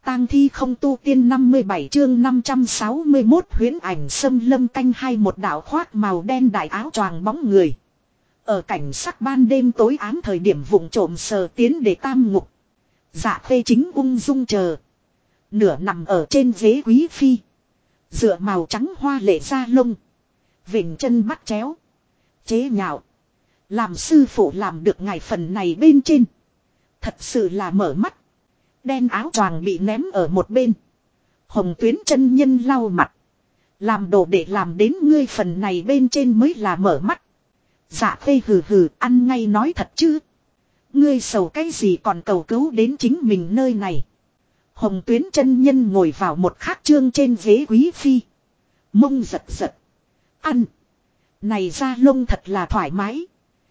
tang thi không tu tiên 57 chương 561 huyễn ảnh xâm lâm canh hai một đạo khoác màu đen đại áo choàng bóng người. Ở cảnh sắc ban đêm tối ám thời điểm vụng trộm sờ tiến để tam ngục. Dạ Khê chính ung dung chờ. Nửa nằm ở trên ghế quý phi. Dựa màu trắng hoa lệ da lông. Vịnh chân bắt chéo. Chế nhạo. Làm sư phụ làm được ngày phần này bên trên. Thật sự là mở mắt. Đen áo choàng bị ném ở một bên. Hồng Tuyến chân nhân lau mặt. Làm đồ để làm đến ngươi phần này bên trên mới là mở mắt. Dạ Khê hừ hừ ăn ngay nói thật chứ. Ngươi sầu cái gì còn cầu cứu đến chính mình nơi này. Hồng Tuyến chân nhân ngồi vào một khác chương trên ghế quý phi. Mông giật giật. Ăn. Này da lông thật là thoải mái.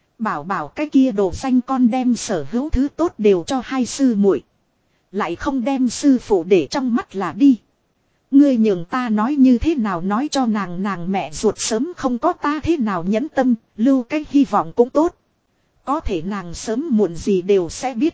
Bảo cái kia đồ xanh con đem sở hữu thứ tốt đều cho hai sư muội. Lại không đem sư phụ để trong mắt là đi. Ngươi nhường ta nói như thế nào nói cho nàng mẹ ruột sớm không có ta thế nào nhẫn tâm, lưu cái hy vọng cũng tốt. Có thể nàng sớm muộn gì đều sẽ biết.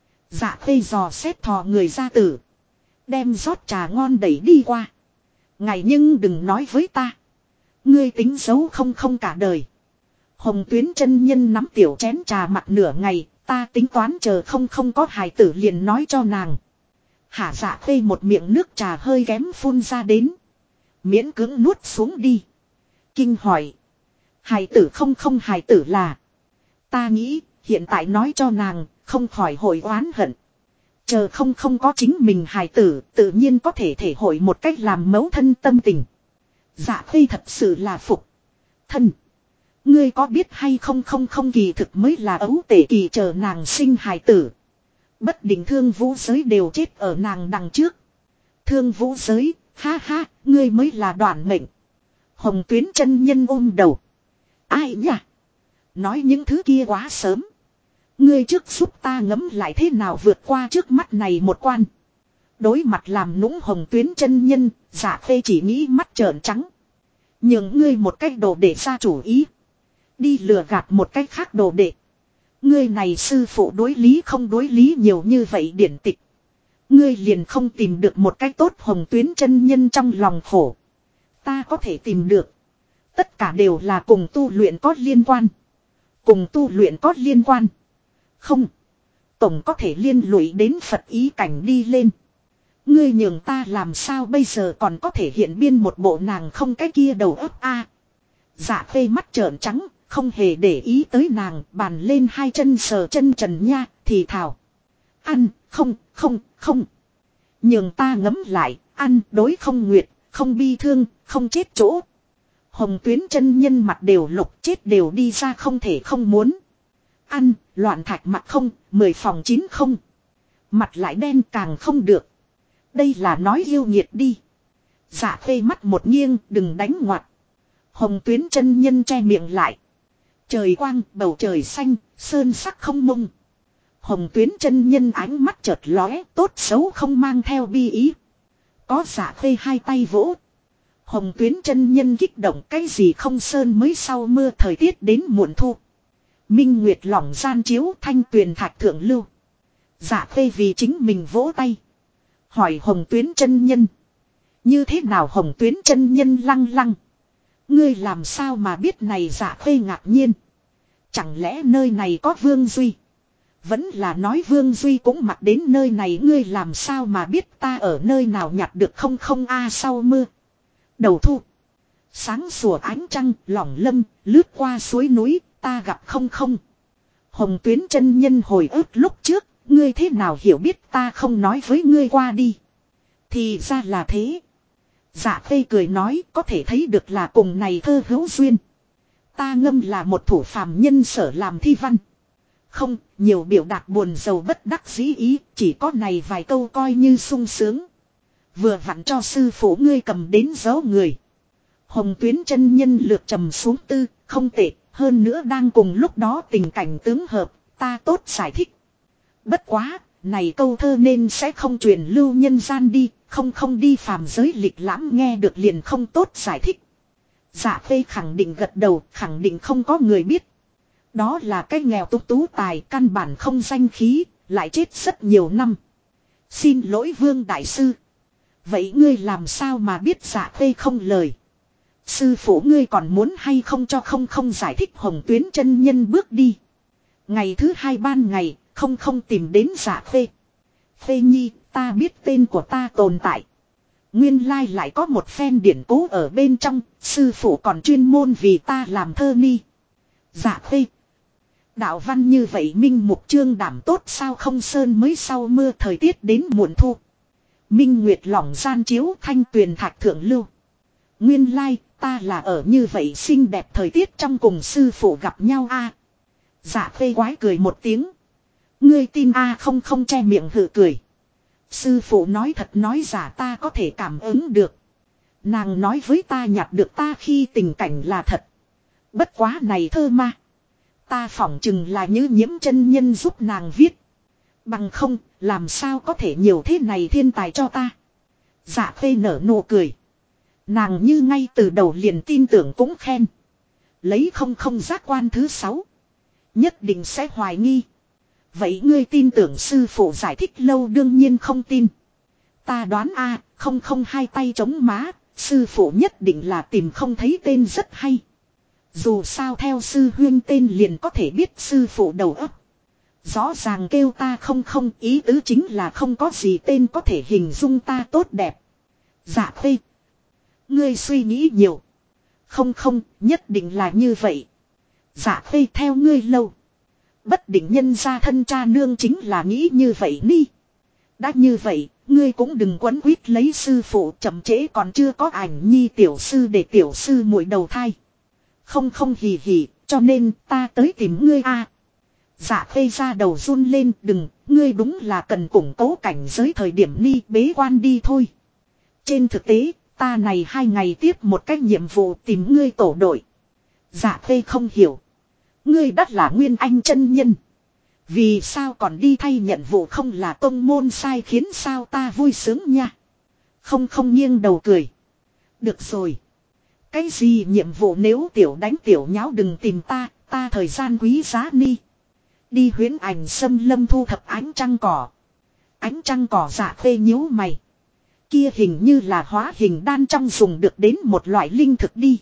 Dạ Khê dò xét thò người ra tử. Đem rót trà ngon đẩy đi qua. Ngày nhưng đừng nói với ta. Ngươi tính xấu không cả đời. Hồng Tuyến chân nhân nắm tiểu chén trà mặt nửa ngày. Ta tính toán chờ không có hài tử liền nói cho nàng. Hả Dạ Khê một miệng nước trà hơi kém phun ra đến. Miễn cưỡng nuốt xuống đi. Kinh hỏi. Hài tử không hài tử là. Ta nghĩ hiện tại nói cho nàng không khỏi hội oán hận. Chờ không có chính mình hài tử tự nhiên có thể thể hội một cách làm mẫu thân tâm tình. Dạ Khê thật sự là phục. Thân. Ngươi có biết hay không kỳ thực mới là ấu tể kỳ chờ nàng sinh hài tử. Bất định Thương Vũ Giới đều chết ở nàng đằng trước. Thương Vũ Giới, ha ha, ngươi mới là đoạn mệnh. Hồng Tuyến chân nhân ôm đầu. Ai nhỉ? Nói những thứ kia quá sớm. Ngươi trước giúp ta ngẫm lại thế nào vượt qua trước mắt này một quan. Đối mặt làm nũng Hồng Tuyến chân nhân, Dạ Khê chỉ nghĩ mắt trợn trắng. Nhường ngươi một cách đồ để ra chủ ý. Đi lừa gạt một cách khác đồ đệ. Ngươi này sư phụ đối lý không đối lý nhiều như vậy điển tịch. Ngươi liền không tìm được một cách tốt. Hồng Tuyến chân nhân trong lòng khổ. Ta có thể tìm được. Tất cả đều là cùng tu luyện có liên quan. Cùng tu luyện có liên quan. Không. Tổng có thể liên lụy đến Phật ý cảnh đi lên. Ngươi nhường ta làm sao bây giờ còn có thể hiện biên một bộ nàng không cái kia đầu óc a. Dạ Khê mắt trợn trắng. Không hề để ý tới nàng, bàn lên hai chân sờ chân trần nha, thì thào. Ăn, không. Nhường ta ngấm lại, ăn đối không nguyệt, không bi thương, không chết chỗ. Hồng Tuyến chân nhân mặt đều lục chết đều đi ra không thể không muốn. Ăn, loạn thạch mặt không, 10 phòng 9 không. Mặt lại đen càng không được. Đây là nói yêu nhiệt đi. Dạ Khê mắt một nghiêng, đừng đánh ngoặt. Hồng Tuyến chân nhân che miệng lại. Trời quang, bầu trời xanh, sơn sắc không mông. Hồng Tuyến chân nhân ánh mắt chợt lóe, tốt xấu không mang theo bi ý. Có Dạ Khê hai tay vỗ. Hồng Tuyến chân nhân kích động cái gì không sơn mới sau mưa thời tiết đến muộn thu. Minh Nguyệt lỏng gian chiếu thanh tuyền thạch thượng lưu. Dạ Khê vì chính mình vỗ tay. Hỏi Hồng Tuyến chân nhân. Như thế nào Hồng Tuyến chân nhân lăng lăng. Ngươi làm sao mà biết này Dạ Khê ngạc nhiên. Chẳng lẽ nơi này có Vương Duy. Vẫn là nói Vương Duy cũng mặc đến nơi này. Ngươi làm sao mà biết ta ở nơi nào nhặt được không a sau mưa. Đầu thu. Sáng sủa ánh trăng lỏng lâm lướt qua suối núi ta gặp không. Hồng Tuyến chân nhân hồi ức lúc trước. Ngươi thế nào hiểu biết ta không nói với ngươi qua đi. Thì ra là thế. Dạ Khê cười nói có thể thấy được là cùng này thơ hữu duyên. Ta ngâm là một thủ phàm nhân sở làm thi văn. Không, nhiều biểu đạt buồn rầu bất đắc dĩ ý, chỉ có này vài câu coi như sung sướng. Vừa vặn cho sư phụ ngươi cầm đến dấu người. Hồng Tuyến chân nhân lược trầm xuống tư, không tệ, hơn nữa đang cùng lúc đó tình cảnh tướng hợp, ta tốt giải thích. Bất quá, này câu thơ nên sẽ không truyền lưu nhân gian đi, không đi phàm giới lịch lãm nghe được liền không tốt giải thích. Dạ Khê khẳng định gật đầu, khẳng định không có người biết. Đó là cái nghèo tú tài căn bản không danh khí, lại chết rất nhiều năm. Xin lỗi Vương Đại Sư. Vậy ngươi làm sao mà biết Dạ Khê không lời? Sư phụ ngươi còn muốn hay không cho không giải thích Hồng Tuyến chân nhân bước đi. Ngày thứ hai ban ngày, không tìm đến Dạ Khê. Khê Nhi, ta biết tên của ta tồn tại. Nguyên lai lại có một phen điển cố ở bên trong, sư phụ còn chuyên môn vì ta làm thơ ni. Dạ Khê. Đạo văn như vậy minh mục trương đảm tốt sao không sơn mới sau mưa thời tiết đến muộn thu. Minh nguyệt lỏng gian chiếu thanh tuyền thạch thượng lưu. Nguyên lai ta là ở như vậy xinh đẹp thời tiết trong cùng sư phụ gặp nhau a. Dạ Khê quái cười một tiếng. Ngươi tin a không che miệng hự cười. Sư phụ nói thật nói giả ta có thể cảm ứng được. Nàng nói với ta nhặt được ta khi tình cảnh là thật. Bất quá này thơ ma. Ta phỏng chừng là như nhiễm chân nhân giúp nàng viết. Bằng không, làm sao có thể nhiều thế này thiên tài cho ta. Dạ Khê nở nụ cười. Nàng như ngay từ đầu liền tin tưởng cũng khen. Lấy không giác quan thứ 6. Nhất định sẽ hoài nghi. Vậy ngươi tin tưởng sư phụ giải thích lâu đương nhiên không tin. Ta đoán a không hai tay chống má, sư phụ nhất định là tìm không thấy tên rất hay. Dù sao theo sư huyên tên liền có thể biết sư phụ đầu óc. Rõ ràng kêu ta không ý tứ chính là không có gì tên có thể hình dung ta tốt đẹp. Dạ Khê. Ngươi suy nghĩ nhiều. Không nhất định là như vậy. Dạ Khê theo ngươi lâu. Bất định nhân ra thân cha nương chính là nghĩ như vậy ni. Đã như vậy, ngươi cũng đừng quấn quýt lấy sư phụ chậm trễ còn chưa có ảnh nhi tiểu sư để tiểu sư muội đầu thai. Không hì hì, cho nên ta tới tìm ngươi a. Dạ Khê ra đầu run lên đừng, ngươi đúng là cần củng cố cảnh giới thời điểm ni bế quan đi thôi. Trên thực tế, ta này 2 ngày tiếp một cái nhiệm vụ tìm ngươi tổ đội. Dạ Khê không hiểu. Ngươi đắt là nguyên anh chân nhân. Vì sao còn đi thay nhận vụ không là tông môn sai khiến sao ta vui sướng nha. Không nghiêng đầu cười. Được rồi. Cái gì nhiệm vụ nếu tiểu đánh tiểu nháo đừng tìm ta thời gian quý giá ni. Đi huyễn ảnh xâm lâm thu thập ánh trăng cỏ. Ánh trăng cỏ Dạ Khê nhíu mày. Kia hình như là hóa hình đan trong dùng được đến một loại linh thực đi.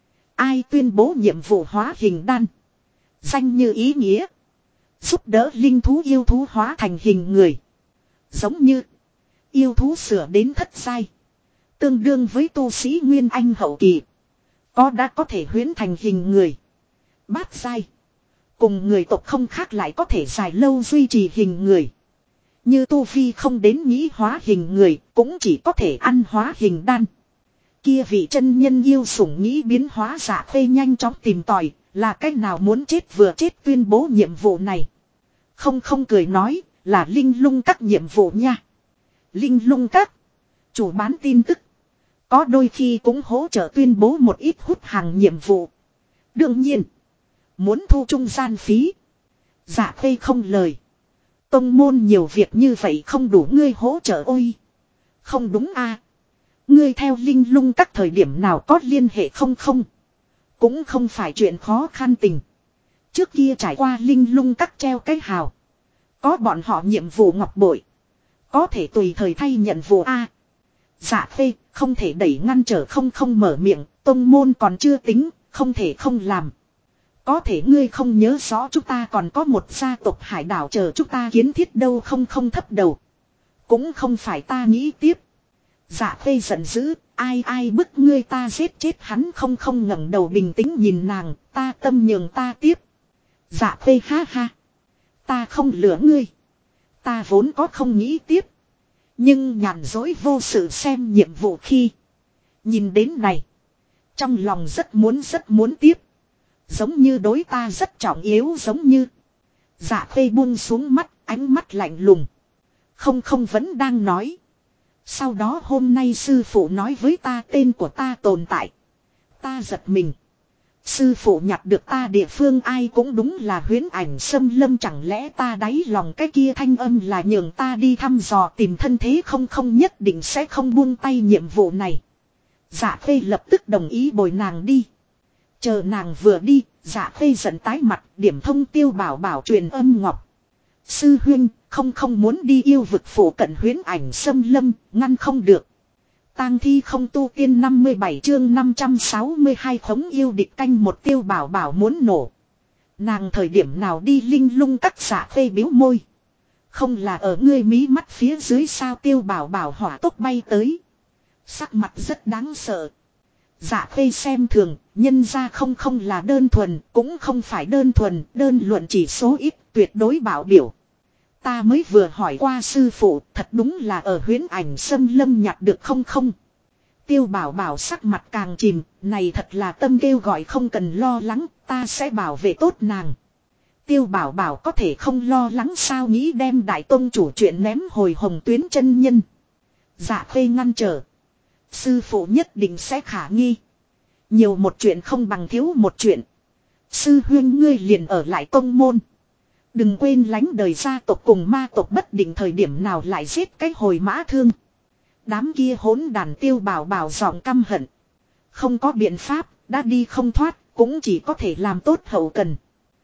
Ai tuyên bố nhiệm vụ hóa hình đan. Danh như ý nghĩa. Giúp đỡ linh thú yêu thú hóa thành hình người. Giống như yêu thú sửa đến thất giai. Tương đương với tu sĩ nguyên anh hậu kỳ. Đã có thể huyễn thành hình người. Bát giai. Cùng người tộc không khác lại có thể dài lâu duy trì hình người. Như tu vi không đến nghĩ hóa hình người cũng chỉ có thể ăn hóa hình đan. Kia vị chân nhân yêu sủng nghĩ biến hóa Dạ Khê nhanh chóng tìm tòi. Là cách nào muốn chết vừa chết tuyên bố nhiệm vụ này. Không cười nói là linh lung các nhiệm vụ nha. Linh lung các. Chủ bán tin tức. Có đôi khi cũng hỗ trợ tuyên bố một ít hút hàng nhiệm vụ. Đương nhiên. Muốn thu trung gian phí. Dạ Khê không lời. Tông môn nhiều việc như vậy không đủ ngươi hỗ trợ ôi. Không đúng a. Ngươi theo linh lung các thời điểm nào có liên hệ không. Cũng không phải chuyện khó khăn tình. Trước kia trải qua linh lung các treo cái hào. Có bọn họ nhiệm vụ ngọc bội. Có thể tùy thời thay nhận vụ A. Dạ Khê không thể đẩy ngăn trở không mở miệng. Tông môn còn chưa tính, không thể không làm. Có thể ngươi không nhớ rõ chúng ta còn có một gia tộc hải đảo chờ chúng ta kiến thiết đâu không thấp đầu. Cũng không phải ta nghĩ tiếp. Dạ Khê giận dữ, ai bức ngươi ta giết chết hắn không ngẩng đầu bình tĩnh nhìn nàng, ta tâm nhường ta tiếp. Dạ Khê ha ha. Ta không lừa ngươi. Ta vốn có không nghĩ tiếp. Nhưng nhàn dối vô sự xem nhiệm vụ khi. Nhìn đến này. Trong lòng rất muốn tiếp. Giống như đối ta rất trọng yếu giống như. Dạ Khê buông xuống mắt, ánh mắt lạnh lùng. Không vẫn đang nói. Sau đó hôm nay sư phụ nói với ta tên của ta tồn tại. Ta giật mình. Sư phụ nhặt được ta địa phương ai cũng đúng là huyễn ảnh xâm lâm chẳng lẽ ta đáy lòng cái kia thanh âm là nhường ta đi thăm dò tìm thân thế không nhất định sẽ không buông tay nhiệm vụ này. Dạ Khê lập tức đồng ý bồi nàng đi. Chờ nàng vừa đi, Dạ Khê giận tái mặt điểm thông Tiêu Bảo Bảo truyền âm ngọc. Sư huynh, Không muốn đi yêu vực phủ cận huyễn ảnh xâm lâm, ngăn không được. Tang thi không tu tiên 57 chương 562 khống yêu địch canh một Tiêu Bảo Bảo muốn nổ. Nàng thời điểm nào đi linh lung cắt Dạ Khê biếu môi. Không là ở ngươi mí mắt phía dưới sao? Tiêu Bảo Bảo hỏa tốc bay tới. Sắc mặt rất đáng sợ. Dạ Khê xem thường, nhân ra không là đơn thuần, cũng không phải đơn thuần, đơn luận chỉ số ít, tuyệt đối bảo biểu. Ta mới vừa hỏi qua sư phụ, thật đúng là ở huyễn ảnh xâm lâm nhặt được không. Tiêu Bảo Bảo sắc mặt càng chìm, này thật là tâm kêu gọi không cần lo lắng, ta sẽ bảo vệ tốt nàng. Tiêu Bảo Bảo có thể không lo lắng sao? Nghĩ đem đại tông chủ chuyện ném hồi Hồng Tuyến chân nhân. Dạ Khê ngăn trở. Sư phụ nhất định sẽ khả nghi. Nhiều một chuyện không bằng thiếu một chuyện. Sư huyên ngươi liền ở lại tông môn. Đừng quên lánh đời gia tộc cùng ma tộc bất định thời điểm nào lại giết cái hồi mã thương. Đám kia hỗn đàn. Tiêu Bảo Bảo giọng căm hận. Không có biện pháp, đã đi không thoát, cũng chỉ có thể làm tốt hậu cần.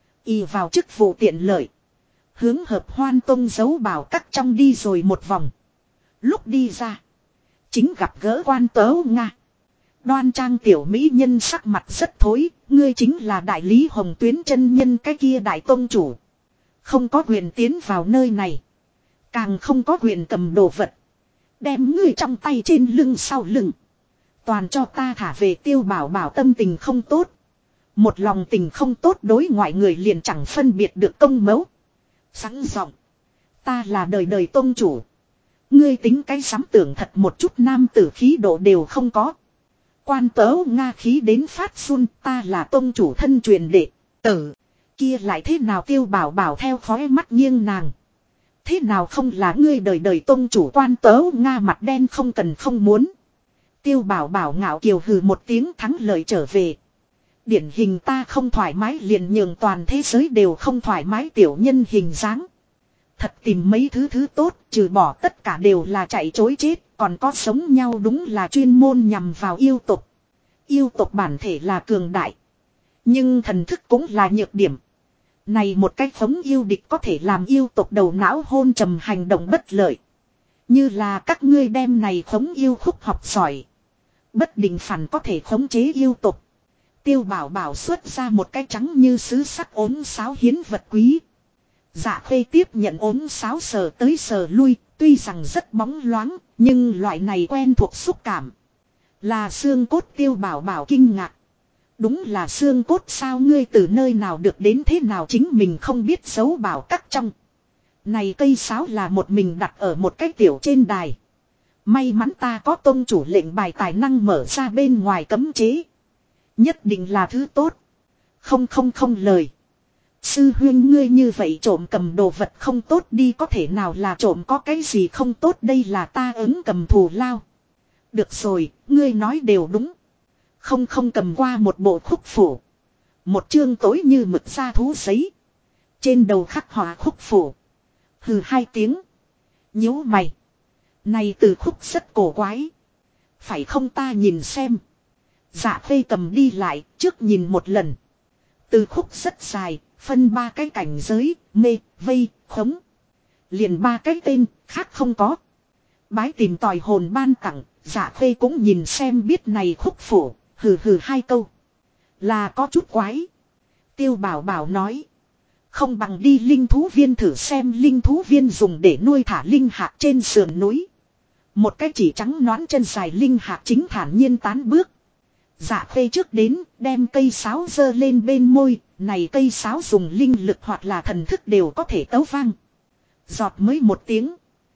Y vào chức vụ tiện lợi. Hướng Hợp Hoan Tông giấu bảo các trong đi rồi một vòng. Lúc đi ra, chính gặp gỡ Quan Tớ Nga. Đoan trang tiểu mỹ nhân sắc mặt rất thối, ngươi chính là đại lý Hồng Tuyến chân nhân cái kia đại tông chủ. Không có quyền tiến vào nơi này. Càng không có quyền cầm đồ vật. Đem ngươi trong tay trên lưng sau lưng. Toàn cho ta thả về. Tiêu Bảo Bảo tâm tình không tốt. Một lòng tình không tốt đối ngoại người liền chẳng phân biệt được công mẫu. Sẵn giọng. Ta là đời đời tông chủ. Ngươi tính cái sắm tưởng thật một chút nam tử khí độ đều không có. Quan Tớ Nga khí đến phát run, ta là tông chủ thân truyền đệ tử. Kia lại thế nào? Tiêu Bảo Bảo theo khóe mắt nghiêng nàng. Thế nào không là ngươi đời đời tông chủ? Quan Tớ Nga mặt đen không cần không muốn. Tiêu Bảo Bảo ngạo kiều hừ một tiếng thắng lợi trở về. Điển hình ta không thoải mái liền nhường toàn thế giới đều không thoải mái tiểu nhân hình dáng. Thật tìm mấy thứ tốt, trừ bỏ tất cả đều là chạy chối chết, còn có sống nhau đúng là chuyên môn nhằm vào yêu tộc. Yêu tộc bản thể là cường đại, nhưng thần thức cũng là nhược điểm. Này một cách phóng yêu địch có thể làm yêu tộc đầu não hôn trầm hành động bất lợi. Như là các ngươi đem này khống yêu khúc học giỏi. Bất định phản có thể khống chế yêu tộc. Tiêu Bảo Bảo xuất ra một cái trắng như sứ sắc ốm sáo hiến vật quý. Dạ Khê tiếp nhận ốm sáo sờ tới sờ lui, tuy rằng rất bóng loáng, nhưng loại này quen thuộc xúc cảm. Là xương cốt. Tiêu Bảo Bảo kinh ngạc. Đúng là xương cốt sao? Ngươi từ nơi nào được đến thế nào? Chính mình không biết giấu bảo các trong. Này cây sáo là một mình đặt ở một cái tiểu trên đài. May mắn ta có tông chủ lệnh bài tài năng mở ra bên ngoài cấm chế. Nhất định là thứ tốt. Không lời. Sư huyên ngươi như vậy trộm cầm đồ vật không tốt đi, có thể nào là trộm có cái gì không tốt? Đây là ta ứng cầm thù lao. Được rồi, ngươi nói đều đúng. Không cầm qua một bộ khúc phủ. Một chương tối như mực da thú giấy. Trên đầu khắc họa khúc phủ. Hừ hai tiếng. Nhíu mày. Này từ khúc rất cổ quái. Phải không ta nhìn xem. Dạ Khê cầm đi lại trước nhìn một lần. Từ khúc rất dài, phân ba cái cảnh giới, mê, vây, khống. Liền ba cái tên, khác không có. Bái tìm tòi hồn ban tặng, Dạ Khê cũng nhìn xem biết này khúc phủ, hừ hai câu. Là có chút quái. Tiêu Bảo Bảo nói. Không bằng đi linh thú viên thử xem. Linh thú viên dùng để nuôi thả linh hạt trên sườn núi. Một cái chỉ trắng nõn chân dài linh hạt chính thản nhiên tán bước. Dạ Khê trước đến, đem cây sáo giơ lên bên môi, này cây sáo dùng linh lực hoặc là thần thức đều có thể tấu vang. Giọt mới một tiếng.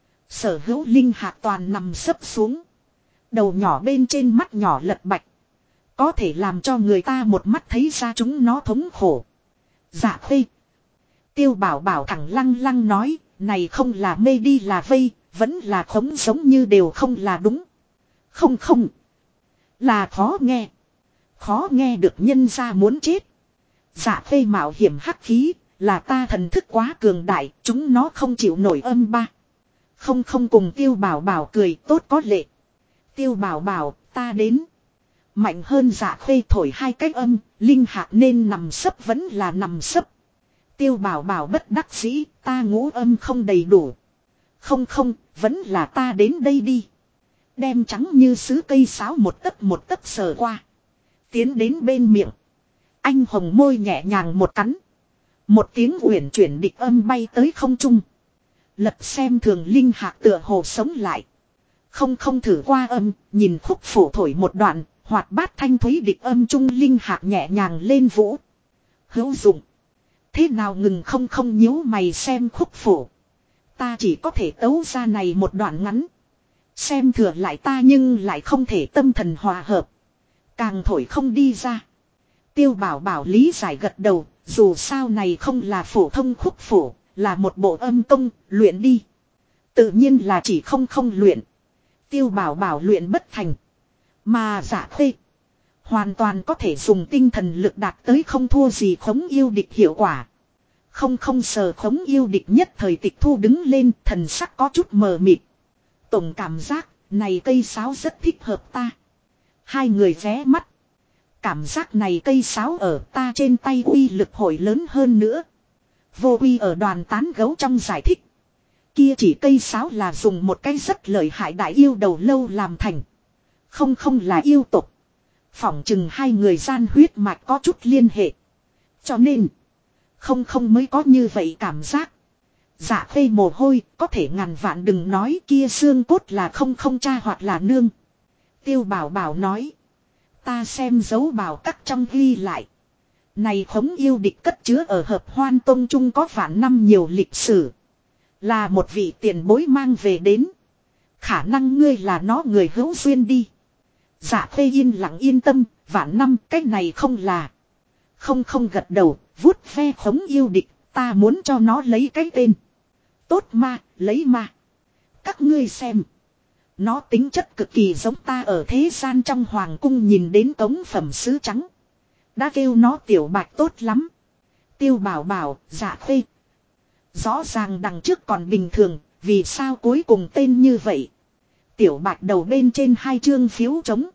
Sở hữu linh hạt toàn nằm sấp xuống. Đầu nhỏ bên trên mắt nhỏ lật bạch. Có thể làm cho người ta một mắt thấy ra chúng nó thống khổ. Dạ Khê. Tiêu Bảo Bảo thẳng lăng nói, này không là mê đi là vây, vẫn là khống, giống như đều không là đúng. Không. Là khó nghe. Khó nghe được nhân ra muốn chết. Dạ Khê mạo hiểm hắc khí, là ta thần thức quá cường đại, chúng nó không chịu nổi âm ba. Không cùng Tiêu Bảo Bảo cười tốt có lệ. Tiêu Bảo Bảo, ta đến. Mạnh hơn Dạ Khê thổi hai cái âm, linh hạt nên nằm sấp vẫn là nằm sấp. Tiêu Bảo Bảo bất đắc dĩ, ta ngũ âm không đầy đủ. Không không, vẫn là ta đến đây đi. Đem trắng như sứ cây sáo một tấc sờ qua. Tiến đến bên miệng. Anh hồng môi nhẹ nhàng một cắn. Một tiếng uyển chuyển địch âm bay tới không trung. Lật xem thường linh hạc tựa hồ sống lại. Không không thử qua âm, nhìn khúc phổ thổi một đoạn, hoạt bát thanh thúy địch âm trung linh hạc nhẹ nhàng lên vũ. Hữu dụng. Thế nào ngừng không không nhíu mày xem khúc phổ. Ta chỉ có thể tấu ra này một đoạn ngắn. Xem thừa lại ta nhưng lại không thể tâm thần hòa hợp. Càng thổi không đi ra. Tiêu Bảo Bảo lý giải gật đầu, dù sao này không là phổ thông khúc phổ, là một bộ âm công, luyện đi. Tự nhiên là chỉ không luyện. Tiêu Bảo Bảo luyện bất thành. Mà Dạ Khê hoàn toàn có thể dùng tinh thần lực đạt tới không thua gì khống yêu địch hiệu quả. Không sờ khống yêu địch nhất thời tịch thu đứng lên, thần sắc có chút mờ mịt. Tổng cảm giác, này cây sáo rất thích hợp ta. Hai người ghé mắt. Cảm giác này cây sáo ở ta trên tay uy lực hội lớn hơn nữa. Vô Uy ở đoàn tán gấu trong giải thích. Kia chỉ cây sáo là dùng một cái rất lợi hại đại yêu đầu lâu làm thành. Không là yêu tục. Phỏng chừng hai người gian huyết mạch có chút liên hệ. Cho nên, không mới có như vậy cảm giác. Dạ Khê mồ hôi, có thể ngàn vạn đừng nói kia xương cốt là không cha hoặc là nương. Tiêu Bảo Bảo nói. Ta xem dấu bảo các trong ghi lại. Này khống yêu địch cất chứa ở Hợp Hoan Tông Trung có vạn năm nhiều lịch sử. Là một vị tiền bối mang về đến. Khả năng ngươi là nó người hữu duyên đi. Dạ Khê yên lặng yên tâm, vạn năm cái này không là. Không gật đầu, vuốt ve khống yêu địch, ta muốn cho nó lấy cái tên. Tốt ma, lấy ma. Các ngươi xem. Nó tính chất cực kỳ giống ta ở thế gian trong hoàng cung nhìn đến cống phẩm sứ trắng. Đã kêu nó tiểu bạch tốt lắm. Tiêu Bảo Bảo, Dạ Khê. Rõ ràng đằng trước còn bình thường, vì sao cuối cùng tên như vậy. Tiểu bạch đầu bên trên hai chương phiếu trống.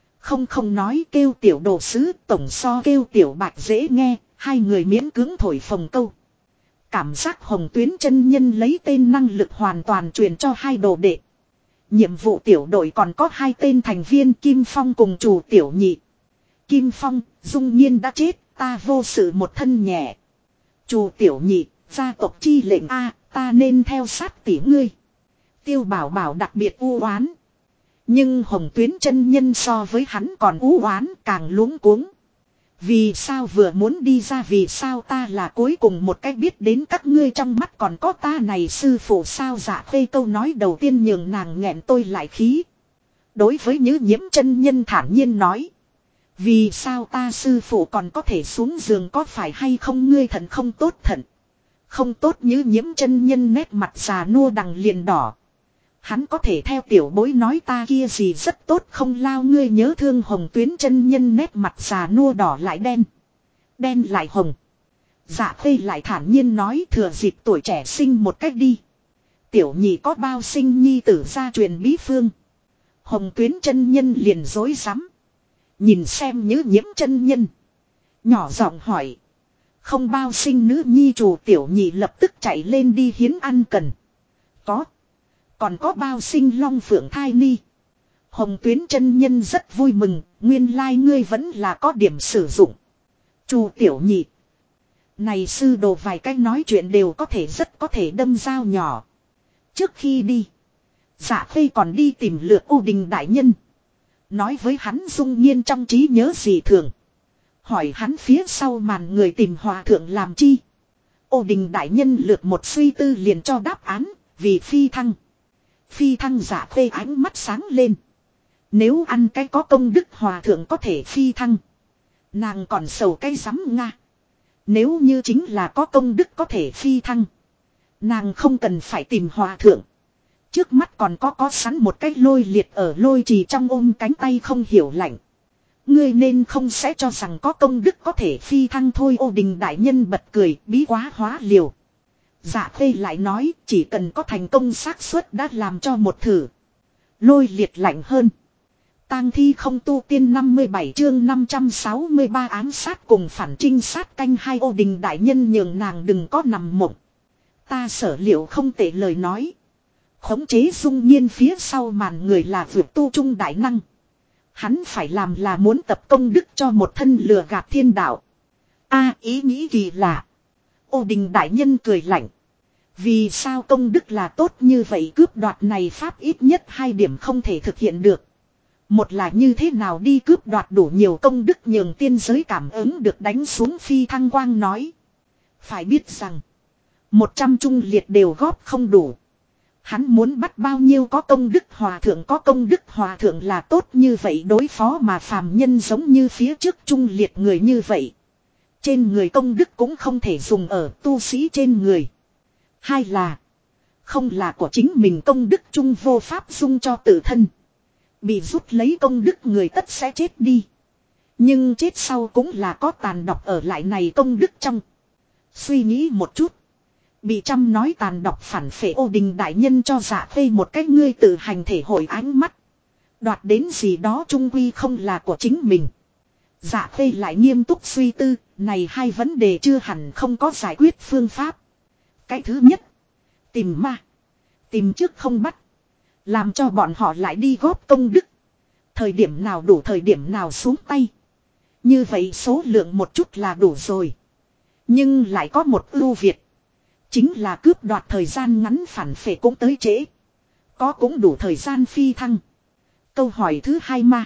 Không nói kêu tiểu đồ sứ, tổng so kêu tiểu bạch dễ nghe, hai người miễn cưỡng thổi phồng câu. Cảm giác Hồng Tuyến chân nhân lấy tên năng lực hoàn toàn truyền cho hai đồ đệ. Nhiệm vụ tiểu đội còn có hai tên thành viên Kim Phong cùng chủ tiểu nhị. Kim Phong, dung nhiên đã chết, ta vô sự một thân nhẹ. Chủ tiểu nhị, gia tộc chi lệnh A, ta nên theo sát tỷ ngươi. Tiêu Bảo Bảo đặc biệt u oán. Nhưng Hồng Tuyến chân nhân so với hắn còn u oán càng luống cuống. Vì sao vừa muốn đi ra, vì sao ta là cuối cùng một cách biết đến các ngươi trong mắt còn có ta này sư phụ sao. Dạ Khê câu nói đầu tiên nhường nàng nghẹn tôi lại khí. Đối với Nhữ Nhiễm chân nhân thản nhiên nói. Vì sao ta sư phụ còn có thể xuống giường, có phải hay không ngươi thận không tốt thận. Không tốt. Nhữ Nhiễm chân nhân nét mặt già nua đằng liền đỏ. Hắn có thể theo tiểu bối nói ta kia gì rất tốt không lao, ngươi nhớ thương. Hồng Tuyến chân nhân nét mặt già nua đỏ lại đen. Đen lại hồng. Dạ Khê lại thản nhiên nói, thừa dịp tuổi trẻ sinh một cách đi. Tiểu nhị có bao sinh nhi tử gia truyền bí phương. Hồng Tuyến chân nhân liền dối rắm. Nhìn xem Nhữ Nhiễm chân nhân. Nhỏ giọng hỏi. Không bao sinh nữ nhi. Chủ tiểu nhị lập tức chạy lên đi hiến ăn cần. Có. Còn có bao sinh long phượng thai ni. Hồng Tuyến chân nhân rất vui mừng. Nguyên lai ngươi vẫn là có điểm sử dụng. Chủ tiểu nhị. Này sư đồ vài cách nói chuyện đều có thể rất có thể đâm dao nhỏ. Trước khi đi. Dạ Khê còn đi tìm lượt U Đình đại nhân. Nói với hắn dung nhiên trong trí nhớ gì thường. Hỏi hắn phía sau màn người tìm hòa thượng làm chi. U Đình đại nhân lượt một suy tư liền cho đáp án. Vì phi thăng. Phi thăng. Dạ Khê ánh mắt sáng lên. Nếu ăn cái có công đức hòa thượng có thể phi thăng. Nàng còn sầu cái rắm nga. Nếu như chính là có công đức có thể phi thăng. Nàng không cần phải tìm hòa thượng. Trước mắt còn có sẵn một cái lôi liệt ở lôi trì trong ôm cánh tay không hiểu lạnh. Ngươi nên không sẽ cho rằng có công đức có thể phi thăng thôi. U Đình đại nhân bật cười, bí quá hóa liều. Dạ Khê lại nói, chỉ cần có thành công xác suất đã làm cho một thử. Lôi liệt lạnh hơn. Tang thi không tu tiên 57 chương 563 ám sát cùng phản trinh sát canh hai. Ô Đình đại nhân nhường nàng đừng có nằm mộng. Ta sở liệu không tệ lời nói. Khống chế Dung Nhiên phía sau màn người là vượt tu trung đại năng. Hắn phải làm là muốn tập công đức cho một thân lừa gạt thiên đạo. Ý nghĩ kỳ lạ. Ô Đình đại nhân cười lạnh. Vì sao công đức là tốt như vậy, cướp đoạt này pháp ít nhất 2 điểm không thể thực hiện được. Một là như thế nào đi cướp đoạt đủ nhiều công đức nhường tiên giới cảm ứng được đánh xuống. Phi Thăng Quang nói. Phải biết rằng 100 trung liệt đều góp không đủ. Hắn muốn bắt bao nhiêu có công đức hòa thượng, có công đức hòa thượng là tốt như vậy đối phó mà phàm nhân giống như phía trước trung liệt người như vậy. Trên người công đức cũng không thể dùng ở tu sĩ trên người. Hai là không là của chính mình công đức trung vô pháp dung cho tự thân. Bị rút lấy công đức người tất sẽ chết đi. Nhưng chết sau cũng là có tàn độc ở lại này công đức trong. Suy nghĩ một chút. Bị trăm nói tàn độc phản phệ. Ô Đình đại nhân cho Dạ Khê một cách ngươi tự hành thể hội ánh mắt. Đoạt đến gì đó trung quy không là của chính mình. Dạ Khê lại nghiêm túc suy tư. Này hai vấn đề chưa hẳn không có giải quyết phương pháp. Cái thứ nhất. Tìm ma. Tìm trước không bắt. Làm cho bọn họ lại đi góp công đức. Thời điểm nào đủ thời điểm nào xuống tay. Như vậy số lượng một chút là đủ rồi. Nhưng lại có một ưu việt. Chính là cướp đoạt thời gian ngắn phản phệ cũng tới trễ. Có cũng đủ thời gian phi thăng. Câu hỏi thứ hai ma.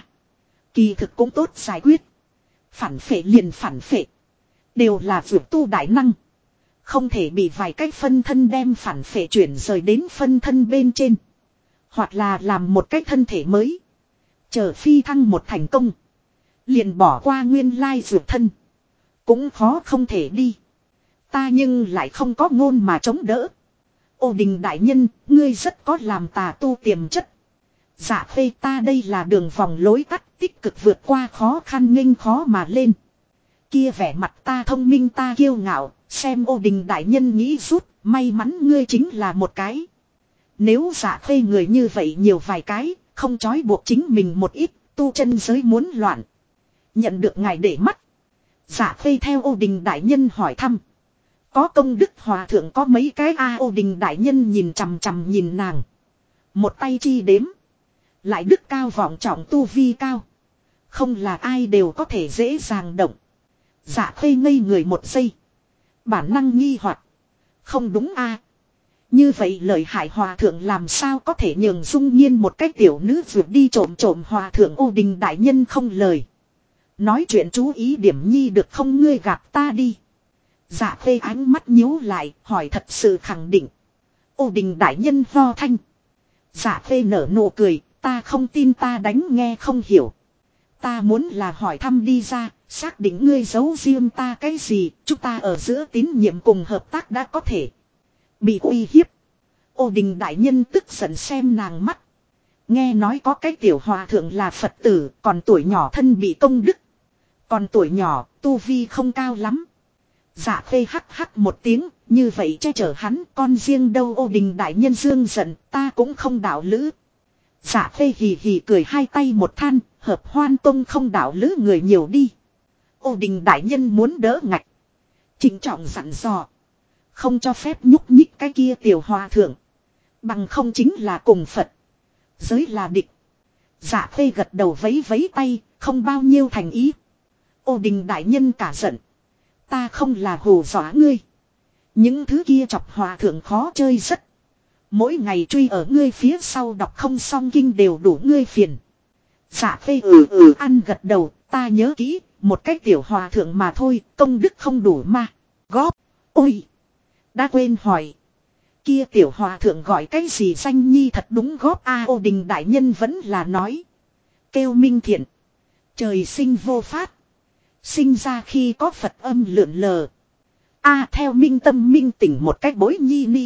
Kỳ thực cũng tốt giải quyết. Phản phệ liền phản phệ. Đều là vượt tu đại năng. Không thể bị vài cách phân thân đem phản phệ chuyển rời đến phân thân bên trên. Hoặc là làm một cách thân thể mới. Chờ phi thăng một thành công. Liền bỏ qua nguyên lai vượt thân. Cũng khó không thể đi. Ta nhưng lại không có ngôn mà chống đỡ. Ô Đình đại nhân, ngươi rất có làm tà tu tiềm chất. Dạ Khê ta đây là đường vòng lối tắt tích cực vượt qua khó khăn nghênh khó mà lên. Kia vẻ mặt ta thông minh ta kiêu ngạo, xem Ô Đình đại nhân nghĩ rút, may mắn ngươi chính là một cái. Nếu Dạ Khê người như vậy nhiều vài cái, không trói buộc chính mình một ít, tu chân giới muốn loạn. Nhận được ngài để mắt. Dạ Khê theo Ô Đình đại nhân hỏi thăm. Có công đức hòa thượng có mấy cái Ô Đình đại nhân nhìn chằm chằm nhìn nàng. Một tay chi đếm. Lại đức cao vọng trọng tu vi cao. Không là ai đều có thể dễ dàng động. Dạ Khê ngây người một giây. Bản năng nghi hoặc. Không đúng Như vậy lợi hại hòa thượng làm sao có thể nhường Dung Nhiên một cái tiểu nữ vượt đi trộm trộm hòa thượng. Ô Đình đại nhân không lời. Nói chuyện chú ý điểm nhi được không, ngươi gặp ta đi. Dạ Khê ánh mắt nhíu lại, hỏi thật sự khẳng định. Ô Đình đại nhân ho thanh. Dạ Khê nở nụ cười, ta không tin ta đánh nghe không hiểu. Ta muốn là hỏi thăm đi ra, xác định ngươi giấu riêng ta cái gì, chúng ta ở giữa tín nhiệm cùng hợp tác đã có thể. Bị uy hiếp. Ô Đình đại nhân tức giận xem nàng mắt. Nghe nói có cái tiểu hòa thượng là Phật tử, còn tuổi nhỏ thân bị công đức. Còn tuổi nhỏ, tu vi không cao lắm. Dạ Khê hắc hắc một tiếng, như vậy che chở hắn, con riêng đâu. Ô Đình đại nhân dương giận, ta cũng không đạo lữ. Dạ Khê hì hì cười hai tay một than, hợp Hoan Tông không đạo lữ người nhiều đi. Ô Đình đại nhân muốn đỡ ngạch. Trịnh trọng dặn dò. Không cho phép nhúc nhích cái kia tiểu hòa thượng. Bằng không chính là cùng Phật. Giới là địch. Dạ Khê gật đầu vấy vấy tay, không bao nhiêu thành ý. Ô Đình đại nhân cả giận. Ta không là hù dọa ngươi. Những thứ kia chọc hòa thượng khó chơi rất. Mỗi ngày truy ở ngươi phía sau đọc không xong kinh đều đủ ngươi phiền. Dạ Khê ăn gật đầu, ta nhớ kỹ, một cách tiểu hòa thượng mà thôi, công đức không đủ mà. Góp. Ôi. Đã quên hỏi. Kia tiểu hòa thượng gọi cái gì danh nhi thật đúng góp Ô Đình đại nhân vẫn là nói. Kêu minh thiện. Trời sinh vô phát. Sinh ra khi có Phật âm lượn lờ. Theo minh tâm minh tỉnh một cách bối nhi ni.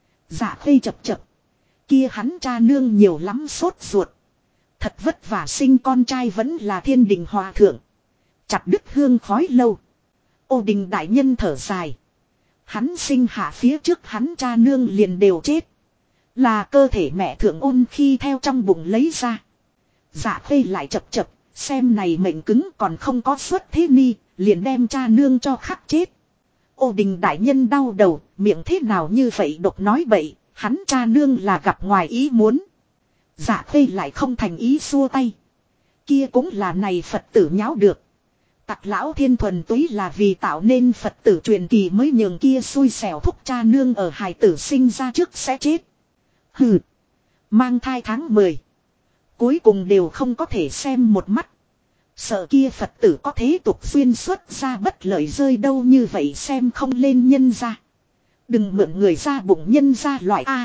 Dạ Khê chập chập. Kia hắn cha nương nhiều lắm sốt ruột. Thật vất vả sinh con trai vẫn là Thiên Đình hòa thượng. Chặt đứt hương khói lâu. Ô Đình đại nhân thở dài. Hắn sinh hạ phía trước hắn cha nương liền đều chết. Là cơ thể mẹ thượng ôn khi theo trong bụng lấy ra. Dạ Khê lại chập chập, xem này mệnh cứng còn không có xuất thế ni, liền đem cha nương cho khắc chết. Ô Đình đại nhân đau đầu, miệng thế nào như vậy độc nói bậy, hắn cha nương là gặp ngoài ý muốn. Dạ Khê lại không thành ý xua tay. Kia cũng là này Phật tử nháo được. Tặc lão thiên thuần túy là vì tạo nên Phật tử truyền kỳ mới nhường kia xui xẻo thúc cha nương ở hài tử sinh ra trước sẽ chết. Hừ. Mang thai tháng 10. Cuối cùng đều không có thể xem một mắt. Sợ kia Phật tử có thế tục xuyên xuất ra bất lợi rơi đâu như vậy xem không lên nhân ra. Đừng mượn người ra bụng nhân ra loại A.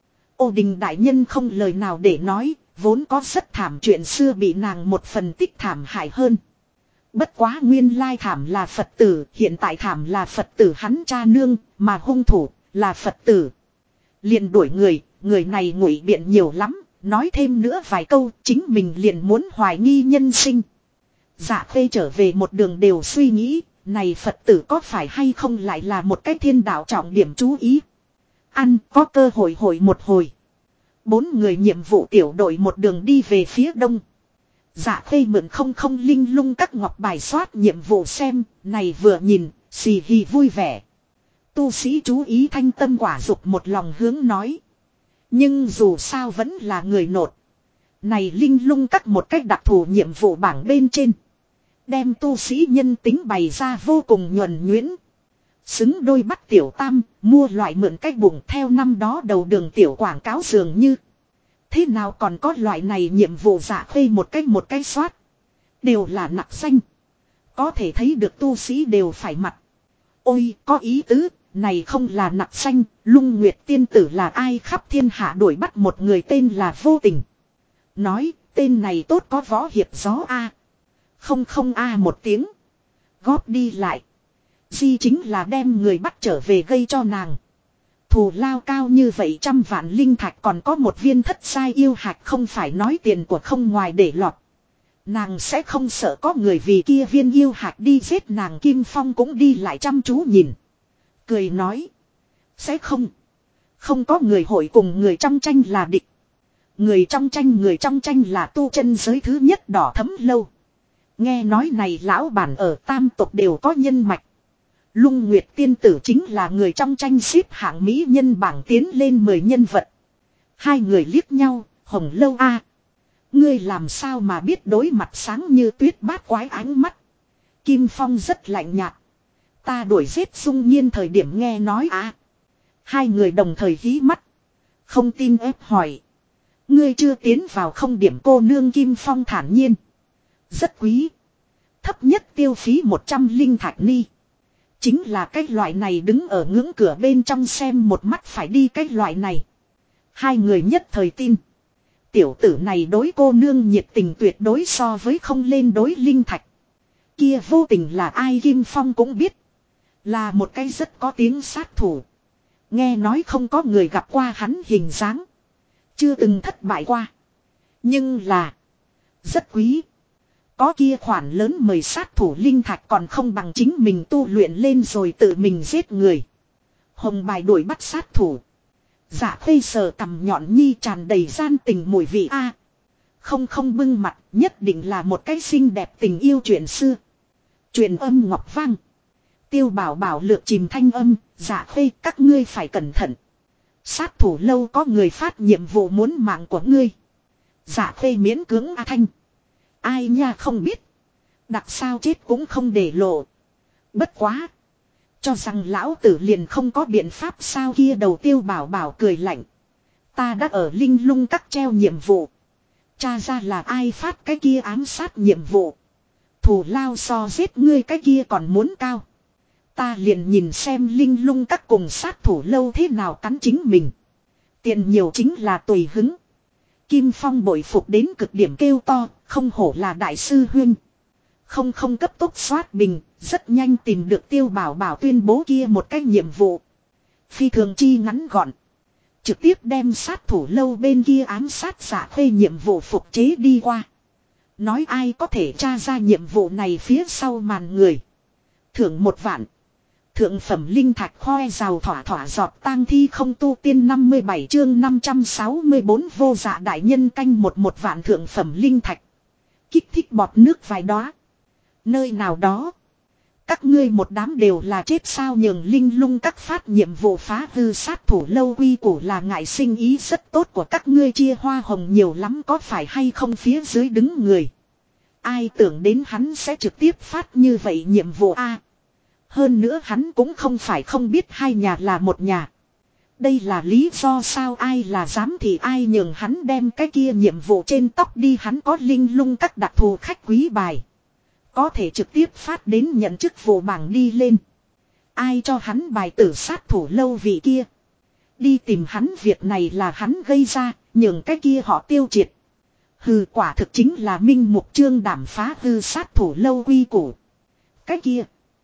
Ô Đình đại nhân không lời nào để nói, vốn có rất thảm chuyện xưa bị nàng một phần tích thảm hại hơn. Bất quá nguyên lai thảm là Phật tử, hiện tại thảm là Phật tử hắn cha nương, mà hung thủ là Phật tử. Liền đuổi người này ngụy biện nhiều lắm, nói thêm nữa vài câu, chính mình liền muốn hoài nghi nhân sinh. Dạ Khê trở về một đường đều suy nghĩ, này Phật tử có phải hay không lại là một cái thiên đạo trọng điểm chú ý. Ăn có cơ hội một hồi. 4 người nhiệm vụ tiểu đội một đường đi về phía đông. Dạ Khê mượn không linh lung các ngọc bài soát nhiệm vụ xem, này vừa nhìn, xì hì vui vẻ. Tu sĩ chú ý thanh tâm quả dục một lòng hướng nói. Nhưng dù sao vẫn là người nột. Này linh lung các một cách đặc thù nhiệm vụ bảng bên trên. Đem tu sĩ nhân tính bày ra vô cùng nhuần nhuyễn. Xứng đôi bắt tiểu tam, mua loại mượn cách bụng theo năm đó đầu đường tiểu quảng cáo dường như. Thế nào còn có loại này nhiệm vụ Dạ Khê một cái soát. Đều là nặc xanh. Có thể thấy được tu sĩ đều phải mặt. Ôi có ý tứ, này không là nặc xanh, Lung Nguyệt tiên tử là ai khắp thiên hạ đuổi bắt một người tên là Vô Tình. Nói tên này tốt có võ hiệp gió A. Không A một tiếng. Góp đi lại. Di chính là đem người bắt trở về gây cho nàng. Thù lao cao như vậy 100 vạn linh thạch còn có một viên thất sai yêu hạch không phải nói tiền của không ngoài để lọt. Nàng sẽ không sợ có người vì kia viên yêu hạch đi giết nàng. Kim Phong cũng đi lại chăm chú nhìn. Cười nói. Sẽ không. Không có người hội cùng người trong tranh là địch. Người trong tranh là tu chân giới thứ nhất đỏ thấm lâu. Nghe nói này lão bản ở tam tộc đều có nhân mạch. Lung Nguyệt tiên tử chính là người trong tranh xếp hạng mỹ nhân bảng tiến lên 10 nhân vật. Hai người liếc nhau, Hồng Lâu A. Ngươi làm sao mà biết đối mặt sáng như tuyết bát quái ánh mắt. Kim Phong rất lạnh nhạt. Ta đuổi giết Dung Nhiên thời điểm nghe nói A. Hai người đồng thời hí mắt. Không tin ép hỏi. Ngươi chưa tiến vào không điểm cô nương Kim Phong thản nhiên. Rất quý. Thấp nhất tiêu phí 100 linh thạch ni. Chính là cái loại này đứng ở ngưỡng cửa bên trong xem một mắt phải đi cái loại này. Hai người nhất thời tin. Tiểu tử này đối cô nương nhiệt tình tuyệt đối so với không lên đối linh thạch. Kia Vô Tình là ai Kim Phong cũng biết. Là một cái rất có tiếng sát thủ. Nghe nói không có người gặp qua hắn hình dáng. Chưa từng thất bại qua. Nhưng là. Rất quý. Có kia khoản lớn mời sát thủ linh thạch còn không bằng chính mình tu luyện lên rồi tự mình giết người. Hồng bài đuổi bắt sát thủ. Dạ Khê sờ cằm nhọn nhi tràn đầy gian tình mùi vị A. Không bưng mặt nhất định là một cái xinh đẹp tình yêu chuyện xưa. Truyền âm ngọc vang. Tiêu Bảo Bảo lược chìm thanh âm. Dạ Khê các ngươi phải cẩn thận. Sát thủ lâu có người phát nhiệm vụ muốn mạng của ngươi. Dạ Khê miễn cưỡng A Thanh. Ai nha không biết. Đặc sao chết cũng không để lộ. Bất quá. Cho rằng lão tử liền không có biện pháp sao kia đầu Tiêu Bảo Bảo cười lạnh. Ta đã ở linh lung các treo nhiệm vụ. Cha ra là ai phát cái kia ám sát nhiệm vụ. Thù lao so giết ngươi cái kia còn muốn cao. Ta liền nhìn xem linh lung các cùng sát thủ lâu thế nào cắn chính mình. Tiền nhiều chính là tùy hứng. Kim Phong bội phục đến cực điểm kêu to, không hổ là đại sư huynh. Không cấp tốc xoát bình, rất nhanh tìm được Tiêu Bảo Bảo tuyên bố kia một cái nhiệm vụ. Phi thường chi ngắn gọn. Trực tiếp đem sát thủ lâu bên kia ám sát Dạ Khê nhiệm vụ phục chế đi qua. Nói ai có thể tra ra nhiệm vụ này phía sau màn người. Thưởng 1 vạn. Thượng phẩm linh thạch khoe rào thỏa giọt tang thi không tu tiên 57 chương 564 vô dạ đại nhân canh 1 vạn thượng phẩm linh thạch. Kích thích bọt nước vài đóa. Nơi nào đó. Các ngươi một đám đều là chết sao, nhường Linh Lung các phát nhiệm vụ phá hư sát thủ lâu quy củ là ngại sinh ý rất tốt của các ngươi, chia hoa hồng nhiều lắm có phải hay không, phía dưới đứng người. Ai tưởng đến hắn sẽ trực tiếp phát như vậy nhiệm vụ a? Hơn nữa hắn cũng không phải không biết hai nhà là một nhà. Đây là lý do sao, ai là dám thì ai nhường hắn đem cái kia nhiệm vụ trên tóc đi, hắn có Linh Lung các đặc thù khách quý bài. Có thể trực tiếp phát đến nhận chức vụ bảng đi lên. Ai cho hắn bài tử sát thủ lâu vị kia. Đi tìm hắn, việc này là hắn gây ra, nhường cái kia họ tiêu triệt. Hừ, quả thực chính là minh mục trương đảm phá hư sát thủ lâu quy củ. Cái kia.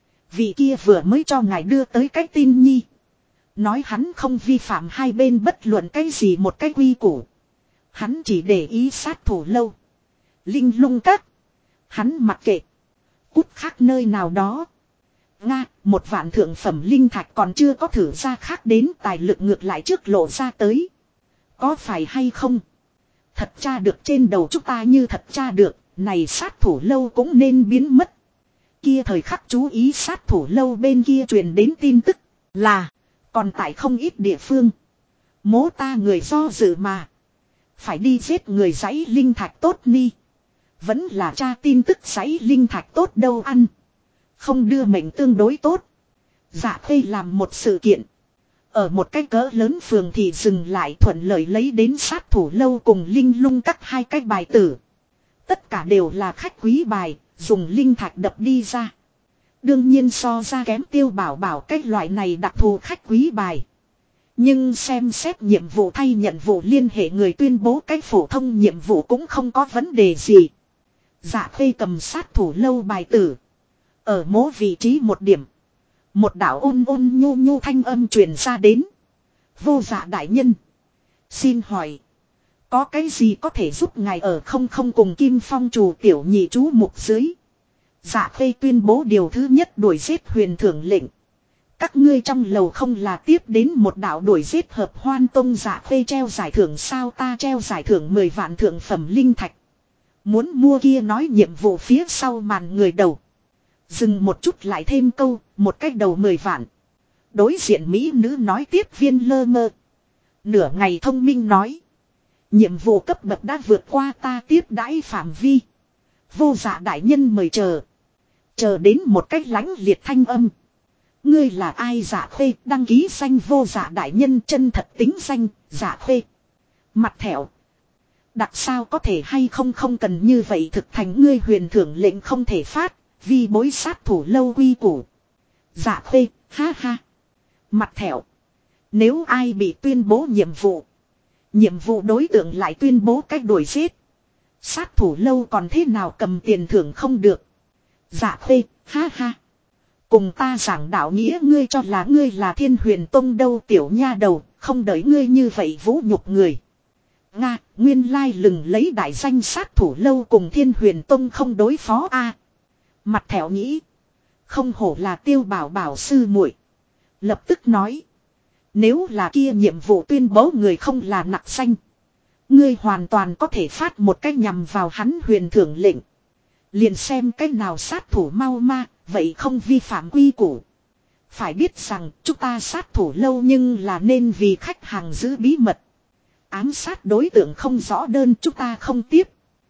Vị kia vừa mới cho ngài đưa tới cái tin nhi. Nói hắn không vi phạm hai bên bất luận cái gì một cái quy củ. Hắn chỉ để ý sát thủ lâu. Linh Lung các. Hắn mặc kệ. Cút khác nơi nào đó. Nga, 1 vạn thượng phẩm linh thạch còn chưa có thử ra khác đến, tài lực ngược lại trước lộ ra tới. Có phải hay không? Thật tra được trên đầu chúng ta như thật tra được, này sát thủ lâu cũng nên biến mất. Kia thời khắc chú ý sát thủ lâu bên kia truyền đến tin tức là còn tại không ít địa phương. Mố ta người do dự mà. Phải đi giết người giấy linh thạch tốt ni. Vẫn là tra tin tức giấy linh thạch tốt đâu ăn. Không đưa mệnh tương đối tốt. Dạ Khê làm một sự kiện. Ở một cái cỡ lớn phường thì dừng lại, thuận lợi lấy đến sát thủ lâu cùng Linh Lung các 2 cái bài tử. Tất cả đều là khách quý bài, dùng linh thạch đập đi ra. Đương nhiên so ra kém Tiêu Bảo Bảo cái loại này đặc thù khách quý bài. Nhưng xem xét nhiệm vụ thay nhận vụ liên hệ người tuyên bố cái phổ thông nhiệm vụ cũng không có vấn đề gì. Dạ Khê cầm sát thủ lâu bài tử. Ở mố vị trí một điểm. Một đạo ôn ôn nhu nhu thanh âm truyền ra đến. Vô Dạ đại nhân. Xin hỏi. Có cái gì có thể giúp ngài ở không không cùng Kim Phong chủ tiểu nhị chú mục dưới. Dạ Khê tuyên bố điều thứ nhất, đuổi giết huyền thưởng lệnh. Các ngươi trong lầu không là tiếp đến một đạo đuổi giết hợp Hoan Tông. Dạ Khê treo giải thưởng sao, ta treo giải thưởng 10 vạn thượng phẩm linh thạch. Muốn mua kia nói nhiệm vụ phía sau màn người đầu. Dừng một chút lại thêm câu, một cách đầu 10 vạn. Đối diện mỹ nữ nói tiếp viên lơ mơ. Nửa ngày thông minh nói. Nhiệm vụ cấp bậc đã vượt qua ta tiếp đãi phạm vi. Vô Dạ đại nhân mời chờ. Chờ đến một cách lãnh liệt thanh âm. Ngươi là ai? Dạ Khê đăng ký danh Vô Dạ đại nhân, chân thật tính danh Dạ Khê. Mặt thẹo. Đặc sao có thể hay không, không cần như vậy, thực thành ngươi huyền thưởng lệnh không thể phát. Vì bối sát thủ lâu quy củ. Dạ Khê, ha ha. Mặt thẹo. Nếu ai bị tuyên bố nhiệm vụ. Nhiệm vụ đối tượng lại tuyên bố cách đuổi giết. Sát thủ lâu còn thế nào cầm tiền thưởng không được. Dạ Khê, ha ha. Cùng ta giảng đạo nghĩa, ngươi cho là ngươi là Thiên Huyền Tông đâu tiểu nha đầu, không đợi ngươi như vậy vũ nhục người. Nga, nguyên lai lừng lấy đại danh sát thủ lâu cùng Thiên Huyền Tông không đối phó a. Mặt thẹo nghĩ. Không hổ là Tiêu Bảo Bảo sư muội. Lập tức nói. Nếu là kia nhiệm vụ tuyên bố người không là nặc xanh. Ngươi hoàn toàn có thể phát một cách nhằm vào hắn huyền thưởng lệnh. Liền xem cách nào sát thủ mau ma, vậy không vi phạm quy củ. Phải biết rằng chúng ta sát thủ lâu nhưng là nên vì khách hàng giữ bí mật. Ám sát đối tượng không rõ đơn chúng ta không tiếp.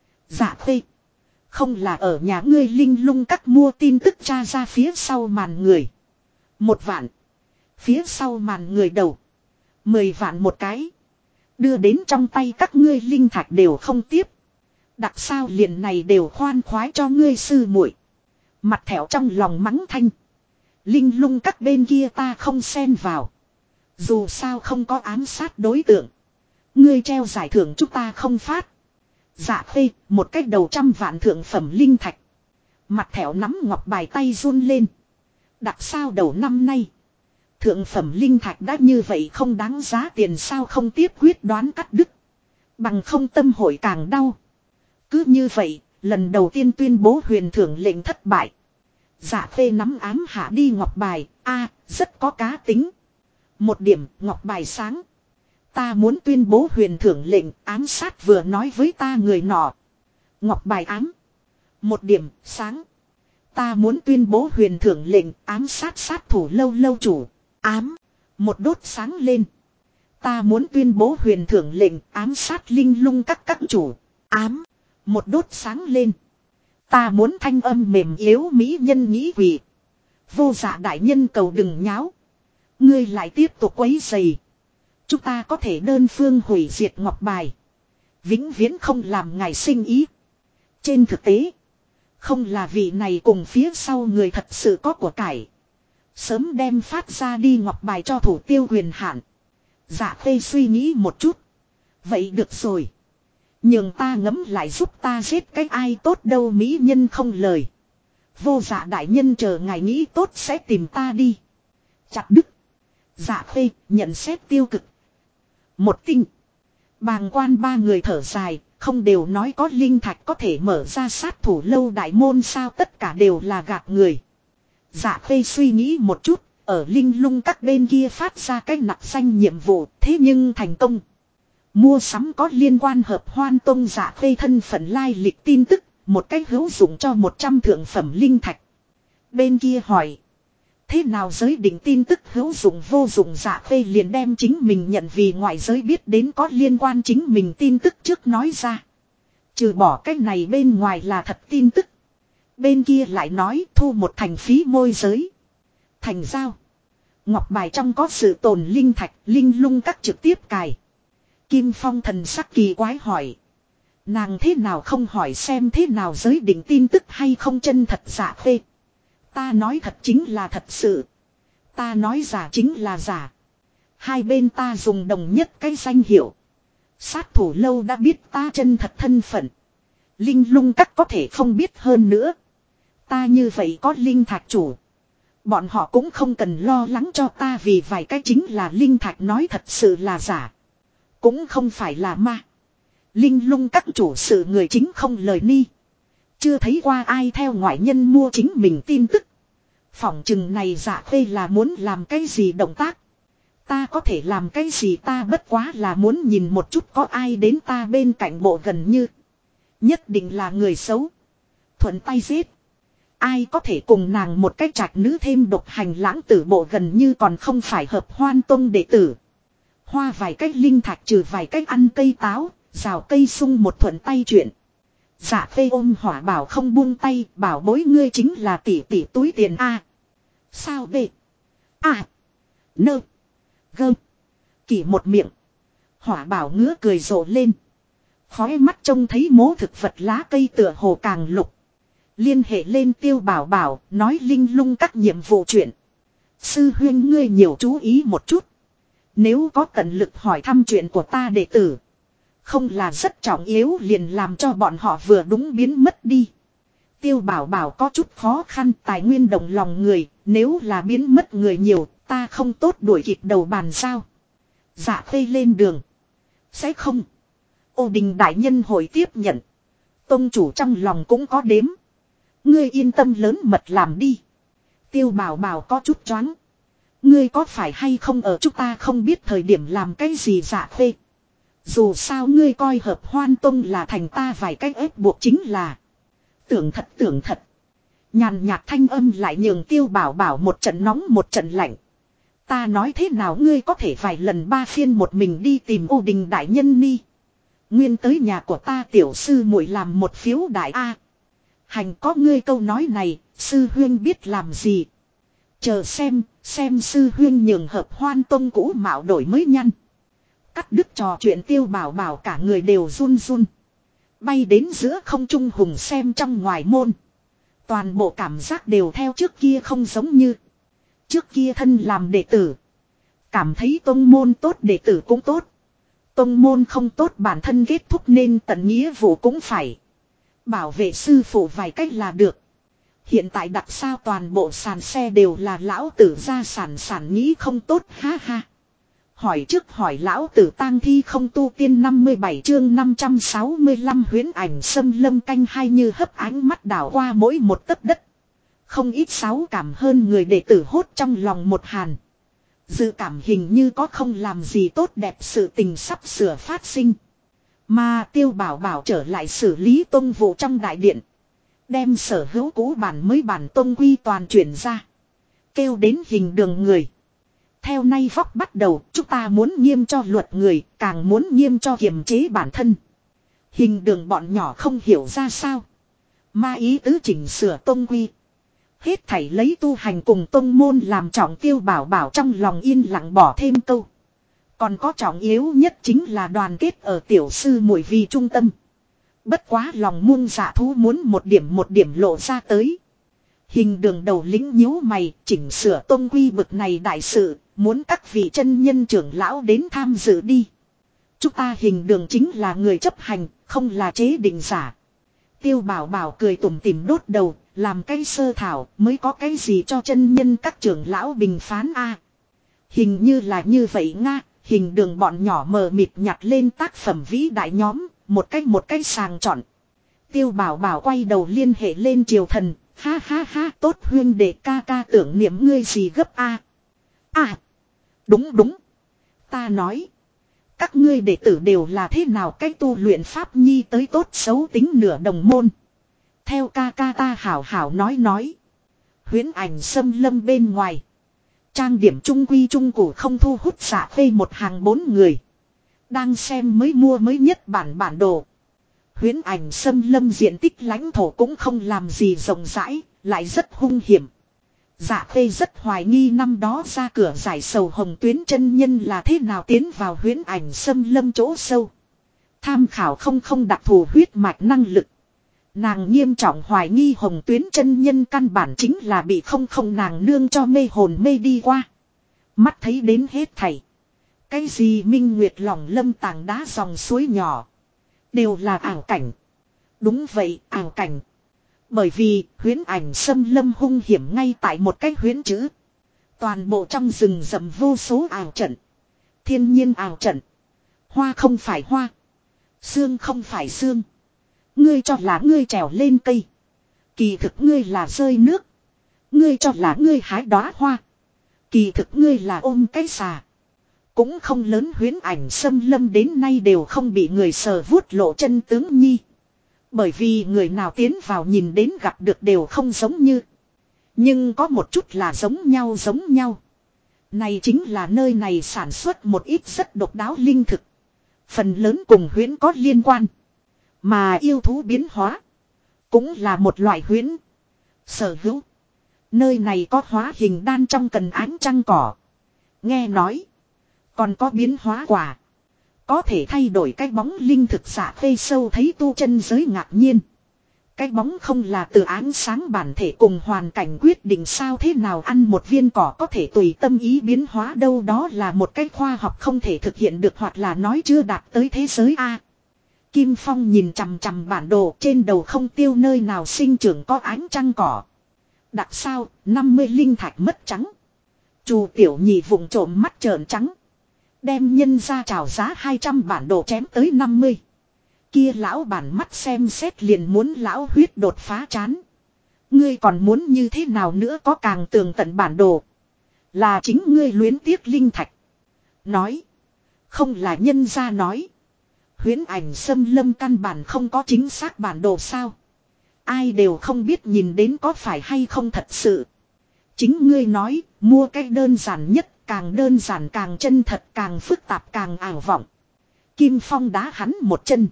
Dạ Khê. Không là ở nhà ngươi Linh Lung các mua tin tức tra ra phía sau màn người. 1 vạn. Phía sau màn người đầu. 10 vạn một cái. Đưa đến trong tay các ngươi linh thạch đều không tiếp. Đặc sao liền này đều khoan khoái cho ngươi sư muội. Mặt thẹo trong lòng mắng thanh. Linh Lung các bên kia ta không xen vào. Dù sao không có ám sát đối tượng. Ngươi treo giải thưởng chúng ta không phát. Dạ Khê, một cách đầu 100 vạn thượng phẩm linh thạch. Mặt thẹo nắm ngọc bài tay run lên. Đặc sao đầu năm nay. Thượng phẩm linh thạch đã như vậy không đáng giá tiền sao, không tiếp quyết đoán cắt đứt. Bằng không tâm hội càng đau. Cứ như vậy, lần đầu tiên tuyên bố huyền thưởng lệnh thất bại. Dạ Khê nắm ám hạ đi ngọc bài, rất có cá tính. Một điểm, ngọc bài sáng. Ta muốn tuyên bố huyền thưởng lệnh, ám sát vừa nói với ta người nọ. Ngọc bài ám. Một điểm sáng. Ta muốn tuyên bố huyền thưởng lệnh ám sát sát thủ lâu lâu chủ. Ám. Một đốt sáng lên. Ta muốn tuyên bố huyền thưởng lệnh ám sát linh lung các chủ. Ám. Một đốt sáng lên. Ta muốn thanh âm mềm yếu mỹ nhân nghĩ quỷ. Vô dạ đại nhân cầu đừng nháo. Ngươi lại tiếp tục quấy rầy. Chúng ta có thể đơn phương hủy diệt ngọc bài. Vĩnh viễn không làm ngài sinh ý. Trên thực tế. Không là vị này cùng phía sau người thật sự có của cải. Sớm đem phát ra đi ngọc bài cho thủ tiêu quyền hạn. Dạ Khê suy nghĩ một chút. Vậy được rồi. Nhường ta ngấm lại giúp ta giết cái ai tốt đâu mỹ nhân không lời. Vô dạ đại nhân chờ ngài nghĩ tốt sẽ tìm ta đi. Chặt đứt. Dạ Khê nhận xét tiêu cực. Một tinh. Bàng quan ba người thở dài. Không đều nói có linh thạch có thể mở ra sát thủ lâu đại môn sao tất cả đều là gạt người. Dạ Khê suy nghĩ một chút. Ở linh lung các bên kia phát ra cái nặc danh nhiệm vụ. Thế nhưng thành công. Mua sắm có liên quan hợp hoan tông Dạ Khê thân phận lai lịch tin tức. Một cách hữu dụng cho 100 thượng phẩm linh thạch. Bên kia hỏi. Thế nào giới định tin tức hữu dụng vô dụng Dạ Khê liền đem chính mình nhận vì ngoại giới biết đến có liên quan chính mình tin tức trước nói ra. Trừ bỏ cách này bên ngoài là thật tin tức. Bên kia lại nói thu một thành phí môi giới. Thành giao. Ngọc bài trong có sự tồn linh thạch, linh lung các trực tiếp cài. Kim Phong thần sắc kỳ quái hỏi. Nàng thế nào không hỏi xem thế nào giới định tin tức hay không chân thật Dạ Khê. Ta nói thật chính là thật sự. Ta nói giả chính là giả. Hai bên ta dùng đồng nhất cái danh hiệu. Sát thủ lâu đã biết ta chân thật thân phận. Linh lung các có thể không biết hơn nữa. Ta như vậy có linh thạch chủ. Bọn họ cũng không cần lo lắng cho ta vì vài cái chính là linh thạch nói thật sự là giả. Cũng không phải là ma. Linh lung các chủ sự người chính không lời ni. Chưa thấy qua ai theo ngoại nhân mua chính mình tin tức. Phỏng chừng này Dạ Khê là muốn làm cái gì động tác. Ta có thể làm cái gì ta bất quá là muốn nhìn một chút có ai đến ta bên cạnh bộ gần như. Nhất định là người xấu. Thuận tay giết. Ai có thể cùng nàng một cái trạch nữ thêm độc hành lãng tử bộ gần như còn không phải hợp hoan tông đệ tử. Hoa vài cách linh thạch trừ vài cách ăn cây táo, rào cây sung một thuận tay chuyện. Dạ Khê ôm hỏa bảo không buông tay, bảo bối ngươi chính là tỷ tỷ túi tiền A. Sao bệ? A. Nơ. Gơ. Kỳ một miệng. Hỏa bảo ngứa cười rộ lên. Khói mắt trông thấy mố thực vật lá cây tựa hồ càng lục. Liên hệ lên Tiêu Bảo Bảo, nói linh lung các nhiệm vụ chuyện. Sư huyên ngươi nhiều chú ý một chút. Nếu có tận lực hỏi thăm chuyện của ta đệ tử. Không là rất trọng yếu liền làm cho bọn họ vừa đúng biến mất đi. Tiêu Bảo Bảo có chút khó khăn tài nguyên đồng lòng người. Nếu là biến mất người nhiều ta không tốt đuổi kịp đầu bàn sao. Dạ Khê lên đường. Sẽ không. Ô Đình đại nhân hồi tiếp nhận. Tông chủ trong lòng cũng có đếm. Ngươi yên tâm lớn mật làm đi. Tiêu Bảo Bảo có chút choáng. Ngươi có phải hay không ở chúng ta không biết thời điểm làm cái gì Dạ Khê. Dù sao ngươi coi hợp hoan tông là thành ta vài cách ép buộc chính là. Tưởng thật. Nhàn nhạt thanh âm lại nhường Tiêu Bảo Bảo một trận nóng một trận lạnh. Ta nói thế nào ngươi có thể vài lần ba phiên một mình đi tìm Ô Đình đại nhân ni. Nguyên tới nhà của ta tiểu sư muội làm một phiếu đại A. Hành có ngươi câu nói này, sư huyên biết làm gì. Chờ xem sư huyên nhường hợp hoan tông cũ mạo đổi mới nhăn. Cắt đứt trò chuyện Tiêu Bảo Bảo cả người đều run run. Bay đến giữa không trung hùng xem trong ngoài môn. Toàn bộ cảm giác đều theo trước kia không giống như. Trước kia thân làm đệ tử. Cảm thấy tông môn tốt đệ tử cũng tốt. Tông môn không tốt bản thân kết thúc nên tận nghĩa vụ cũng phải. Bảo vệ sư phụ vài cách là được. Hiện tại đặt sao toàn bộ sàn xe đều là lão tử gia sản nghĩ không tốt ha ha. Hỏi trước hỏi lão tử tang thi không tu tiên 57 chương 565 huyễn ảnh xâm lâm canh hai như hấp ánh mắt đảo qua mỗi một tấc đất. Không ít sáu cảm hơn người đệ tử hốt trong lòng một hàn. Dự cảm hình như có không làm gì tốt đẹp sự tình sắp sửa phát sinh. Mà Tiêu Bảo Bảo trở lại xử lý tông vụ trong đại điện. Đem sở hữu cũ bản mới bản tông quy toàn chuyển ra. Kêu đến hình đường người. Theo nay vóc bắt đầu, chúng ta muốn nghiêm cho luật người, càng muốn nghiêm cho kiềm chế bản thân. Hình đường bọn nhỏ không hiểu ra sao. Ma ý tứ chỉnh sửa tông quy. Hết thảy lấy tu hành cùng tông môn làm trọng, Tiêu Bảo Bảo trong lòng yên lặng bỏ thêm câu. Còn có trọng yếu nhất chính là đoàn kết ở tiểu sư muội vì trung tâm. Bất quá lòng muôn dạ thú muốn một điểm lộ ra tới. Hình đường đầu lĩnh nhíu mày, chỉnh sửa tông quy bực này đại sự, muốn các vị chân nhân trưởng lão đến tham dự đi. Chúng ta hình đường chính là người chấp hành, không là chế định giả. Tiêu Bảo Bảo cười tủm tỉm đốt đầu, làm cái sơ thảo mới có cái gì cho chân nhân các trưởng lão bình phán a. Hình như là như vậy nga. Hình đường bọn nhỏ mờ mịt nhặt lên tác phẩm vĩ đại nhóm, một cách sàng chọn. Tiêu Bảo Bảo quay đầu liên hệ lên triều thần, ha ha ha, tốt huyên để ca ca tưởng niệm ngươi gì gấp a. À, đúng, ta nói. Các ngươi đệ tử đều là thế nào cách tu luyện pháp nhi tới tốt xấu tính nửa đồng môn. Theo ca ca ta hảo hảo nói. Huyễn ảnh xâm lâm bên ngoài. Trang điểm trung quy trung cụ không thu hút xạ phê một hàng 4 người. Đang xem mới mua mới nhất bản đồ. Huyễn ảnh xâm lâm diện tích lãnh thổ cũng không làm gì rộng rãi, lại rất hung hiểm. Dạ phê rất hoài nghi năm đó ra cửa giải sầu hồng tuyến chân nhân là thế nào tiến vào huyễn ảnh xâm lâm chỗ sâu. Tham khảo không đặc thù huyết mạch năng lực. Nàng nghiêm trọng hoài nghi hồng tuyến chân nhân căn bản chính là bị không nàng nương cho mê hồn mê đi qua. Mắt thấy đến hết thảy. Cái gì minh nguyệt lỏng lâm tàng đá dòng suối nhỏ. Đều là ảo cảnh. Đúng vậy, ảo cảnh. Bởi vì huyễn ảnh xâm lâm hung hiểm ngay tại một cái huyễn chữ. Toàn bộ trong rừng rậm vô số ảo trận. Thiên nhiên ảo trận. Hoa không phải hoa. Xương không phải xương. Ngươi cho là ngươi trèo lên cây. Kỳ thực ngươi là rơi nước. Ngươi cho là ngươi hái đóa hoa. Kỳ thực ngươi là ôm cái xà. Cũng không lớn huyễn ảnh xâm lâm đến nay đều không bị người sờ vuốt lộ chân tướng nhi. Bởi vì người nào tiến vào nhìn đến gặp được đều không giống như. Nhưng có một chút là giống nhau. Này chính là nơi này sản xuất một ít rất độc đáo linh thực. Phần lớn cùng huyễn có liên quan. Mà yêu thú biến hóa. Cũng là một loại huyễn. Sở hữu. Nơi này có hóa hình đan trong cần ánh trăng cỏ. Nghe nói. Còn có biến hóa quả. Có thể thay đổi cái bóng linh thực giả phê sâu thấy tu chân giới ngạc nhiên. Cái bóng không là từ ánh sáng bản thể cùng hoàn cảnh quyết định sao thế nào ăn một viên cỏ có thể tùy tâm ý biến hóa đâu, đó là một cái khoa học không thể thực hiện được hoặc là nói chưa đạt tới thế giới a. Kim Phong nhìn chằm chằm bản đồ, trên đầu không tiêu nơi nào sinh trưởng có ánh trăng cỏ. Đặc sao, 50 linh thạch mất trắng. Chu Tiểu Nhị vụng trộm mắt trợn trắng. Đem nhân ra chào giá 200 bản đồ chém tới 50. Kia lão bản mắt xem xét liền muốn lão huyết đột phá chán. Ngươi còn muốn như thế nào nữa, có càng tường tận bản đồ. Là chính ngươi luyến tiếc linh thạch. Nói. Không là nhân ra nói. Huyễn ảnh xâm lâm căn bản không có chính xác bản đồ sao. Ai đều không biết nhìn đến có phải hay không thật sự. Chính ngươi nói, mua cái đơn giản nhất, càng đơn giản càng chân thật, càng phức tạp càng ảo vọng. Kim Phong đá hắn một chân.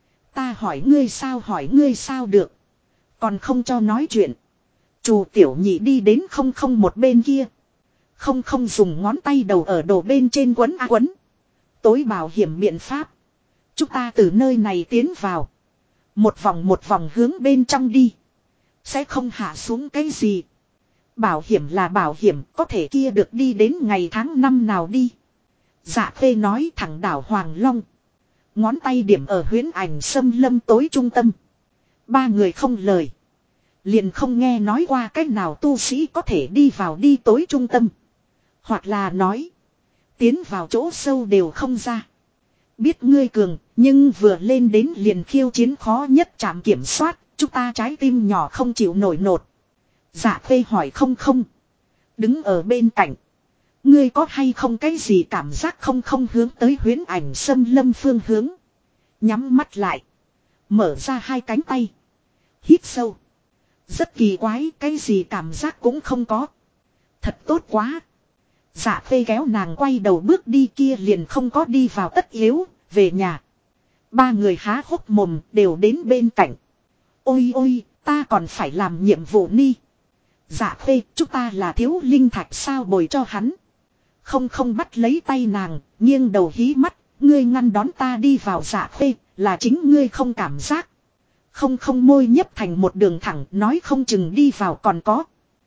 Ta hỏi ngươi sao được. Còn không cho nói chuyện. Chu Tiểu Nhị đi đến không một bên kia. Không dùng ngón tay đầu ở đồ bên trên quấn a quấn. Tối bảo hiểm biện pháp. Chúng ta từ nơi này tiến vào. Một vòng hướng bên trong đi. Sẽ không hạ xuống cái gì. Bảo hiểm là bảo hiểm, có thể kia được đi đến ngày tháng năm nào đi. Dạ phê nói thẳng đảo Hoàng Long. Ngón tay điểm ở huyễn ảnh xâm lâm tối trung tâm. Ba người không lời. Liền không nghe nói qua cách nào tu sĩ có thể đi vào đi tối trung tâm. Hoặc là nói. Tiến vào chỗ sâu đều không ra. Biết ngươi cường, nhưng vừa lên đến liền khiêu chiến khó nhất trạm kiểm soát. Chúng ta trái tim nhỏ không chịu nổi nột. Dạ phê hỏi không. Đứng ở bên cạnh. Ngươi có hay không cái gì cảm giác không hướng tới huyễn ảnh xâm lâm phương hướng. Nhắm mắt lại. Mở ra hai cánh tay. Hít sâu. Rất kỳ quái, cái gì cảm giác cũng không có. Thật tốt quá. Dạ Phê kéo nàng quay đầu bước đi kia liền không có đi vào tất yếu, về nhà. Ba người há hốc mồm đều đến bên cạnh. Ôi ôi, ta còn phải làm nhiệm vụ ni. Dạ Phê, chúng ta là thiếu linh thạch sao bồi cho hắn. Không bắt lấy tay nàng, nghiêng đầu hí mắt, ngươi ngăn đón ta đi vào Dạ Phê, là chính ngươi không cảm giác. Không môi nhấp thành một đường thẳng, nói không chừng đi vào còn có.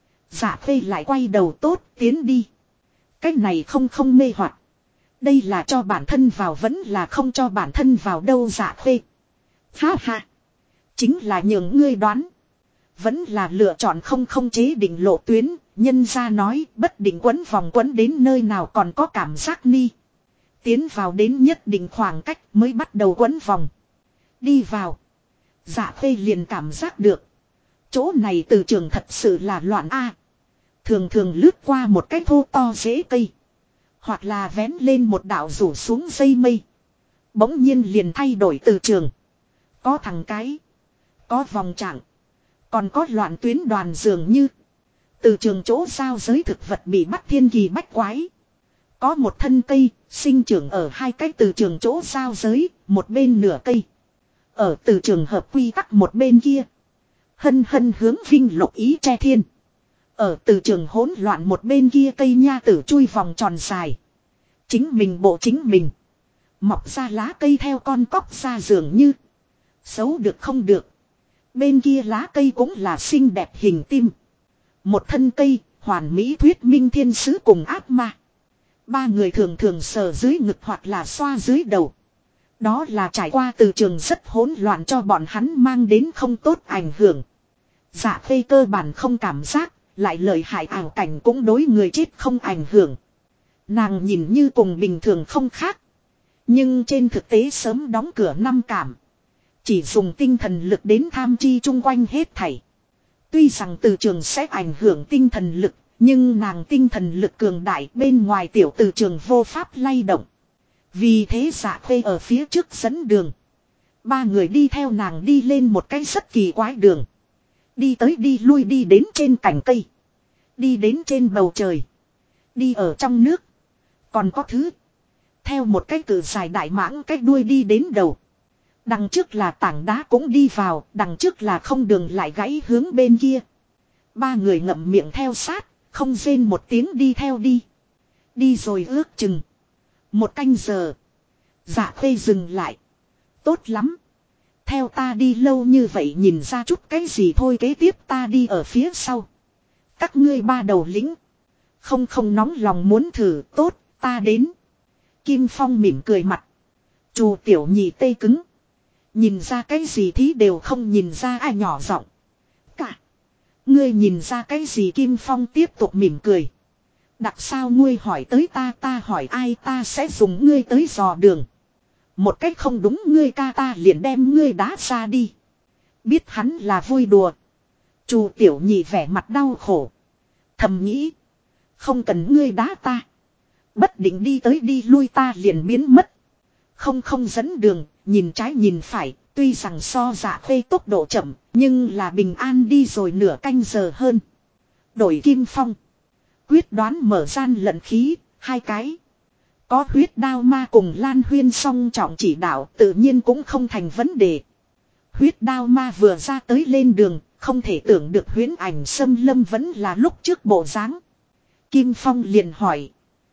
Dạ Phê lại quay đầu tốt, tiến đi. Cái này không mê hoặc. Đây là cho bản thân vào vẫn là không cho bản thân vào đâu Dạ Phê. Ha ha. Chính là nhường ngươi đoán. Vẫn là lựa chọn không chế định lộ tuyến. Nhân ra nói bất định quấn vòng quấn đến nơi nào còn có cảm giác ni. Tiến vào đến nhất định khoảng cách mới bắt đầu quấn vòng. Đi vào. Dạ Phê liền cảm giác được. Chỗ này từ trường thật sự là loạn a. Thường lướt qua một cái thô to rễ cây. Hoặc là vén lên một đạo rủ xuống dây mây. Bỗng nhiên liền thay đổi từ trường. Có thằng cái. Có vòng trạng. Còn có loạn tuyến đoàn dường như. Từ trường chỗ giao giới thực vật bị bắt thiên kỳ bách quái. Có một thân cây, sinh trưởng ở hai cái từ trường chỗ giao giới, một bên nửa cây. Ở từ trường hợp quy tắc một bên kia. Hân hướng vinh lục ý che thiên. Ở từ trường hỗn loạn một bên kia cây nha tử chui vòng tròn dài. Chính mình bộ chính mình. Mọc ra lá cây theo con cóc ra dường như. Xấu được không được. Bên kia lá cây cũng là xinh đẹp hình tim. Một thân cây, hoàn mỹ thuyết minh thiên sứ cùng ác ma. Ba người thường sờ dưới ngực hoặc là xoa dưới đầu. Đó là trải qua từ trường rất hỗn loạn cho bọn hắn mang đến không tốt ảnh hưởng. Dạ Phê cơ bản không cảm giác, lại lợi hại ảo cảnh cũng đối người chết không ảnh hưởng. Nàng nhìn như cùng bình thường không khác. Nhưng trên thực tế sớm đóng cửa năm cảm. Chỉ dùng tinh thần lực đến tham chi chung quanh hết thảy. Tuy rằng từ trường sẽ ảnh hưởng tinh thần lực, nhưng nàng tinh thần lực cường đại bên ngoài tiểu từ trường vô pháp lay động. Vì thế Dạ Phê ở phía trước dẫn đường. Ba người đi theo nàng đi lên một cái rất kỳ quái đường. Đi tới đi lui đi đến trên cành cây. Đi đến trên bầu trời. Đi ở trong nước. Còn có thứ. Theo một cái cử dài đại mãng cái đuôi đi đến đầu. Đằng trước là tảng đá cũng đi vào. Đằng trước là không đường lại gãy hướng bên kia. Ba người ngậm miệng theo sát. Không rên một tiếng đi theo đi. Đi rồi ước chừng. Một canh giờ. Dạ Phê dừng lại. Tốt lắm. Theo ta đi lâu như vậy nhìn ra chút cái gì thôi kế tiếp ta đi ở phía sau. Các ngươi ba đầu lĩnh. Không nóng lòng muốn thử tốt ta đến. Kim Phong mỉm cười mặt. Chù tiểu nhị tê cứng. Nhìn ra cái gì thí đều không nhìn ra ai nhỏ giọng. Cả. Ngươi nhìn ra cái gì Kim Phong tiếp tục mỉm cười. Đặc sao ngươi hỏi tới ta hỏi ai ta sẽ dùng ngươi tới dò đường. Một cách không đúng ngươi ca ta liền đem ngươi đá ra đi. Biết hắn là vui đùa. Chù tiểu nhị vẻ mặt đau khổ. Thầm nghĩ. Không cần ngươi đá ta. Bất định đi tới đi lui ta liền biến mất. Không dẫn đường, nhìn trái nhìn phải. Tuy rằng so Dạ Phê tốc độ chậm, nhưng là bình an đi rồi nửa canh giờ hơn. Đổi Kim Phong. Quyết đoán mở gian lận khí, hai cái. Có huyết đao ma cùng Lan Huyên song trọng chỉ đạo tự nhiên cũng không thành vấn đề. Huyết đao ma vừa ra tới lên đường, không thể tưởng được huyễn ảnh xâm lâm vẫn là lúc trước bộ dáng. Kim Phong liền hỏi.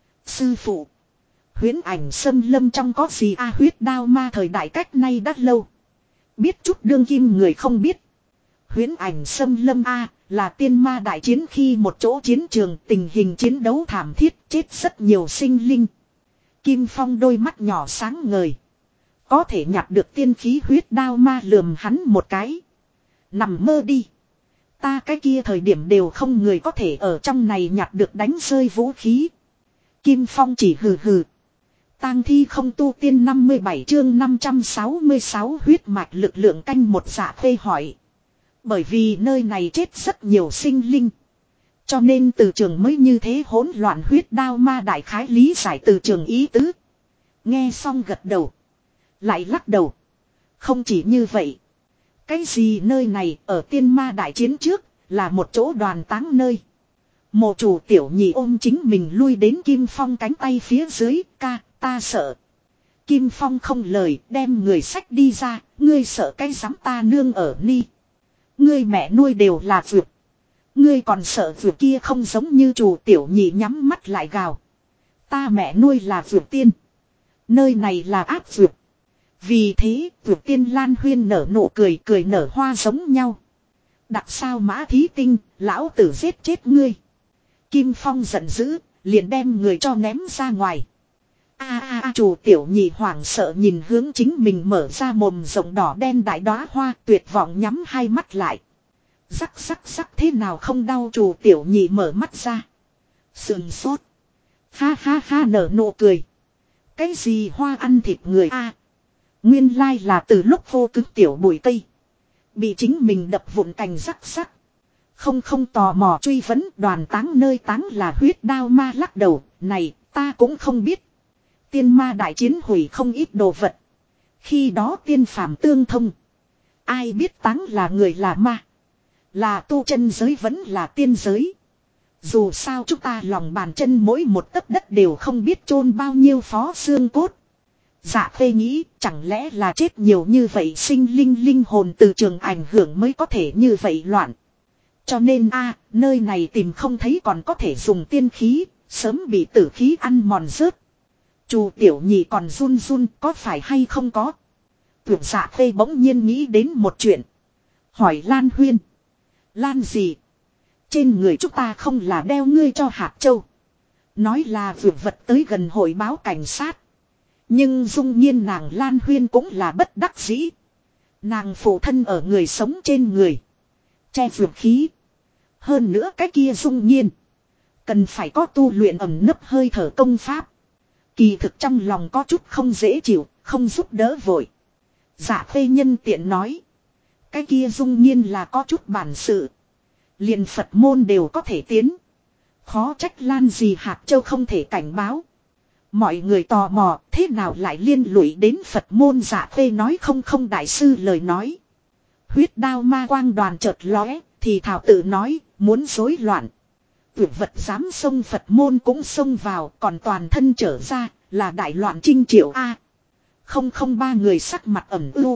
Sư phụ. Huyễn ảnh xâm lâm trong có gì huyết đao ma thời đại cách nay đã lâu. Biết chút đương kim người không biết. Huyễn ảnh xâm lâm là tiên ma đại chiến khi một chỗ chiến trường tình hình chiến đấu thảm thiết chết rất nhiều sinh linh. Kim Phong đôi mắt nhỏ sáng ngời. Có thể nhặt được tiên khí huyết đao ma lườm hắn một cái. Nằm mơ đi. Ta cái kia thời điểm đều không người có thể ở trong này nhặt được đánh rơi vũ khí. Kim Phong chỉ hừ hừ. Tang thi không tu tiên 57 chương 566 huyết mạch lực lượng canh một Dạ Phê hỏi. Bởi vì nơi này chết rất nhiều sinh linh. Cho nên từ trường mới như thế hỗn loạn huyết đao ma đại khái lý giải từ trường ý tứ. Nghe xong gật đầu. Lại lắc đầu. Không chỉ như vậy. Cái gì nơi này ở tiên ma đại chiến trước, là một chỗ đoàn táng nơi. Mộ chủ tiểu nhị ôm chính mình lui đến Kim Phong cánh tay phía dưới, ca, ta sợ. Kim Phong không lời, đem người sách đi ra, ngươi sợ cái dám ta nương ở ni. Ngươi mẹ nuôi đều là vượt. Ngươi còn sợ vượt kia không giống như chủ tiểu nhị nhắm mắt lại gào. Ta mẹ nuôi là vượt tiên. Nơi này là ác vượt. Vì thế, vượt tiên Lan Huyên nở nụ cười, cười nở hoa giống nhau. Đặc sao mã thí tinh, lão tử giết chết ngươi. Kim Phong giận dữ, liền đem người cho ném ra ngoài. Chủ tiểu nhị hoảng sợ nhìn hướng chính mình mở ra mồm rộng đỏ đen đại đóa hoa, tuyệt vọng nhắm hai mắt lại. Rắc rắc rắc thế nào không đau, chủ tiểu nhị mở mắt ra. Sườn sốt. Ha ha ha nở nụ cười. Cái gì hoa ăn thịt người a? Nguyên lai là từ lúc vô cứng tiểu bụi cây. Bị chính mình đập vụn cành rắc rắc. Không tò mò truy vấn, đoàn táng nơi táng là huyết đao ma lắc đầu. Này ta cũng không biết. Tiên ma đại chiến hủy không ít đồ vật. Khi đó tiên phàm tương thông. Ai biết táng là người là ma. Là tu chân giới vẫn là tiên giới. Dù sao chúng ta lòng bàn chân mỗi một tấc đất đều không biết chôn bao nhiêu phó xương cốt. Dạ phê nghĩ chẳng lẽ là chết nhiều như vậy sinh linh hồn từ trường ảnh hưởng mới có thể như vậy loạn. Cho nên nơi này tìm không thấy còn có thể dùng tiên khí, sớm bị tử khí ăn mòn rớt. Chu tiểu nhị còn run run có phải hay không có. Tưởng dạ phê bỗng nhiên nghĩ đến một chuyện. Hỏi Lan Huyên. Lan gì? Trên người chúng ta không là đeo ngươi cho hạt châu. Nói là vượt vật tới gần hội báo cảnh sát. Nhưng dung nhiên nàng Lan Huyên cũng là bất đắc dĩ. Nàng phụ thân ở người sống trên người. Che vượt khí. Hơn nữa cái kia dung nhiên. Cần phải có tu luyện ẩm nấp hơi thở công pháp. Kỳ thực trong lòng có chút không dễ chịu, không giúp đỡ vội. Dạ phê nhân tiện nói. Cái kia dung nhiên là có chút bản sự. Liền Phật môn đều có thể tiến. Khó trách Lan gì hạt châu không thể cảnh báo. Mọi người tò mò thế nào lại liên lụy đến Phật môn. Dạ phê nói không đại sư lời nói. Huyết đao ma quang đoàn chợt lóe, thì thảo tự nói, muốn rối loạn. Vượt vật dám xông Phật môn cũng xông vào, còn toàn thân trở ra, là đại loạn trinh triệu A. Không ba người sắc mặt ẩm ưu.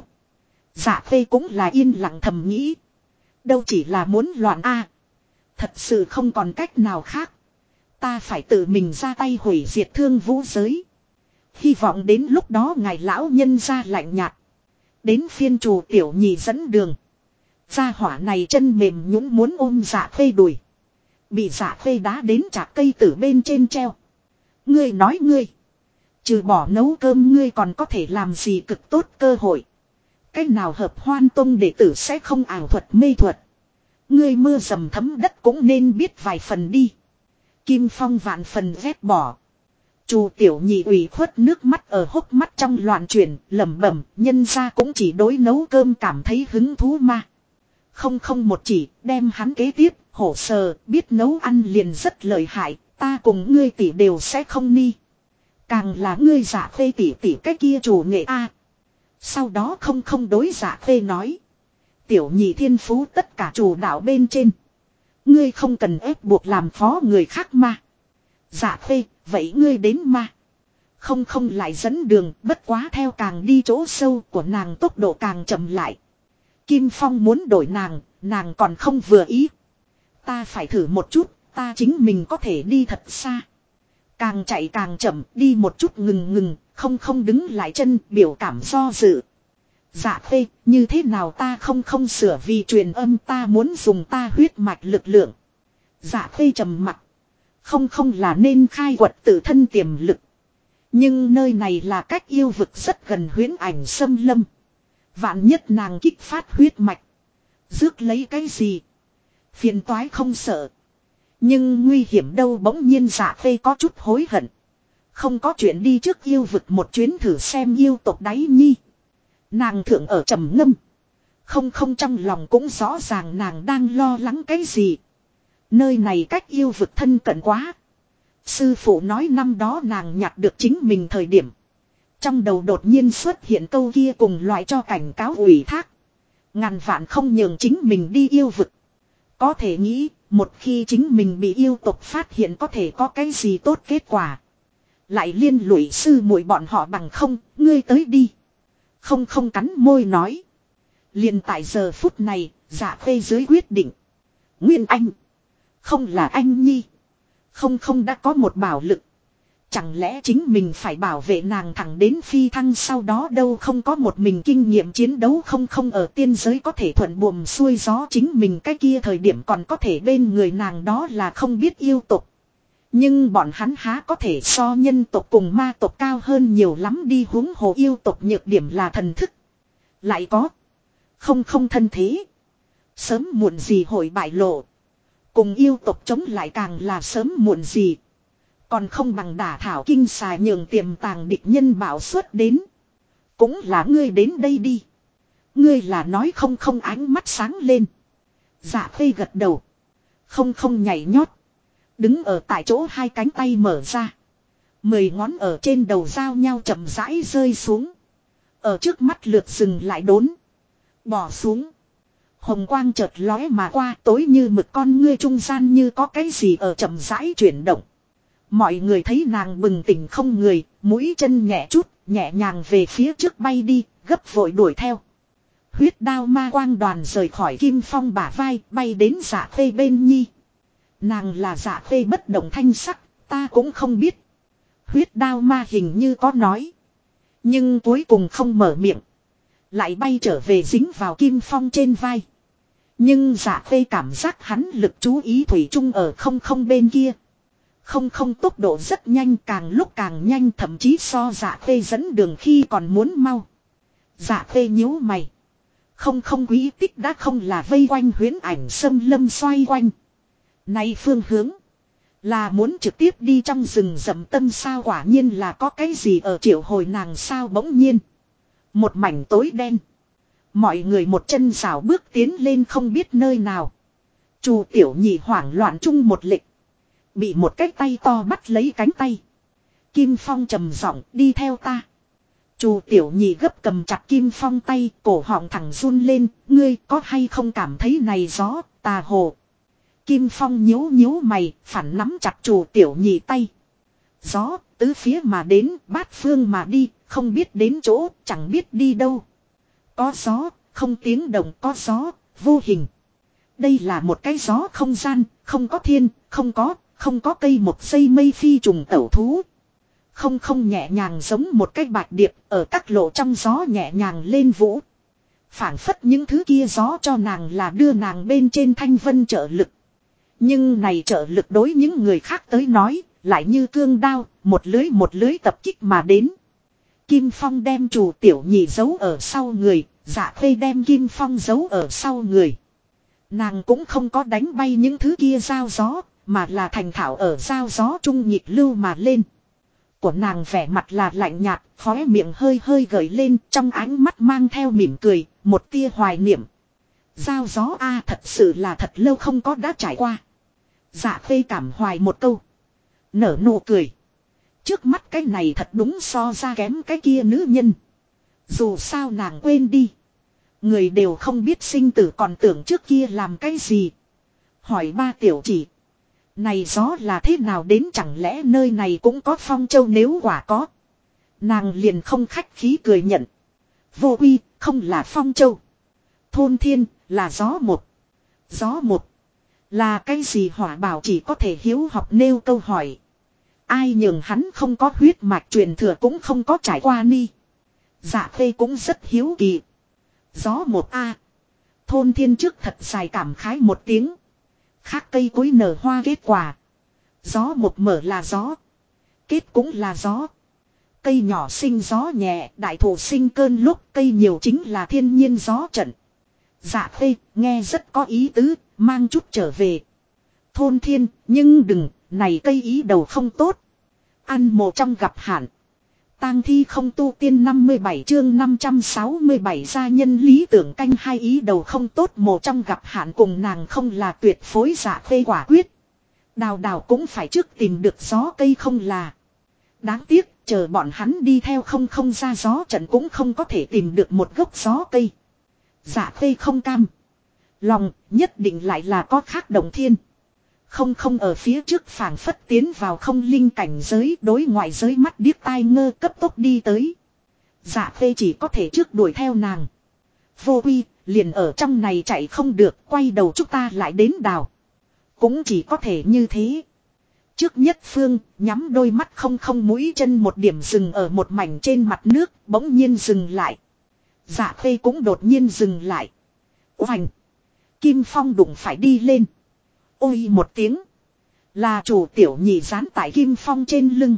Dạ phê cũng là yên lặng thầm nghĩ. Đâu chỉ là muốn loạn A. Thật sự không còn cách nào khác. Ta phải tự mình ra tay hủy diệt Thương Vũ giới. Hy vọng đến lúc đó ngài lão nhân ra lạnh nhạt. Đến phiên chủ tiểu nhị dẫn đường. Gia hỏa này chân mềm nhũn muốn ôm dạ phê đùi. Bị dạ phê đá đến chạc cây tử bên trên treo. Ngươi nói ngươi. Trừ bỏ nấu cơm ngươi còn có thể làm gì cực tốt cơ hội. Cách nào hợp Hoan Tông đệ tử sẽ không ảo thuật mê thuật. Ngươi mưa dầm thấm đất cũng nên biết vài phần đi. Kim Phong vạn phần ghét bỏ. Chu tiểu nhị ủy khuất nước mắt ở hốc mắt trong loạn chuyển, lẩm bẩm, nhân ra cũng chỉ đối nấu cơm cảm thấy hứng thú mà. Không một chỉ, đem hắn kế tiếp, hổ sờ, biết nấu ăn liền rất lợi hại, ta cùng ngươi tỷ đều sẽ không ni. Càng là ngươi giả phê tỷ cái kia chủ nghệ a. Sau đó không đối giả phê nói. Tiểu nhị thiên phú tất cả chủ đạo bên trên. Ngươi không cần ép buộc làm phó người khác mà. Dạ phê, vậy ngươi đến mà. Không lại dẫn đường, bất quá theo càng đi chỗ sâu của nàng tốc độ càng chậm lại. Kim Phong muốn đổi nàng còn không vừa ý. Ta phải thử một chút, ta chính mình có thể đi thật xa. Càng chạy càng chậm, đi một chút ngừng, không đứng lại chân, biểu cảm do dự. Dạ phê, như thế nào ta không sửa vì truyền âm ta muốn dùng ta huyết mạch lực lượng. Dạ phê trầm mặt. Không là nên khai quật tự thân tiềm lực. Nhưng nơi này là cách yêu vực rất gần huyễn ảnh xâm lâm. Vạn nhất nàng kích phát huyết mạch. Rước lấy cái gì? Phiền toái không sợ. Nhưng nguy hiểm đâu, bỗng nhiên dạ phê có chút hối hận. Không có chuyện đi trước yêu vực một chuyến thử xem yêu tộc đáy nhi. Nàng thượng ở trầm ngâm. Không trong lòng cũng rõ ràng nàng đang lo lắng cái gì. Nơi này cách yêu vực thân cận quá. Sư phụ nói năm đó nàng nhặt được chính mình thời điểm. Trong đầu đột nhiên xuất hiện câu kia cùng loại cho cảnh cáo ủy thác. Ngàn vạn không nhường chính mình đi yêu vực. Có thể nghĩ, một khi chính mình bị yêu tộc phát hiện có thể có cái gì tốt kết quả. Lại liên lụy sư muội bọn họ bằng không, ngươi tới đi. Không không cắn môi nói. Liền tại giờ phút này, Dạ Khê dưới quyết định. Nguyên Anh. Không là anh nhi. Không không đã có một bảo lực. Chẳng lẽ chính mình phải bảo vệ nàng thẳng đến phi thăng sau đó đâu không có một mình kinh nghiệm chiến đấu không không ở tiên giới có thể thuận buồm xuôi gió chính mình cái kia thời điểm còn có thể bên người nàng đó là không biết yêu tục. Nhưng bọn hắn há có thể so nhân tộc cùng ma tộc cao hơn nhiều lắm đi huống hồ yêu tộc nhược điểm là thần thức. Lại có. Không không thân thế. Sớm muộn gì hội bại lộ. Cùng yêu tộc chống lại càng là sớm muộn gì. Còn không bằng đả thảo kinh xà nhường tiềm tàng địch nhân bảo xuất đến. Cũng là ngươi đến đây đi. Ngươi là nói không không ánh mắt sáng lên. Dạ Khê gật đầu. Không không nhảy nhót. Đứng ở tại chỗ hai cánh tay mở ra. 10 ngón ở trên đầu giao nhau chậm rãi rơi xuống. Ở trước mắt lượt dừng lại đốn. Bỏ xuống. Hồng quang chợt lóe mà qua tối như mực con ngươi trung gian như có cái gì ở chậm rãi chuyển động. Mọi người thấy nàng bừng tỉnh không người, mũi chân nhẹ chút, nhẹ nhàng về phía trước bay đi, gấp vội đuổi theo. Huyết đao ma quang đoàn rời khỏi Kim Phong bả vai, bay đến Dạ Khê bên nhi. Nàng là Dạ Khê bất động thanh sắc, ta cũng không biết. Huyết đao ma hình như có nói. Nhưng cuối cùng không mở miệng. Lại bay trở về dính vào Kim Phong trên vai. Nhưng Dạ Khê cảm giác hắn lực chú ý thủy chung ở không không bên kia. Không không tốc độ rất nhanh càng lúc càng nhanh thậm chí so Dạ Khê dẫn đường khi còn muốn mau. Dạ Khê nhíu mày. Không không quý tích đã không là vây quanh huyễn ảnh xâm lâm xoay quanh. Nay phương hướng. Là muốn trực tiếp đi trong rừng rậm tâm sao quả nhiên là có cái gì ở triệu hồi nàng sao bỗng nhiên. Một mảnh tối đen. Mọi người một chân rào bước tiến lên không biết nơi nào. Chu Tiểu Nhị hoảng loạn chung một lịch. Bị một cái tay to bắt lấy cánh tay. Kim Phong trầm giọng đi theo ta. Chu Tiểu Nhị gấp cầm chặt Kim Phong tay, cổ họng thẳng run lên, ngươi có hay không cảm thấy này gió, tà hồ. Kim Phong nhíu nhíu mày, phản nắm chặt Chu Tiểu Nhị tay. Gió, tứ phía mà đến, bát phương mà đi, không biết đến chỗ, chẳng biết đi đâu. Có gió, không tiếng động có gió, vô hình. Đây là một cái gió không gian, không có thiên, không có cây một dây mây phi trùng tẩu thú. Không không nhẹ nhàng giống một cái bạch điệp ở các lộ trong gió nhẹ nhàng lên vũ. Phảng phất những thứ kia gió cho nàng là đưa nàng bên trên thanh vân trợ lực. Nhưng này trợ lực đối những người khác tới nói, lại như cương đao, một lưới tập kích mà đến. Kim Phong đem Chu Tiểu Nhị giấu ở sau người, Dạ Khê đem Kim Phong giấu ở sau người. Nàng cũng không có đánh bay những thứ kia giao gió, mà là thành thạo ở giao gió trung nhịp lưu mà lên. Của nàng vẻ mặt là lạnh nhạt, khóe miệng hơi hơi gợi lên, trong ánh mắt mang theo mỉm cười, một tia hoài niệm. Giao gió a thật sự là thật lâu không có đã trải qua. Dạ Khê cảm hoài một câu. Nở nụ cười. Trước mắt cái này thật đúng so ra kém cái kia nữ nhân. Dù sao nàng quên đi. Người đều không biết sinh tử còn tưởng trước kia làm cái gì. Hỏi ba tiểu chỉ. Này gió là thế nào đến chẳng lẽ nơi này cũng có Phong Châu nếu quả có. Nàng liền không khách khí cười nhận. Vô uy, không là Phong Châu. Thôn thiên, là gió một. Gió một. Là cái gì hỏa bảo chỉ có thể hiếu học nêu câu hỏi. Ai nhường hắn không có huyết mạch truyền thừa cũng không có trải qua ni. Dạ Khê cũng rất hiếu kỳ. Gió một a. Thôn thiên trước thật dài cảm khái một tiếng. Khác cây cối nở hoa kết quả. Gió một mở là gió. Kết cũng là gió. Cây nhỏ sinh gió nhẹ, đại thụ sinh cơn lúc, cây nhiều chính là thiên nhiên gió trận. Dạ Khê, nghe rất có ý tứ, mang chút trở về. Thôn thiên, nhưng đừng, này cây ý đầu không tốt. Ăn mồ trong gặp hạn. Tang thi không tu tiên 57 chương 567 gia nhân lý tưởng canh hai ý đầu không tốt mồ trong gặp hạn cùng nàng không là tuyệt phối Dạ Khê quả quyết. Đào đào cũng phải trước tìm được gió cây không là. Đáng tiếc, chờ bọn hắn đi theo không không ra gió trận cũng không có thể tìm được một gốc gió cây. Dạ Khê không cam lòng, nhất định lại là có khác động thiên. Không ở phía trước phảng phất tiến vào không linh cảnh giới, đối ngoại giới mắt điếc tai ngơ cấp tốc đi tới. Dạ Khê chỉ có thể trước đuổi theo nàng. Vô Uy, liền ở trong này chạy không được, quay đầu chúng ta lại đến đào. Cũng chỉ có thể như thế. Trước nhất phương, nhắm đôi mắt không mũi chân một điểm dừng ở một mảnh trên mặt nước, bỗng nhiên dừng lại. Dạ Khê cũng đột nhiên dừng lại. Oành! Kim Phong đụng phải đi lên. Ôi một tiếng. Là chủ tiểu nhị dán tại Kim Phong trên lưng.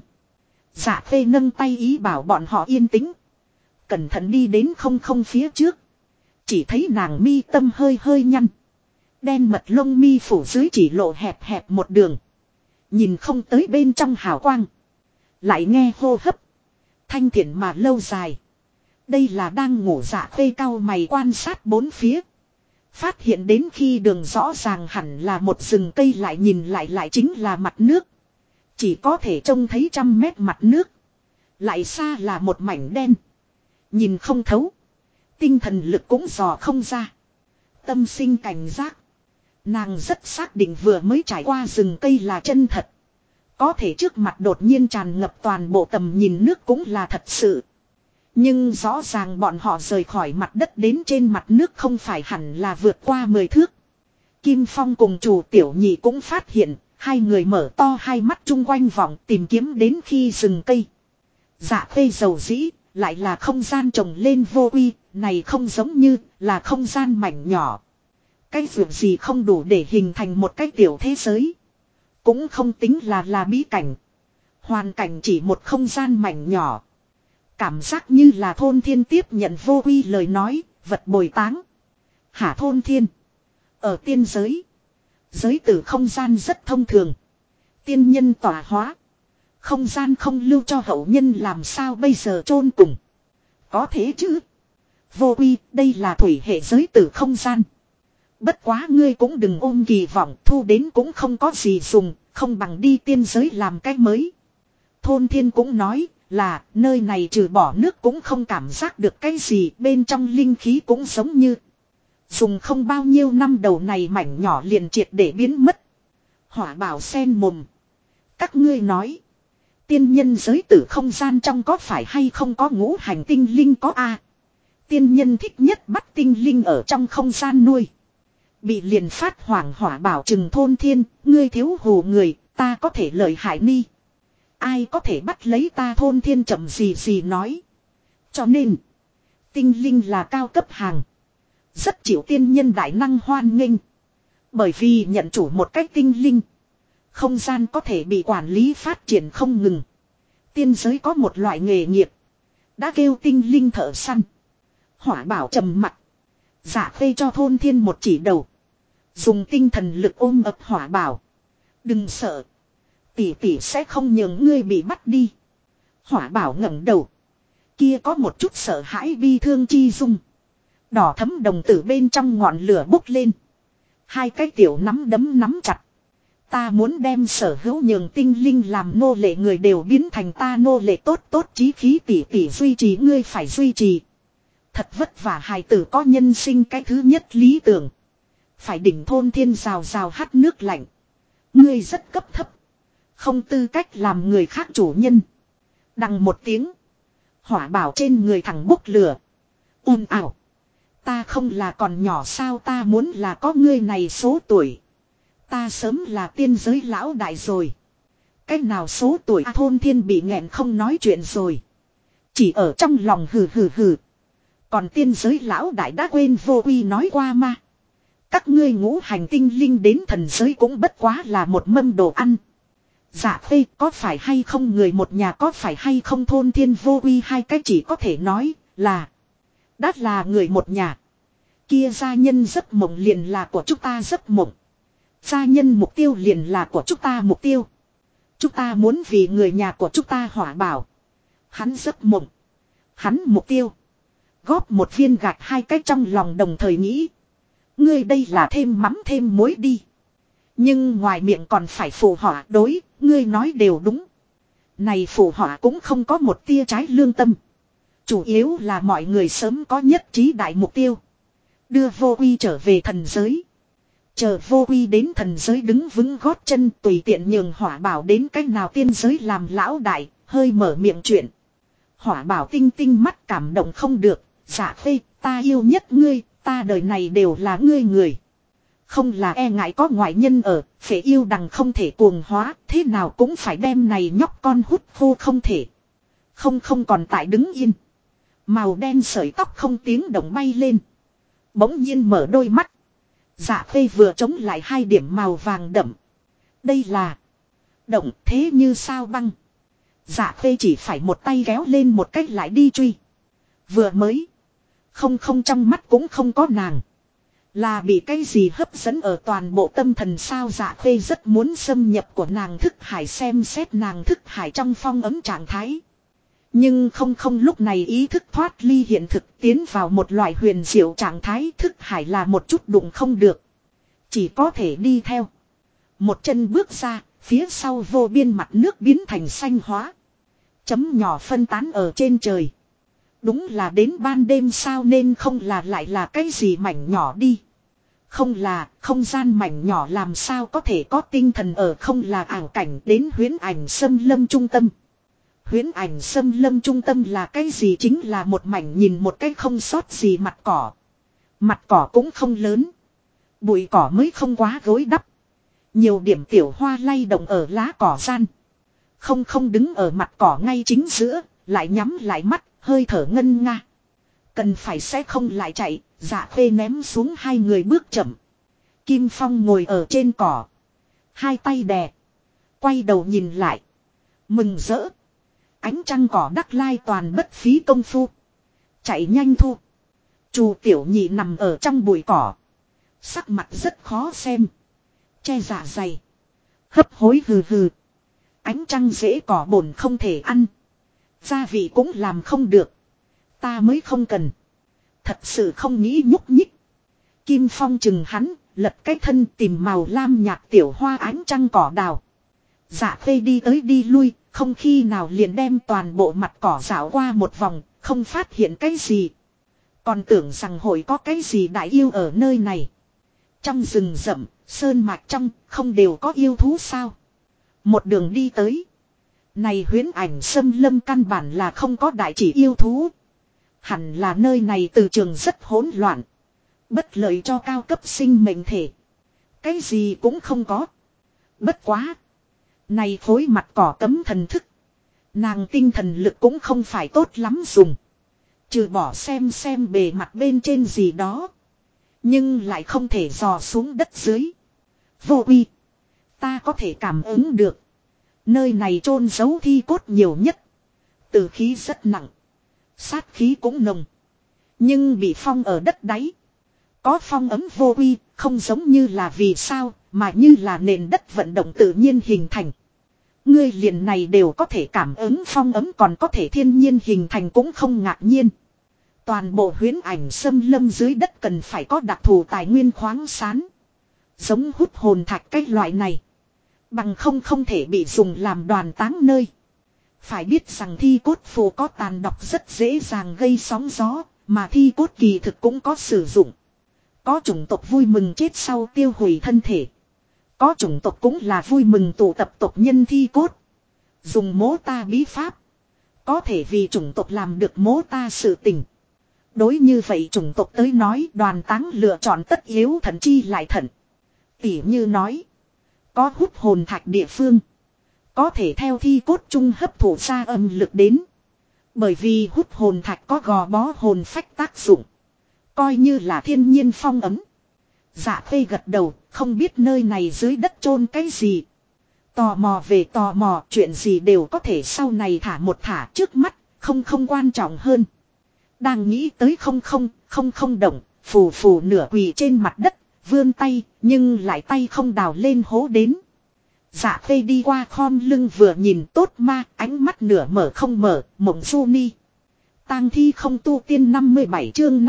Dạ Khê nâng tay ý bảo bọn họ yên tĩnh. Cẩn thận đi đến không phía trước. Chỉ thấy nàng mi tâm hơi hơi nhăn. Đen mật lông mi phủ dưới chỉ lộ hẹp hẹp một đường. Nhìn không tới bên trong hào quang. Lại nghe hô hấp. Thanh thiện mà lâu dài. Đây là đang ngủ. Dạ Khê cau mày quan sát bốn phía. Phát hiện đến khi đường rõ ràng hẳn là một rừng cây, lại nhìn lại chính là mặt nước. Chỉ có thể trông thấy 100 mét mặt nước. Lại xa là một mảnh đen. Nhìn không thấu. Tinh thần lực cũng dò không ra. Tâm sinh cảnh giác. Nàng rất xác định vừa mới trải qua rừng cây là chân thật. Có thể trước mặt đột nhiên tràn ngập toàn bộ tầm nhìn nước cũng là thật sự. Nhưng rõ ràng bọn họ rời khỏi mặt đất đến trên mặt nước không phải hẳn là vượt qua 10 thước. Kim Phong cùng chủ tiểu nhị cũng phát hiện, hai người mở to hai mắt chung quanh vòng tìm kiếm đến khi rừng cây. Dạ Khê dầu dĩ, lại là không gian trồng lên Vô Uy, này không giống như là không gian mảnh nhỏ. Cái việc gì không đủ để hình thành một cái tiểu thế giới. Cũng không tính là bí cảnh. Hoàn cảnh chỉ một không gian mảnh nhỏ. Cảm giác như là Thôn Thiên tiếp nhận Vô Uy lời nói, vật bồi táng. Hả Thôn Thiên? Ở tiên giới. Giới tử không gian rất thông thường. Tiên nhân tỏa hóa. Không gian không lưu cho hậu nhân, làm sao bây giờ chôn cùng. Có thế chứ. Vô Uy, đây là thủy hệ giới tử không gian. Bất quá ngươi cũng đừng ôm kỳ vọng, thu đến cũng không có gì dùng, không bằng đi tiên giới làm cái mới. Thôn Thiên cũng nói là nơi này trừ bỏ nước cũng không cảm giác được cái gì, bên trong linh khí cũng giống như dùng không bao nhiêu năm đầu này mảnh nhỏ liền triệt để biến mất. Hỏa Bảo sen mồm. Các ngươi nói, tiên nhân giới tử không gian trong có phải hay không có ngũ hành tinh linh có a? Tiên nhân thích nhất bắt tinh linh ở trong không gian nuôi. Bị liền phát hoảng. Hỏa Bảo trừng Thôn Thiên, ngươi thiếu hù người, ta có thể lợi hại ni. Ai có thể bắt lấy ta? Thôn Thiên chậm gì nói. Cho nên, tinh linh là cao cấp hàng. Rất chịu tiên nhân đại năng hoan nghênh. Bởi vì nhận chủ một cách tinh linh, không gian có thể bị quản lý phát triển không ngừng. Tiên giới có một loại nghề nghiệp, đã kêu tinh linh thợ săn. Hỏa Bảo trầm mặt. Dạ Khê cho Thôn Thiên một chỉ đầu. Dùng tinh thần lực ôm ập Hỏa Bảo. Đừng sợ. Tỷ tỷ sẽ không nhường ngươi bị bắt đi. Hỏa Bảo ngẩng đầu. Kia có một chút sợ hãi bi thương chi dung. Đỏ thấm đồng tử bên trong ngọn lửa bốc lên. Hai cái tiểu nắm đấm nắm chặt. Ta muốn đem sở hữu nhường tinh linh làm nô lệ người đều biến thành ta nô lệ. Tốt chí khí tỷ tỷ duy trì, ngươi phải duy trì. Thật vất vả hài tử có nhân sinh cái thứ nhất lý tưởng. Phải đỉnh. Thôn Thiên rào rào hắt nước lạnh. Ngươi rất cấp thấp. Không tư cách làm người khác chủ nhân. Đằng một tiếng. Hỏa Bảo trên người thẳng bốc lửa. Ồn ào. Ta không là còn nhỏ sao? Ta muốn là có ngươi này số tuổi. Ta sớm là tiên giới lão đại rồi. Cách nào số tuổi? Thôn Thiên bị nghẹn không nói chuyện rồi. Chỉ ở trong lòng hừ. Còn tiên giới lão đại đã quên Vô Uy nói qua mà. Các ngươi ngũ hành tinh linh đến thần giới cũng bất quá là một mâm đồ ăn. Dạ Khê có phải hay không người một nhà, có phải hay không? Thôn Thiên Vô Uy hai cách chỉ có thể nói là đã là người một nhà. Kia gia nhân giấc mộng liền là của chúng ta giấc mộng. Gia nhân mục tiêu liền là của chúng ta mục tiêu. Chúng ta muốn vì người nhà của chúng ta. Hỏa Bảo. Hắn giấc mộng. Hắn mục tiêu. Góp một viên gạch hai cách trong lòng đồng thời nghĩ. Ngươi đây là thêm mắm thêm muối đi. Nhưng ngoài miệng còn phải phụ họa. Đối, ngươi nói đều đúng. Này phụ họa cũng không có một tia trái lương tâm. Chủ yếu là mọi người sớm có nhất trí đại mục tiêu. Đưa vô quy trở về thần giới. Chờ vô quy đến thần giới đứng vững gót chân tùy tiện nhường hỏa bảo đến cách nào tiên giới làm lão đại, hơi mở miệng chuyện. Hỏa bảo tinh tinh mắt cảm động không được, dạ phê, ta yêu nhất ngươi, ta đời này đều là ngươi người. Không là e ngại có ngoại nhân ở, phải yêu đằng không thể cuồng hóa, thế nào cũng phải đem này nhóc con hút khô không thể. Không còn tại đứng yên. Màu đen sợi tóc không tiếng động bay lên. Bỗng nhiên mở đôi mắt. Dạ phê vừa chống lại hai điểm màu vàng đậm. Đây là động thế như sao băng. Dạ phê chỉ phải một tay kéo lên một cách lại đi truy. Vừa mới. Không trong mắt cũng không có nàng. Là bị cái gì hấp dẫn ở toàn bộ tâm thần sao. Dạ phê rất muốn xâm nhập của nàng thức hải xem xét nàng thức hải trong phong ấm trạng thái. Nhưng không lúc này ý thức thoát ly hiện thực tiến vào một loại huyền diệu trạng thái thức hải là một chút đụng không được. Chỉ có thể đi theo. Một chân bước ra, phía sau vô biên mặt nước biến thành xanh hóa. Chấm nhỏ phân tán ở trên trời. Đúng là đến ban đêm sao nên không là lại là cái gì mảnh nhỏ đi. Không là không gian mảnh nhỏ làm sao có thể có tinh thần ở không là ảo cảnh đến huyễn ảnh xâm lâm trung tâm. Huyễn ảnh xâm lâm trung tâm là cái gì chính là một mảnh nhìn một cái không sót gì mặt cỏ. Mặt cỏ cũng không lớn. Bụi cỏ mới không quá gối đắp. Nhiều điểm tiểu hoa lay động ở lá cỏ gian. Không đứng ở mặt cỏ ngay chính giữa, lại nhắm lại mắt, hơi thở ngân nga. Cần phải sẽ không lại chạy, dạ phê ném xuống hai người bước chậm. Kim Phong ngồi ở trên cỏ. Hai tay đè. Quay đầu nhìn lại. Mừng rỡ. Ánh trăng cỏ đắc lai toàn bất phí công phu. Chạy nhanh thu. Chu tiểu nhị nằm ở trong bụi cỏ. Sắc mặt rất khó xem. Che dạ dày. Hấp hối hừ hừ. Ánh trăng dễ cỏ bổn không thể ăn. Gia vị cũng làm không được. Ta mới không cần. Thật sự không nghĩ nhúc nhích. Kim Phong chừng hắn, lật cái thân tìm màu lam nhạt tiểu hoa ánh trăng cỏ đào. Dạ phê đi tới đi lui, không khi nào liền đem toàn bộ mặt cỏ dạo qua một vòng, không phát hiện cái gì. Còn tưởng rằng hội có cái gì đại yêu ở nơi này. Trong rừng rậm, sơn mạch trong, không đều có yêu thú sao. Một đường đi tới. Này huyễn ảnh xâm lâm căn bản là không có đại chỉ yêu thú. Hẳn là nơi này từ trường rất hỗn loạn. Bất lợi cho cao cấp sinh mệnh thể. Cái gì cũng không có. Bất quá. Này khối mặt cỏ cấm thần thức. Nàng tinh thần lực cũng không phải tốt lắm dùng. Trừ bỏ xem bề mặt bên trên gì đó. Nhưng lại không thể dò xuống đất dưới. Vô uy. Ta có thể cảm ứng được. Nơi này chôn giấu thi cốt nhiều nhất. Tử khí rất nặng. Sát khí cũng nồng. Nhưng bị phong ở đất đáy. Có phong ấm vô uy, không giống như là vì sao, mà như là nền đất vận động tự nhiên hình thành. Ngươi liền này đều có thể cảm ứng phong ấm còn có thể thiên nhiên hình thành cũng không ngạc nhiên. Toàn bộ huyễn ảnh xâm lâm dưới đất cần phải có đặc thù tài nguyên khoáng sản. Giống hút hồn thạch cái loại này. Bằng không thể bị dùng làm đoàn táng nơi. Phải biết rằng thi cốt phù có tàn độc rất dễ dàng gây sóng gió, mà thi cốt kỳ thực cũng có sử dụng. Có chủng tộc vui mừng chết sau tiêu hủy thân thể. Có chủng tộc cũng là vui mừng tụ tập tộc nhân thi cốt. Dùng mố ta bí pháp. Có thể vì chủng tộc làm được mố ta sự tình. Đối như vậy chủng tộc tới nói đoàn táng lựa chọn tất yếu thận chi lại thận. Tỉ như nói. Có hút hồn thạch địa phương. Có thể theo thi cốt chung hấp thụ ra âm lực đến. Bởi vì hút hồn thạch có gò bó hồn phách tác dụng. Coi như là thiên nhiên phong ấm. Dạ phê gật đầu, không biết nơi này dưới đất chôn cái gì. Tò mò về tò mò, chuyện gì đều có thể sau này thả một thả trước mắt, không quan trọng hơn. Đang nghĩ tới không động, phù nửa quỳ trên mặt đất, vươn tay, nhưng lại tay không đào lên hố đến. Dạ phê đi qua khom lưng vừa nhìn tốt ma, ánh mắt nửa mở không mở, mộng du ni. Tang thi không tu tiên 57 chương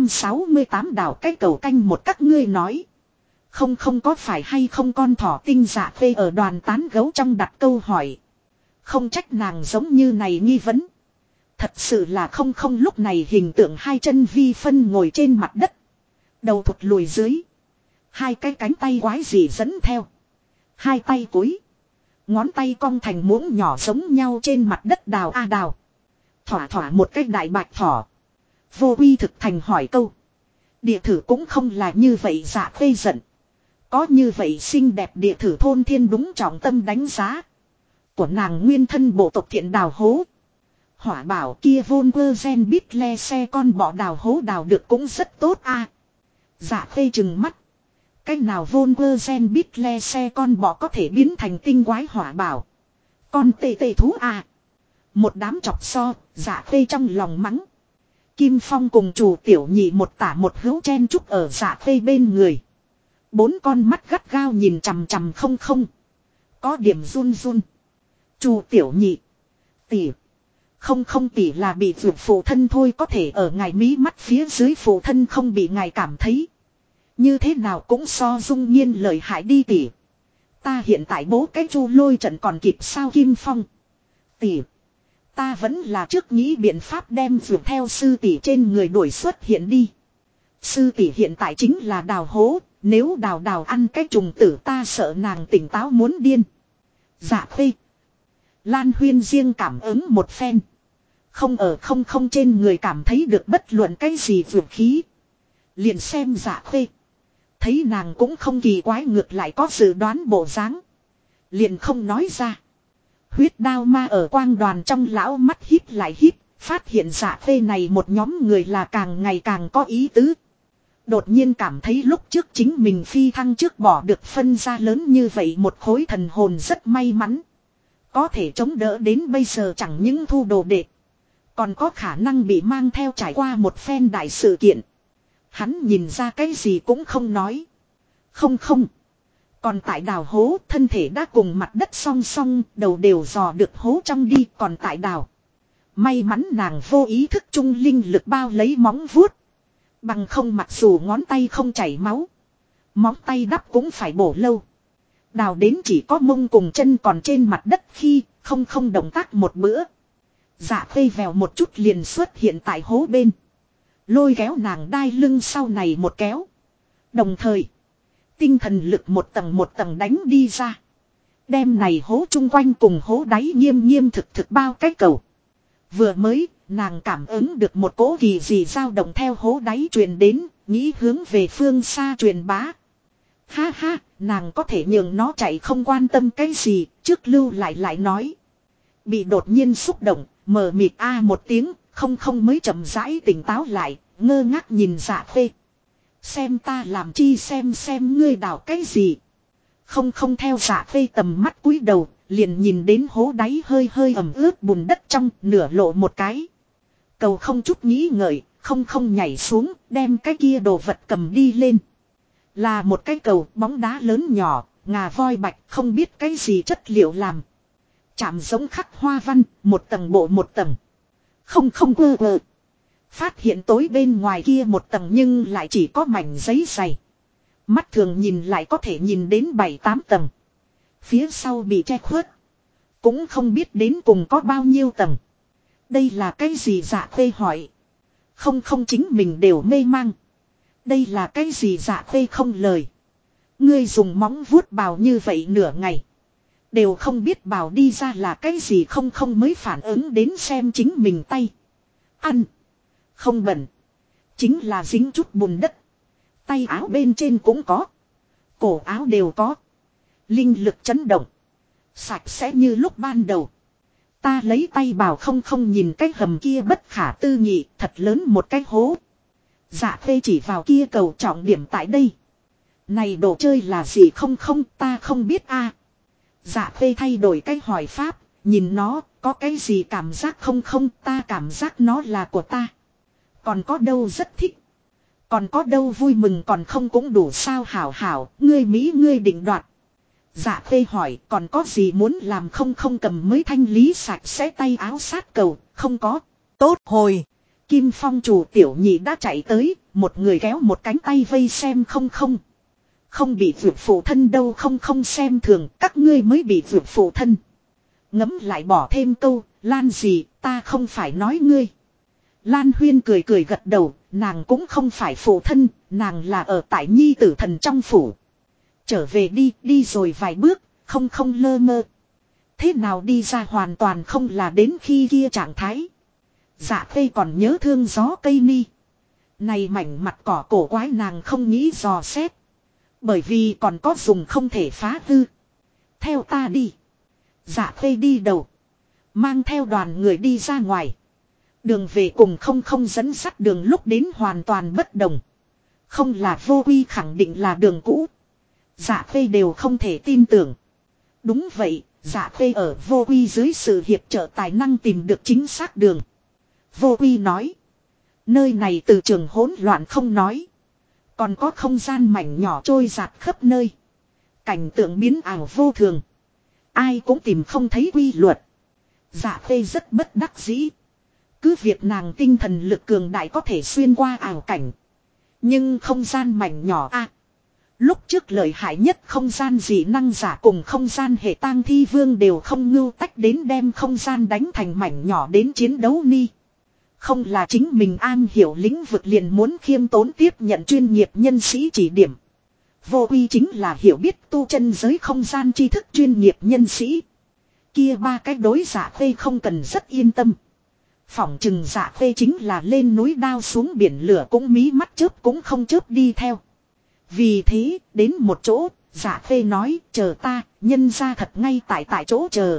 568 đảo cái cầu canh một các ngươi nói. Không có phải hay không con thỏ tinh dạ phê ở đoàn tán gấu trong đặt câu hỏi. Không trách nàng giống như này nghi vấn. Thật sự là không lúc này hình tượng hai chân vi phân ngồi trên mặt đất. Đầu thụt lùi dưới. Hai cái cánh tay quái dị dẫn theo. Hai tay cúi. Ngón tay cong thành muỗng nhỏ giống nhau trên mặt đất đào a đào. Thỏa thỏa một cái đại bạch thỏ. Vô uy thực thành hỏi câu. Địa thử cũng không là như vậy Dạ Khê giận. Có như vậy xinh đẹp địa thử thôn thiên đúng trọng tâm đánh giá. Của nàng nguyên thân bộ tộc thiện đào hố. Hỏa bảo kia Volvergen biết le xe con bọ đào hố đào được cũng rất tốt a. Dạ Khê trừng mắt. Cách nào Volvergen biết le xe con bọ có thể biến thành tinh quái hỏa bảo. Con tê tê thú a. Một đám chọc so, Dạ Khê trong lòng mắng. Kim Phong cùng chủ tiểu nhị một tả một hữu chen chúc ở Dạ Khê bên người. Bốn con mắt gắt gao nhìn chằm chằm không không. Có điểm run run. Chủ tiểu nhị. Tỷ. Không không tỷ là bị vượt phụ thân thôi có thể ở ngài mí mắt phía dưới phụ thân không bị ngài cảm thấy. Như thế nào cũng so dung nhiên lời hại đi tỷ. Ta hiện tại bố cái chu lôi trận còn kịp sao Kim Phong. Tỷ. Ta vẫn là trước nghĩ biện pháp đem vượt theo sư tỷ trên người đuổi xuất hiện đi. Sư tỷ hiện tại chính là đào hố. Nếu đào đào ăn cái trùng tử ta sợ nàng tỉnh táo muốn điên. Dạ Khê. Lan Huyên riêng cảm ứng một phen. Không ở không không trên người cảm thấy được bất luận cái gì vượt khí. Liền xem Dạ Khê. Thấy nàng cũng không kỳ quái ngược lại có dự đoán bộ dáng. Liền không nói ra. Huyết đao ma ở quang đoàn trong lão mắt hít lại hít. Phát hiện Dạ Khê này một nhóm người là càng ngày càng có ý tứ. Đột nhiên cảm thấy lúc trước chính mình phi thăng trước bỏ được phân ra lớn như vậy một khối thần hồn rất may mắn. Có thể chống đỡ đến bây giờ chẳng những thu đồ đệ. Còn có khả năng bị mang theo trải qua một phen đại sự kiện. Hắn nhìn ra cái gì cũng không nói. Không không. Còn tại đào hố thân thể đã cùng mặt đất song song đầu đều dò được hố trong đi còn tại đào. May mắn nàng vô ý thức trung linh lực bao lấy móng vuốt. Bằng không mặc dù ngón tay không chảy máu. Móng tay đắp cũng phải bổ lâu. Đào đến chỉ có mông cùng chân còn trên mặt đất khi không không động tác một bữa. Dạ Khê vèo một chút liền xuất hiện tại hố bên. Lôi kéo nàng đai lưng sau này một kéo. Đồng thời. Tinh thần lực một tầng đánh đi ra. Đem này hố chung quanh cùng hố đáy nghiêm nghiêm thực thực bao cái cầu. Vừa mới nàng cảm ứng được một cỗ kỳ gì dao động theo hố đáy truyền đến. Nghĩ hướng về phương xa truyền bá. Ha ha, nàng có thể nhường nó chạy không quan tâm cái gì. Trước lưu lại nói. Bị đột nhiên xúc động. Mờ mịt a một tiếng, không không mới chậm rãi tỉnh táo lại, ngơ ngác nhìn Dạ Khê. Xem ta làm chi xem ngươi đào cái gì. Không không theo Dạ Khê tầm mắt cúi đầu, liền nhìn đến hố đáy hơi hơi ẩm ướt bùn đất trong, nửa lộ một cái. Cầu không chút nghĩ ngợi, không không nhảy xuống, đem cái kia đồ vật cầm đi lên. Là một cái cầu bóng đá lớn nhỏ, ngà voi bạch không biết cái gì chất liệu làm. Chạm giống khắc hoa văn, một tầng bộ một tầng. Không không ơ. Phát hiện tối bên ngoài kia một tầng nhưng lại chỉ có mảnh giấy dày. Mắt thường nhìn lại có thể nhìn đến 7-8 tầng. Phía sau bị che khuất. Cũng không biết đến cùng có bao nhiêu tầng. Đây là cái gì Dạ Khê hỏi. Không không chính mình đều mê mang. Đây là cái gì Dạ Khê không lời. Ngươi dùng móng vuốt bào như vậy nửa ngày. Đều không biết bảo đi ra là cái gì không không mới phản ứng đến xem chính mình tay. Ăn. Không bẩn. Chính là dính chút bùn đất. Tay áo bên trên cũng có. Cổ áo đều có. Linh lực chấn động. Sạch sẽ như lúc ban đầu. Ta lấy tay bảo không không nhìn cái hầm kia bất khả tư nghị thật lớn một cái hố. Dạ Khê chỉ vào kia cầu trọng điểm tại đây. Này đồ chơi là gì không không ta không biết a. Dạ Khê thay đổi cái hỏi pháp, nhìn nó, có cái gì cảm giác không không ta cảm giác nó là của ta. Còn có đâu rất thích. Còn có đâu vui mừng còn không cũng đủ sao hảo hảo, ngươi Mỹ ngươi định đoạt. Dạ Khê hỏi còn có gì muốn làm không không cầm mới thanh lý sạch sẽ tay áo sát cầu, không có. Tốt hồi. Kim Phong chủ tiểu nhị đã chạy tới, một người kéo một cánh tay vây xem không không. Không bị vượt phụ thân đâu không không xem thường các ngươi mới bị vượt phụ thân. Ngấm lại bỏ thêm câu, Lan gì ta không phải nói ngươi. Lan Huyên cười cười gật đầu, nàng cũng không phải phụ thân, nàng là ở tại nhi tử thần trong phủ. Trở về đi rồi vài bước, không lơ mơ. Thế nào đi ra hoàn toàn không là đến khi kia trạng thái. Dạ Khê còn nhớ thương gió cây ni. Này mảnh mặt cỏ cổ quái nàng không nghĩ dò xét. Bởi vì còn có dùng không thể phá hư. Theo ta đi. Dạ Khê đi đầu. Mang theo đoàn người đi ra ngoài. Đường về cùng không dẫn sắt đường lúc đến hoàn toàn bất đồng. Không là Vô Quy khẳng định là đường cũ. Dạ Khê đều không thể tin tưởng. Đúng vậy, Dạ Khê ở Vô Quy dưới sự hiệp trợ tài năng tìm được chính xác đường. Vô Quy nói. Nơi này từ trường hỗn loạn không nói. Còn có không gian mảnh nhỏ trôi giạt khắp nơi. Cảnh tượng biến ảo vô thường. Ai cũng tìm không thấy quy luật. Dạ Khê rất bất đắc dĩ. Cứ việc nàng tinh thần lực cường đại có thể xuyên qua ảo cảnh. Nhưng không gian mảnh nhỏ a. Lúc trước lợi hại nhất không gian dị năng giả cùng không gian hệ tang thi vương đều không ngưu tách đến đem không gian đánh thành mảnh nhỏ đến chiến đấu ni. Không là chính mình an hiểu lĩnh vực liền muốn khiêm tốn tiếp nhận chuyên nghiệp nhân sĩ chỉ điểm. Vô Quy chính là hiểu biết tu chân giới không gian tri thức chuyên nghiệp nhân sĩ. Kia ba cái đối Dạ Khê không cần rất yên tâm. Phỏng chừng Dạ Khê chính là lên núi đao xuống biển lửa cũng mí mắt chớp cũng không chớp đi theo. Vì thế, đến một chỗ, Dạ Khê nói, chờ ta, nhân ra thật ngay tại chỗ chờ.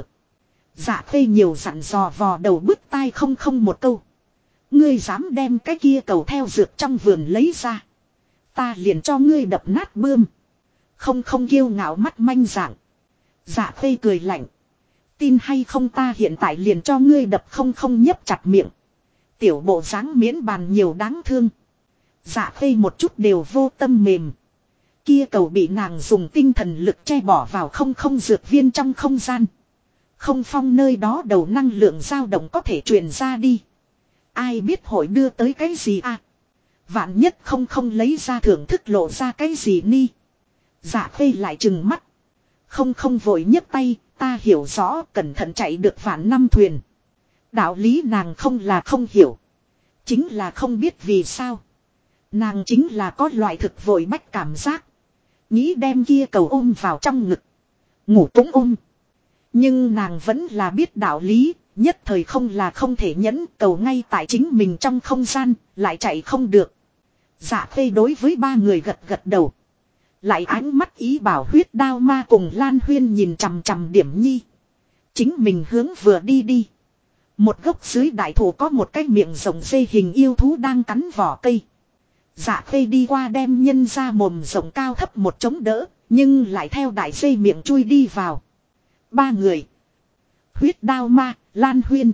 Dạ Khê nhiều dặn dò vò đầu bứt tai không một câu. Ngươi dám đem cái kia cầu theo dược trong vườn lấy ra. Ta liền cho ngươi đập nát bươm. Không kiêu ngạo mắt manh dạng. Dạ Khê cười lạnh. Tin hay không ta hiện tại liền cho ngươi đập không nhấp chặt miệng. Tiểu bộ dáng miễn bàn nhiều đáng thương. Dạ Khê một chút đều vô tâm mềm. Kia cầu bị nàng dùng tinh thần lực che bỏ vào không dược viên trong không gian. Không phong nơi đó đầu năng lượng dao động có thể truyền ra đi. Ai biết hội đưa tới cái gì à? Vạn nhất không lấy ra thưởng thức lộ ra cái gì ni. Dạ Khê lại trừng mắt. Không vội nhấc tay, ta hiểu rõ cẩn thận chạy được vạn năm thuyền. Đạo lý nàng không là không hiểu. Chính là không biết vì sao. Nàng chính là có loại thực vội bách cảm giác. Nghĩ đem kia cầu ôm vào trong ngực. Ngủ cũng ôm. Nhưng nàng vẫn là biết đạo lý. Nhất thời không là không thể nhẫn cầu ngay tại chính mình trong không gian. Lại chạy không được. Dạ Khê đối với ba người gật đầu. Lại ánh mắt ý bảo huyết đao ma cùng Lan Huyên nhìn chằm Điểm Nhi. Chính mình hướng vừa đi. Một gốc dưới đại thụ có một cái miệng rồng dê hình yêu thú đang cắn vỏ cây. Dạ Khê đi qua đem nhân ra mồm rồng cao thấp một chống đỡ. Nhưng lại theo đại dây miệng chui đi vào. Ba người. Huyết đao ma, Lan Huyên.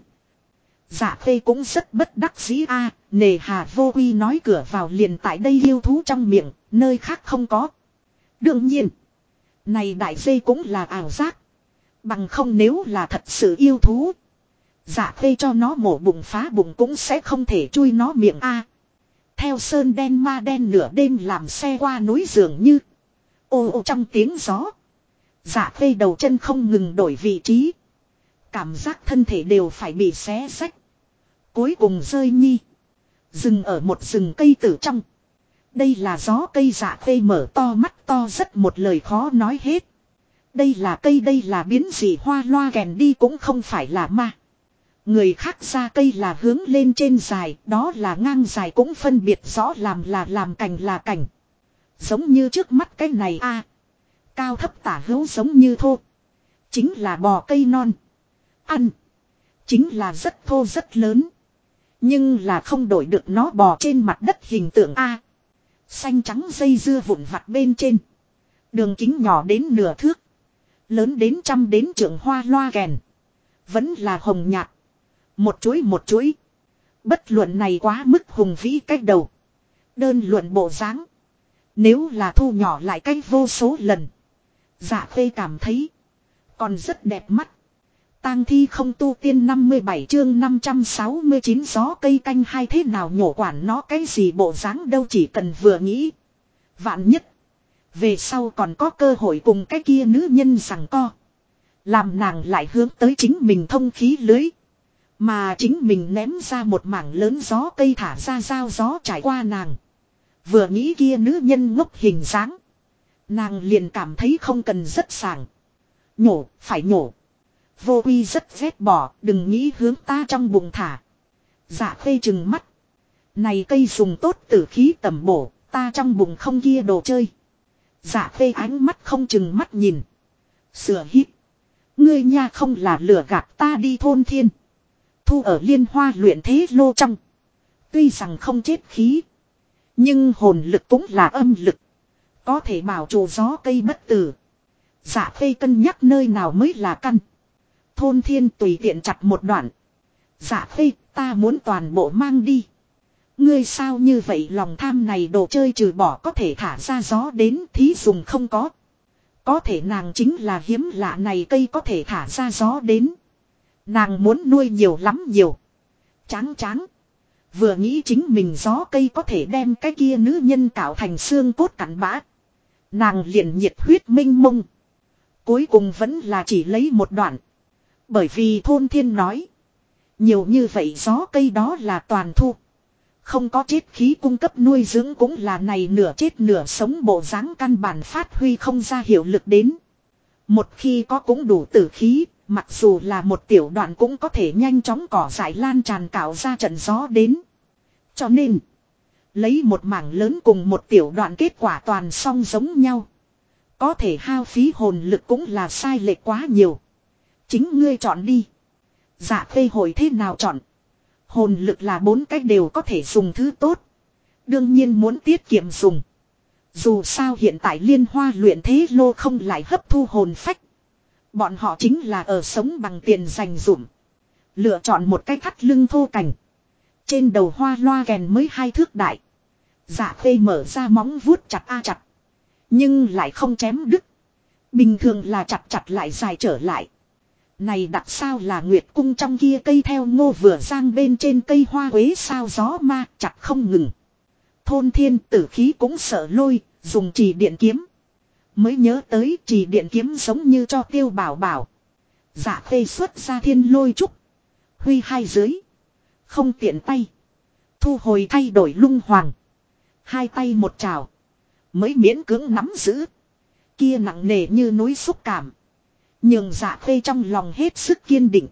Dạ Khê cũng rất bất đắc dĩ a. Nề hà Vô Quy nói cửa vào liền tại đây yêu thú trong miệng. Nơi khác không có. Đương nhiên. Này đại dây cũng là ảo giác. Bằng không nếu là thật sự yêu thú. Dạ Khê cho nó mổ bụng phá bụng cũng sẽ không thể chui nó miệng a. Theo sơn đen ma đen nửa đêm làm xe qua núi dường như. Ô trong tiếng gió. Dạ Khê đầu chân không ngừng đổi vị trí. Cảm giác thân thể đều phải bị xé xách. Cuối cùng rơi nhi. Dừng ở một rừng cây tử trong. Đây là gió cây. Dạ Khê mở to mắt to rất một lời khó nói hết. Đây là cây, đây là biến dị hoa loa kèn đi cũng không phải là ma. Người khác ra cây là hướng lên trên dài, đó là ngang dài cũng phân biệt rõ làm cành là cành. Giống như trước mắt cái này a, cao thấp tả hữu giống như thô. Chính là bò cây non. Ăn. Chính là rất thô rất lớn. Nhưng là không đổi được nó bò trên mặt đất hình tượng a. Xanh trắng dây dưa vụn vặt bên trên. Đường kính nhỏ đến nửa thước. Lớn đến trăm đến trượng hoa loa kèn. Vẫn là hồng nhạt. Một chuỗi. Bất luận này quá mức hùng vĩ cách đầu. Đơn luận bộ dáng. Nếu là thu nhỏ lại cách vô số lần. Dạ Khê cảm thấy. Còn rất đẹp mắt. Tang thi không tu tiên 57 chương 569 gió cây canh hai thế nào nhổ quản nó cái gì bộ dáng đâu chỉ cần vừa nghĩ. Vạn nhất. Về sau còn có cơ hội cùng cái kia nữ nhân rằng co. Làm nàng lại hướng tới chính mình thông khí lưới. Mà chính mình ném ra một mảng lớn gió cây thả ra dao gió trải qua nàng. Vừa nghĩ kia nữ nhân ngốc hình dáng. Nàng liền cảm thấy không cần rất sảng. Nhổ, phải nhổ. Vô Quy rất ghét bỏ, đừng nghĩ hướng ta trong bụng thả. Dạ Khê trừng mắt. Này cây dùng tốt tử khí tẩm bổ, ta trong bụng không kia đồ chơi. Dạ Khê ánh mắt không chừng mắt nhìn. Sửa hít. Ngươi nha không là lừa gạt ta đi thôn thiên. Thu ở Liên Hoa luyện thế lô trong. Tuy rằng không chết khí. Nhưng hồn lực cũng là âm lực. Có thể bảo trụ gió cây bất tử. Dạ Khê cân nhắc nơi nào mới là căn. Thôn thiên tùy tiện chặt một đoạn. Dạ Khê, ta muốn toàn bộ mang đi. Ngươi sao như vậy, lòng tham này đồ chơi trừ bỏ có thể thả ra gió đến thí dùng không có. Có thể nàng chính là hiếm lạ này cây có thể thả ra gió đến. Nàng muốn nuôi nhiều lắm nhiều. Tráng tráng. Vừa nghĩ chính mình gió cây có thể đem cái kia nữ nhân cạo thành xương cốt cặn bã. Nàng liền nhiệt huyết minh mông. Cuối cùng vẫn là chỉ lấy một đoạn. Bởi vì thôn thiên nói. Nhiều như vậy gió cây đó là toàn thu. Không có chết khí cung cấp nuôi dưỡng cũng là này nửa chết nửa sống bộ dáng căn bản phát huy không ra hiệu lực đến. Một khi có cũng đủ tử khí, mặc dù là một tiểu đoạn cũng có thể nhanh chóng cỏ dại lan tràn cạo ra trận gió đến. Cho nên, lấy một mảng lớn cùng một tiểu đoạn kết quả toàn song giống nhau. Có thể hao phí hồn lực cũng là sai lệch quá nhiều. Chính ngươi chọn đi. Dạ Khê hồi thế nào chọn? Hồn lực là 4 cách đều có thể dùng thứ tốt. Đương nhiên muốn tiết kiệm dùng. Dù sao hiện tại Liên Hoa luyện thế lô không lại hấp thu hồn phách. Bọn họ chính là ở sống bằng tiền dành dụm. Lựa chọn một cái thắt lưng thô cành. Trên đầu hoa loa kèn mới 2 thước đại. Dạ Khê mở ra móng vuốt chặt chặt. Nhưng lại không chém đứt. Bình thường là chặt chặt lại dài trở lại. Này đặt sao là Nguyệt Cung trong kia cây theo Ngô vừa giang bên trên cây hoa quế sao gió ma chặt không ngừng. Thôn thiên tử khí cũng sợ lôi, dùng trì điện kiếm. Mới nhớ tới trì điện kiếm giống như cho Tiêu Bảo Bảo. Dạ Khê xuất ra thiên lôi trúc. Huy hai dưới. Không tiện tay. Thu hồi thay đổi lung hoàng. Hai tay một trào. Mới miễn cưỡng nắm giữ. Kia nặng nề như núi xúc cảm. Nhường Dạ Khê trong lòng hết sức kiên định.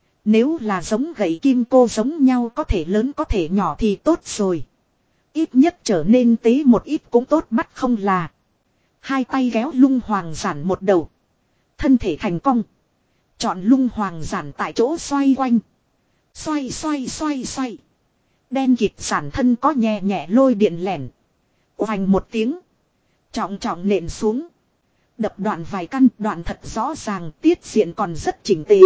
Nếu là giống gậy kim cô giống nhau có thể lớn có thể nhỏ thì tốt rồi. Ít nhất trở nên tế một ít cũng tốt bắt không là. Hai tay kéo lung hoàng giản một đầu. Thân thể thành cong. Chọn lung hoàng giản tại chỗ xoay quanh. Xoay xoay xoay xoay. Đen kịt giản thân có nhẹ nhẹ lôi điện lẻn. Oanh một tiếng. Trọng trọng nện xuống. Đập đoạn vài căn đoạn thật rõ ràng tiết diện còn rất chỉnh tề.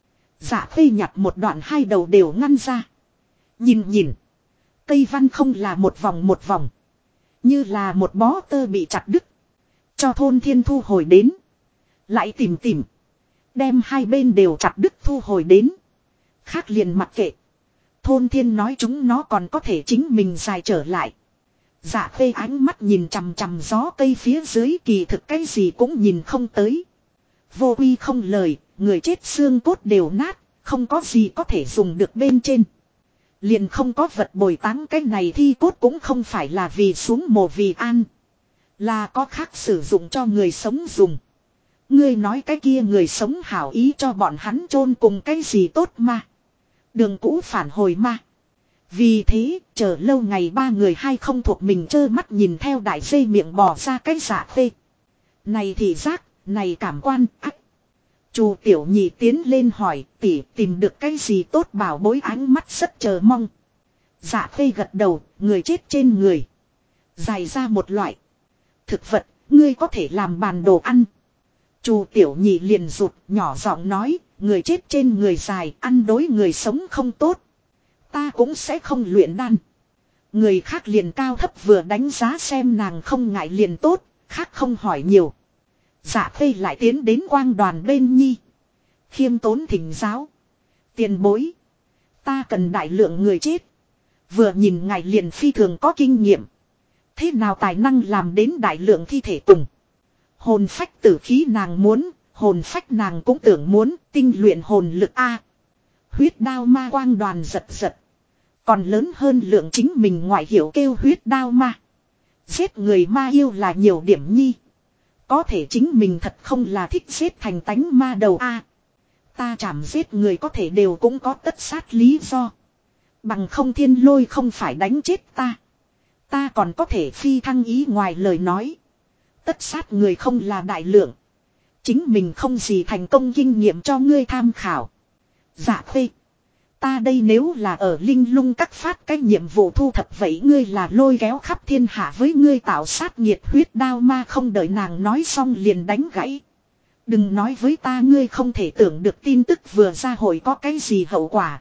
Dạ Khê nhặt một đoạn hai đầu đều ngăn ra. Nhìn nhìn. Cây văn không là một vòng. Như là một bó tơ bị chặt đứt. Cho thôn thiên thu hồi đến. Lại tìm. Đem hai bên đều chặt đứt thu hồi đến. Khác liền mặc kệ. Thôn thiên nói chúng nó còn có thể chính mình dài trở lại. Dạ Khê ánh mắt nhìn chằm chằm gió cây phía dưới kỳ thực cái gì cũng nhìn không tới. Vô Quy không lời, người chết xương cốt đều nát, không có gì có thể dùng được bên trên. Liền không có vật bồi táng cái này thi cốt cũng không phải là vì xuống mồ vì an. Là có khác sử dụng cho người sống dùng. Ngươi nói cái kia người sống hảo ý cho bọn hắn chôn cùng cái gì tốt mà. Đường cũ phản hồi mà. Vì thế, chờ lâu ngày ba người hai không thuộc mình trơ mắt nhìn theo đại dây miệng bò ra cái Dạ Khê. Này thị giác, này cảm quan, ách. Chu Tiểu Nhị tiến lên hỏi, tỉ tìm được cái gì tốt bảo bối ánh mắt rất chờ mong. Dạ Khê gật đầu, người chết trên người. Dài ra một loại. Thực vật, ngươi có thể làm bàn đồ ăn. Chu Tiểu Nhị liền rụt, nhỏ giọng nói, người chết trên người dài, ăn đối người sống không tốt. Ta cũng sẽ không luyện đan. Người khác liền cao thấp vừa đánh giá xem nàng không ngại liền tốt, khác không hỏi nhiều. Dạ Khê lại tiến đến quang đoàn bên nhi. Khiêm tốn thỉnh giáo. Tiền bối. Ta cần đại lượng người chết. Vừa nhìn ngài liền phi thường có kinh nghiệm. Thế nào tài năng làm đến đại lượng thi thể cùng. Hồn phách tử khí nàng muốn, hồn phách nàng cũng tưởng muốn, tinh luyện hồn lực A. Huyết đao ma quang đoàn giật. Còn lớn hơn lượng chính mình ngoại hiểu kêu huyết đao ma. Giết người ma yêu là nhiều điểm nhi. Có thể chính mình thật không là thích giết thành tánh ma đầu a. Ta chảm giết người có thể đều cũng có tất sát lý do. Bằng không thiên lôi không phải đánh chết ta. Ta còn có thể phi thăng ý ngoài lời nói. Tất sát người không là đại lượng. Chính mình không gì thành công kinh nghiệm cho ngươi tham khảo. Dạ phê. Ta đây nếu là ở linh lung các phát cái nhiệm vụ thu thập vậy ngươi là lôi kéo khắp thiên hạ với ngươi tạo sát nhiệt huyết đao ma không đợi nàng nói xong liền đánh gãy. Đừng nói với ta ngươi không thể tưởng được tin tức vừa ra hội có cái gì hậu quả.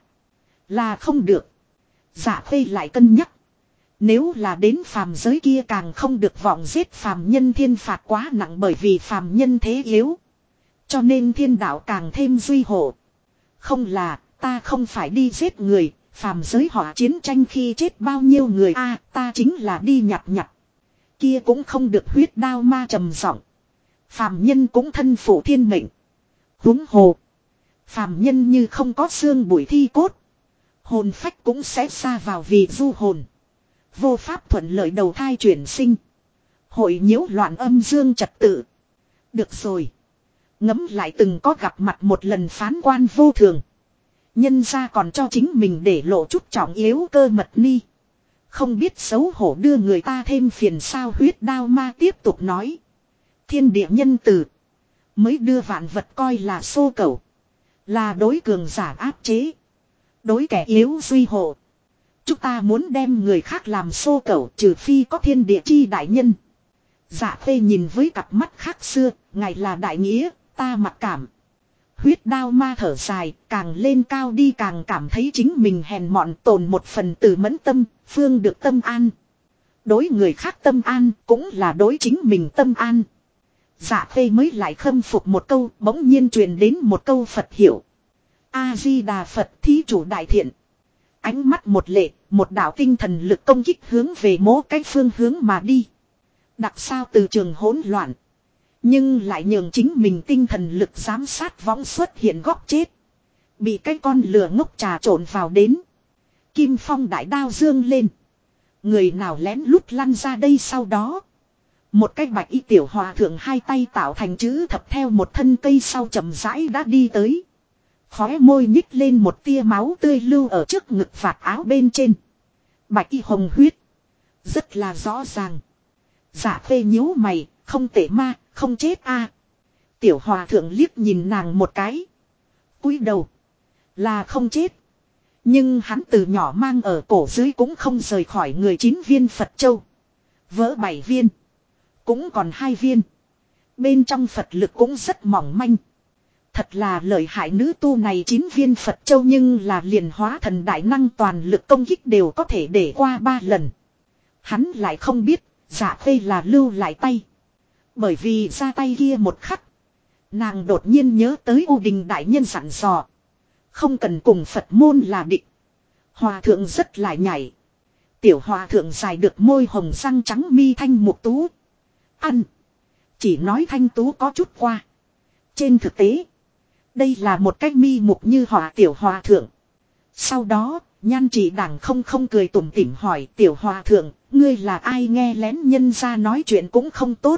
Là không được. Dạ phê lại cân nhắc. Nếu là đến phàm giới kia càng không được vọng giết phàm nhân thiên phạt quá nặng bởi vì phàm nhân thế yếu. Cho nên thiên đạo càng thêm duy hộ. Không là, ta không phải đi giết người, phàm giới họ chiến tranh khi chết bao nhiêu người a ta chính là đi nhặt nhặt. Kia cũng không được huyết đao ma trầm giọng. Phàm nhân cũng thân phụ thiên mệnh. Huống hồ. Phàm nhân như không có xương bụi thi cốt. Hồn phách cũng sẽ xa vào vì du hồn. Vô pháp thuận lợi đầu thai chuyển sinh. Hội nhiễu loạn âm dương trật tự. Được rồi. Ngẫm lại từng có gặp mặt một lần phán quan vô thường. Nhân ra còn cho chính mình để lộ chút trọng yếu cơ mật ni. Không biết xấu hổ đưa người ta thêm phiền sao huyết đao ma tiếp tục nói. Thiên địa nhân từ. Mới đưa vạn vật coi là xô cẩu. Là đối cường giả áp chế. Đối kẻ yếu duy hộ. Chúng ta muốn đem người khác làm xô cẩu trừ phi có thiên địa chi đại nhân. Dạ phê nhìn với cặp mắt khác xưa, ngài là đại nghĩa, ta mặc cảm. Huyết đao ma thở dài, càng lên cao đi càng cảm thấy chính mình hèn mọn tồn một phần từ mẫn tâm, phương được tâm an. Đối người khác tâm an cũng là đối chính mình tâm an. Dạ phê mới lại khâm phục một câu, bỗng nhiên truyền đến một câu Phật hiệu. A-di-đà Phật thí chủ đại thiện. Ánh mắt một lệ, một đạo tinh thần lực công kích hướng về mỗi cái phương hướng mà đi. Đặc sao từ trường hỗn loạn. Nhưng lại nhường chính mình tinh thần lực giám sát võng xuất hiện góc chết. Bị cái con lừa ngốc trà trộn vào đến. Kim phong đại đao dương lên. Người nào lén lút lăn ra đây sau đó. Một cái bạch y tiểu hòa thượng hai tay tạo thành chữ thập theo một thân cây sau chậm rãi đã đi tới. Khóe môi nhích lên một tia máu tươi lưu ở trước ngực vạt áo bên trên. Bạch y hồng huyết. Rất là rõ ràng. Dạ phê nhíu mày, không tệ ma, không chết a. Tiểu hòa thượng liếc nhìn nàng một cái. Cúi đầu. Là không chết. Nhưng hắn từ nhỏ mang ở cổ dưới cũng không rời khỏi người 9 viên Phật châu. Vỡ 7 viên. Cũng còn 2 viên. Bên trong Phật lực cũng rất mỏng manh. Thật là lợi hại nữ tu này 9 viên Phật châu nhưng là liền hóa thần đại năng toàn lực công kích đều có thể để qua 3 lần. Hắn lại không biết, dạ phê là lưu lại tay. Bởi vì ra tay kia một khắc. Nàng đột nhiên nhớ tới U Đình đại nhân dặn dò. Không cần cùng Phật môn là địch. Hòa thượng rất lại nhảy. Tiểu hòa thượng dài được môi hồng răng trắng mi thanh mục tú. Ăn. Chỉ nói thanh tú có chút qua. Trên thực tế. Đây là một cái mi mục như hòa tiểu hòa thượng. Sau đó, nhan chỉ đảng không cười tủm tỉm hỏi tiểu hòa thượng, ngươi là ai nghe lén nhân ra nói chuyện cũng không tốt.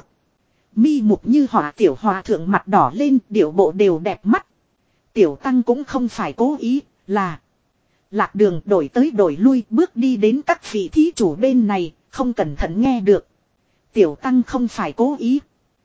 Mi mục như hòa tiểu hòa thượng mặt đỏ lên, điệu bộ đều đẹp mắt. Tiểu tăng cũng không phải cố ý, là lạc đường đổi tới đổi lui bước đi đến các vị thí chủ bên này, không cẩn thận nghe được. Tiểu tăng không phải cố ý.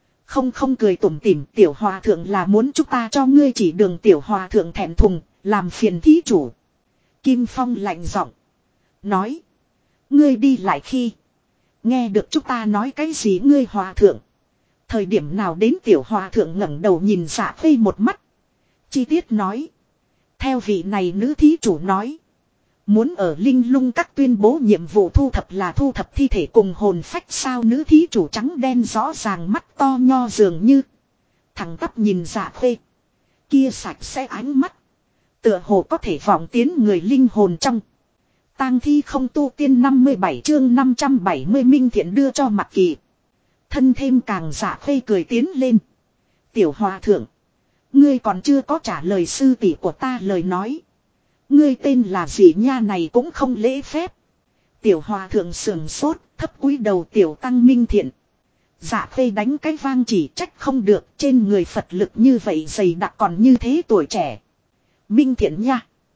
Không cười tủm tỉm tiểu hòa thượng là muốn chúng ta cho ngươi chỉ đường tiểu hòa thượng thẹn thùng, làm phiền thí chủ. Kim Phong lạnh giọng nói. Ngươi đi lại khi. Nghe được chúng ta nói cái gì ngươi hòa thượng. Thời điểm nào đến tiểu hòa thượng ngẩng đầu nhìn Dạ Phê một mắt. Chi tiết nói. Theo vị này nữ thí chủ nói. Muốn ở linh lung các tuyên bố nhiệm vụ thu thập là thu thập thi thể cùng hồn phách sao nữ thí chủ trắng đen rõ ràng mắt to nho dường như. Thẳng tắp nhìn Dạ Phê. Kia sạch sẽ ánh mắt. Tựa hồ có thể vọng tiến người linh hồn trong. Tang thi không tu tiên 57 chương 570 minh thiện đưa cho Mặc Kỳ. Thân thêm càng Dạ Phê cười tiến lên. Tiểu hòa thượng. Ngươi còn chưa có trả lời sư tỷ của ta lời nói. Ngươi tên là gì nha này cũng không lễ phép. Tiểu hòa thượng sườn sốt, thấp cúi đầu tiểu tăng Minh Thiện. Dạ Khê đánh cái vang chỉ trách không được, trên người Phật lực như vậy dày đặc còn như thế tuổi trẻ. Minh Thiện nha.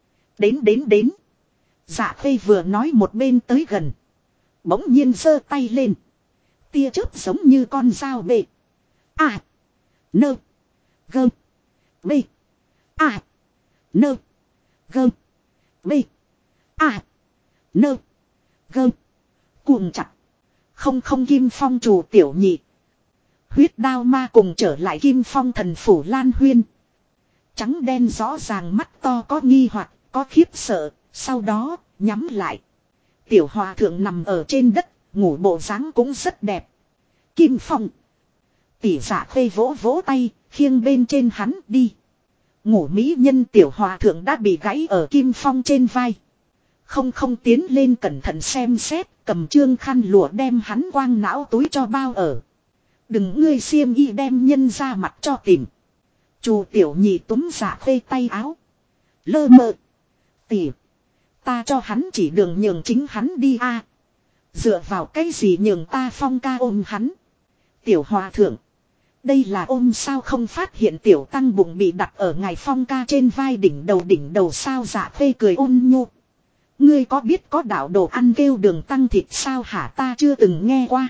Đến. Dạ Khê vừa nói một bên tới gần. Bỗng nhiên giơ tay lên. Tia chớp giống như con dao bệ. À. Nơ. Gơ. Bê. À. Nơ. Gơ. Bê. À. Nơ. Gơ. Cuồng chặt. Không Kim Phong chủ tiểu nhị. Huyết đao ma cùng trở lại Kim Phong thần phủ Lan Huyên. Trắng đen rõ ràng mắt to có nghi hoặc, có khiếp sợ, sau đó nhắm lại. Tiểu hòa thượng nằm ở trên đất, ngủ bộ dáng cũng rất đẹp. Kim Phong. Tỷ Dạ Khê vỗ vỗ tay, khiêng bên trên hắn đi. Ngủ mỹ nhân tiểu hòa thượng đã bị gãy ở Kim Phong trên vai. Không tiến lên cẩn thận xem xét, cầm trương khăn lụa đem hắn quang não túi cho bao ở. Đừng ngươi xiêm y đem nhân ra mặt cho tìm. Chù tiểu nhị túm Dạ Khê tay áo. Lơ mơ. Tỷ. Ta cho hắn chỉ đường nhường chính hắn đi a. Dựa vào cái gì nhường ta Phong ca ôm hắn. Tiểu hòa thượng. Đây là ôm sao không phát hiện tiểu tăng bụng bị đặt ở ngài Phong ca trên vai đỉnh đầu sao. Dạ Khê cười ôn nhu. Ngươi có biết có đạo đồ ăn kêu đường tăng thịt sao hả, ta chưa từng nghe qua.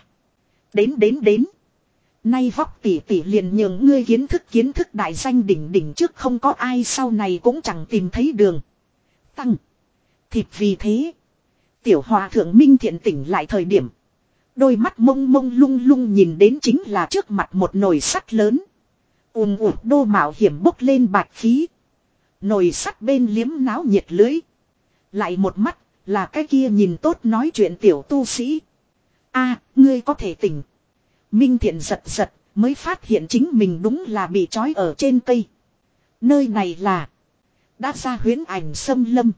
Đến. Nay vóc tỷ tỷ liền nhường ngươi kiến thức đại danh đỉnh trước không có ai sau này cũng chẳng tìm thấy đường tăng thịt. Vì thế tiểu hòa thượng Minh Thiện tỉnh lại thời điểm, đôi mắt mông lung nhìn đến chính là trước mặt một nồi sắt lớn. Đô mạo hiểm bốc lên bạch khí. Nồi sắt bên liếm náo nhiệt lưới. Lại một mắt là cái kia nhìn tốt nói chuyện tiểu tu sĩ. A, ngươi có thể tỉnh. Minh Thiện giật mới phát hiện chính mình đúng là bị trói ở trên cây. Nơi này là đã ra huyễn ảnh xâm lâm.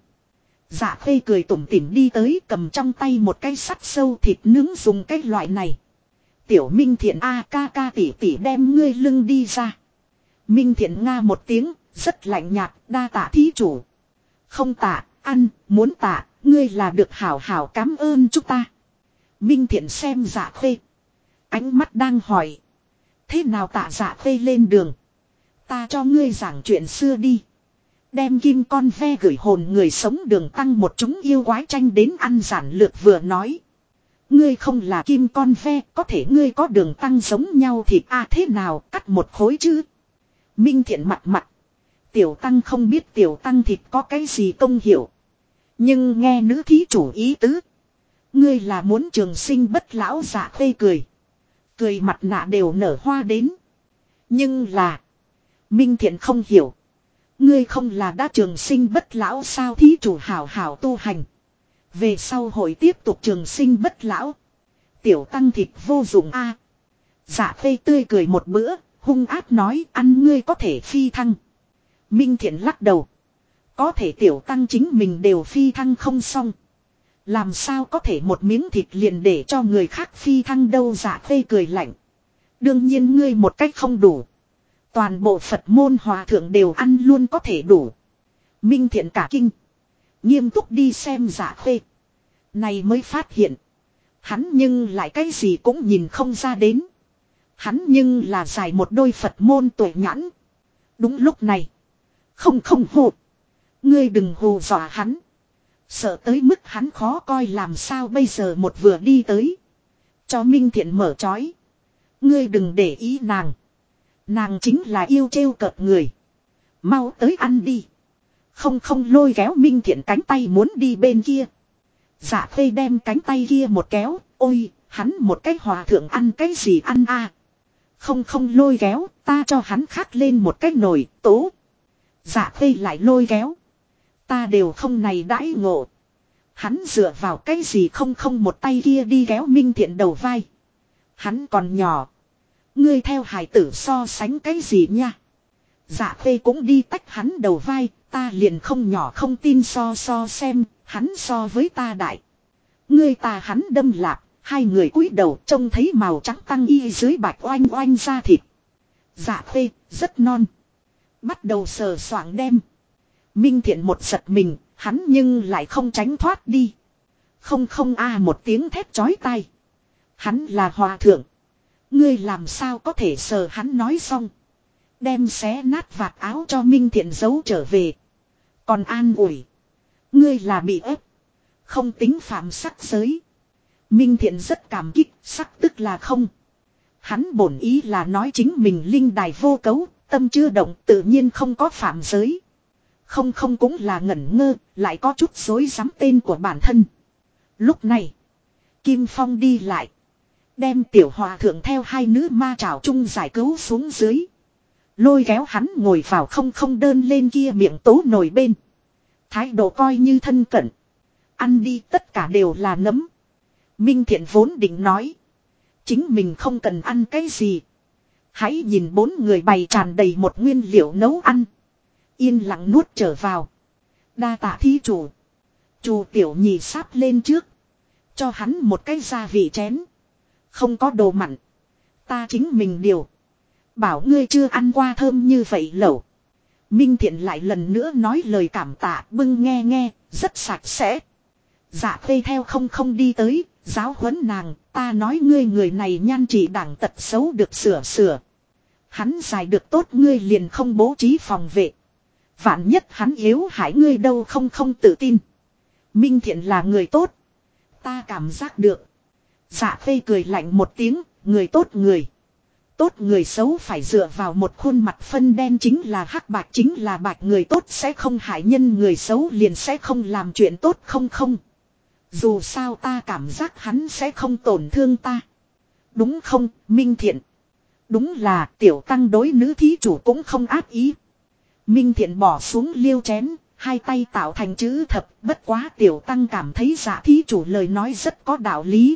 Dạ Khê cười tủm tỉm đi tới, cầm trong tay một cái sắt sâu thịt nướng dùng cái loại này. Tiểu Minh Thiện a, ca tỷ đem ngươi lưng đi ra. Minh Thiện nga một tiếng, rất lạnh nhạt, đa tạ thí chủ. Không tạ, ăn, muốn tạ, ngươi là được hảo cảm ơn chúng ta. Minh Thiện xem Dạ Khê, ánh mắt đang hỏi. Thế nào tạ Dạ Khê lên đường. Ta cho ngươi giảng chuyện xưa đi. Đem kim con ve gửi hồn người sống đường tăng một chúng yêu quái tranh đến ăn giản lược vừa nói. Ngươi không là kim con ve, có thể ngươi có đường tăng giống nhau thịt a, thế nào cắt một khối chứ. Minh Thiện mặt. Tiểu tăng không biết tiểu tăng thịt có cái gì công hiệu. Nhưng nghe nữ thí chủ ý tứ. Ngươi là muốn trường sinh bất lão. Dạ Khê cười. Cười mặt nạ đều nở hoa đến. Nhưng là Minh Thiện không hiểu. Ngươi không là đã trường sinh bất lão sao, thí chủ hảo tu hành. Về sau hội tiếp tục trường sinh bất lão. Tiểu tăng thịt vô dụng a. Dạ Khê tươi cười một bữa, hung ác nói ăn ngươi có thể phi thăng. Minh Thiện lắc đầu. Có thể tiểu tăng chính mình đều phi thăng không xong. Làm sao có thể một miếng thịt liền để cho người khác phi thăng đâu. Dạ Khê cười lạnh. Đương nhiên ngươi một cách không đủ. Toàn bộ Phật môn hòa thượng đều ăn luôn có thể đủ. Minh Thiện cả kinh. Nghiêm túc đi xem Dạ Khê. Này mới phát hiện. Hắn nhưng lại cái gì cũng nhìn không ra đến. Hắn nhưng là dài một đôi Phật môn tuệ nhãn. Đúng lúc này. Không hù. Ngươi đừng hù dọa hắn. Sợ tới mức hắn khó coi làm sao bây giờ một vừa đi tới. Cho Minh Thiện mở trói. Ngươi đừng để ý nàng. Nàng chính là yêu trêu cợt người. Mau tới ăn đi. Không lôi kéo Minh Thiện cánh tay muốn đi bên kia. Dạ Khê đem cánh tay kia một kéo. Ôi, hắn một cái hòa thượng ăn cái gì ăn a? Không lôi kéo, ta cho hắn khắc lên một cái nồi tố. Dạ Khê lại lôi kéo. Ta đều không này đãi ngộ. Hắn dựa vào cái gì không một tay kia đi kéo Minh Thiện đầu vai. Hắn còn nhỏ. Ngươi theo hài tử so sánh cái gì nha. Dạ Khê cũng đi tách hắn đầu vai. Ta liền không nhỏ không tin so xem. Hắn so với ta đại. Ngươi ta hắn đâm lạp. Hai người cúi đầu trông thấy màu trắng tăng y dưới bạch oanh ra thịt. Dạ Khê rất non. Bắt đầu sờ soạng đem. Minh Thiện một giật mình. Hắn nhưng lại không tránh thoát đi. Không không a một tiếng thét chói tai. Hắn là hòa thượng. Ngươi làm sao có thể sờ hắn nói xong. Đem xé nát vạt áo cho Minh Thiện giấu trở về. Còn an ủi. Ngươi là bị ép. Không tính phạm sắc giới. Minh Thiện rất cảm kích, sắc tức là không. Hắn bổn ý là nói chính mình linh đài vô cấu, tâm chưa động tự nhiên không có phạm giới. Không không cũng là ngẩn ngơ, lại có chút rối rắm tên của bản thân. Lúc này, Kim Phong đi lại. Đem tiểu hòa thượng theo hai nữ ma trảo chung giải cứu xuống dưới. Lôi kéo hắn ngồi vào không không đơn lên kia miệng tố nồi bên. Thái độ coi như thân cận. Ăn đi tất cả đều là nấm. Minh Thiện vốn định nói. Chính mình không cần ăn cái gì. Hãy nhìn bốn người bày tràn đầy một nguyên liệu nấu ăn. Yên lặng nuốt trở vào. Đa tạ thí chủ. Chủ tiểu nhị sáp lên trước. Cho hắn một cái gia vị chén. Không có đồ mặn. Ta chính mình điều. Bảo ngươi chưa ăn qua thơm như vậy lẩu. Minh Thiện lại lần nữa nói lời cảm tạ bưng nghe nghe. Rất sạch sẽ. Dạ Khê theo không không đi tới. Giáo huấn nàng. Ta nói ngươi người này nhan trị đẳng tật xấu được sửa sửa. Hắn giải được tốt ngươi liền không bố trí phòng vệ. Vạn nhất hắn yếu hại ngươi đâu không không tự tin. Minh Thiện là người tốt. Ta cảm giác được. Dạ Khê cười lạnh một tiếng. Người tốt người. Tốt người xấu phải dựa vào một khuôn mặt phân đen chính là hắc bạch chính là bạch người tốt sẽ không hại nhân người xấu liền sẽ không làm chuyện tốt không không. Dù sao ta cảm giác hắn sẽ không tổn thương ta. Đúng không, Minh Thiện? Đúng là tiểu tăng đối nữ thí chủ cũng không ác ý. Minh Thiện bỏ xuống liêu chén, hai tay tạo thành chữ thập, bất quá tiểu tăng cảm thấy dạ thí chủ lời nói rất có đạo lý.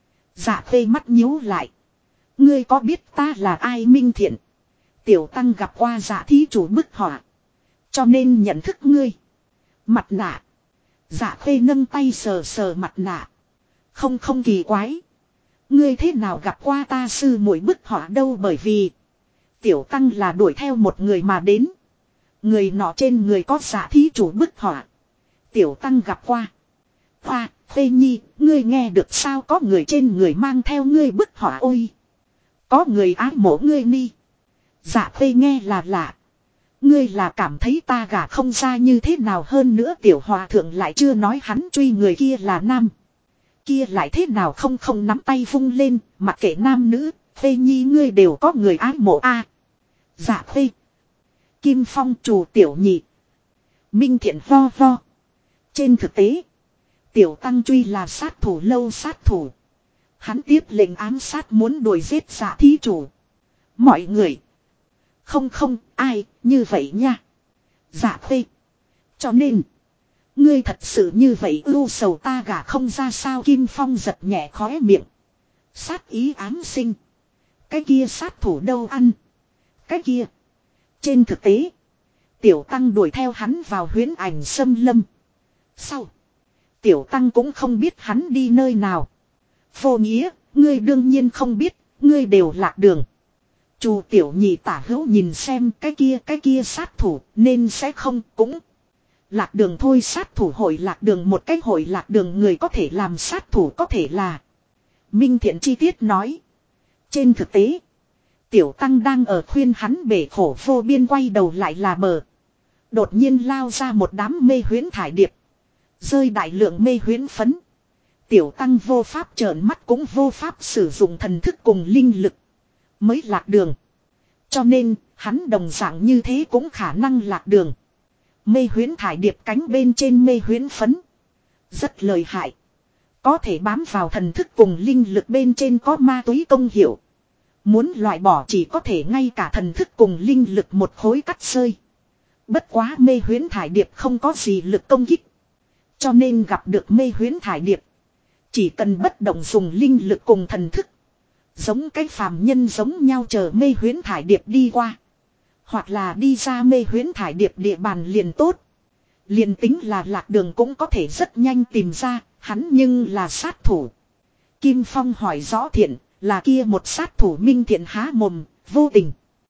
Dạ Khê mắt nhíu lại. Ngươi có biết ta là ai Minh Thiện? Tiểu tăng gặp qua dạ thí chủ bức họa. Cho nên nhận thức ngươi. Mặt nạ. Dạ Khê nâng tay sờ sờ mặt nạ. Không không kỳ quái. Ngươi thế nào gặp qua ta sư muội bức họa đâu bởi vì. Tiểu tăng là đuổi theo một người mà đến. Người nọ trên người có dạ thí chủ bức họa. Tiểu tăng gặp qua. Hoa, Khê Nhi, ngươi nghe được sao có người trên người mang theo ngươi bức họa ôi. Có người ái mộ ngươi ni. Dạ Khê nghe là lạ. Ngươi là cảm thấy ta gả không ra như thế nào hơn nữa tiểu hòa thượng lại chưa nói hắn truy người kia là nam. Kia lại thế nào không không nắm tay vung lên, mặc kệ nam nữ, Khê Nhi ngươi đều có người ái mộ a. Dạ Khê. Kim Phong chủ tiểu nhị. Minh Thiện vo vo. Trên thực tế, tiểu tăng truy là sát thủ lâu sát thủ. Hắn tiếp lệnh ám sát muốn đuổi giết dạ thí chủ. Mọi người. Không không, ai, như vậy nha. Dạ Khê. Cho nên, ngươi thật sự như vậy ưu sầu ta gả không ra sao Kim Phong giật nhẹ khóe miệng. Sát ý ám sinh. Cái kia sát thủ đâu ăn. Cái kia. Trên thực tế, tiểu tăng đuổi theo hắn vào huyễn ảnh xâm lâm. Sau, tiểu tăng cũng không biết hắn đi nơi nào. Vô nghĩa, ngươi đương nhiên không biết, ngươi đều lạc đường. Chu tiểu nhị tả hữu nhìn xem cái kia sát thủ nên sẽ không cũng. Lạc đường thôi sát thủ hội lạc đường một cái hội lạc đường người có thể làm sát thủ có thể là. Minh Thiện chi tiết nói. Trên thực tế, tiểu tăng đang ở khuyên hắn bể khổ vô biên quay đầu lại là bờ. Đột nhiên lao ra một đám mê huyễn thải điệp. Rơi đại lượng mê huyễn phấn. Tiểu tăng vô pháp trợn mắt cũng vô pháp sử dụng thần thức cùng linh lực. Mới lạc đường. Cho nên, hắn đồng dạng như thế cũng khả năng lạc đường. Mê huyễn thải điệp cánh bên trên mê huyễn phấn. Rất lợi hại. Có thể bám vào thần thức cùng linh lực bên trên có ma túy công hiệu. Muốn loại bỏ chỉ có thể ngay cả thần thức cùng linh lực một khối cắt rơi. Bất quá mê huyễn thải điệp không có gì lực công kích. Cho nên gặp được mê huyễn thải điệp. Chỉ cần bất động dùng linh lực cùng thần thức. Giống cái phàm nhân giống nhau chờ mê huyễn thải điệp đi qua. Hoặc là đi ra mê huyễn thải điệp địa bàn liền tốt. Liền tính là lạc đường cũng có thể rất nhanh tìm ra, hắn nhưng là sát thủ. Kim Phong hỏi rõ Thiện, là kia một sát thủ Minh Thiện há mồm, vô tình.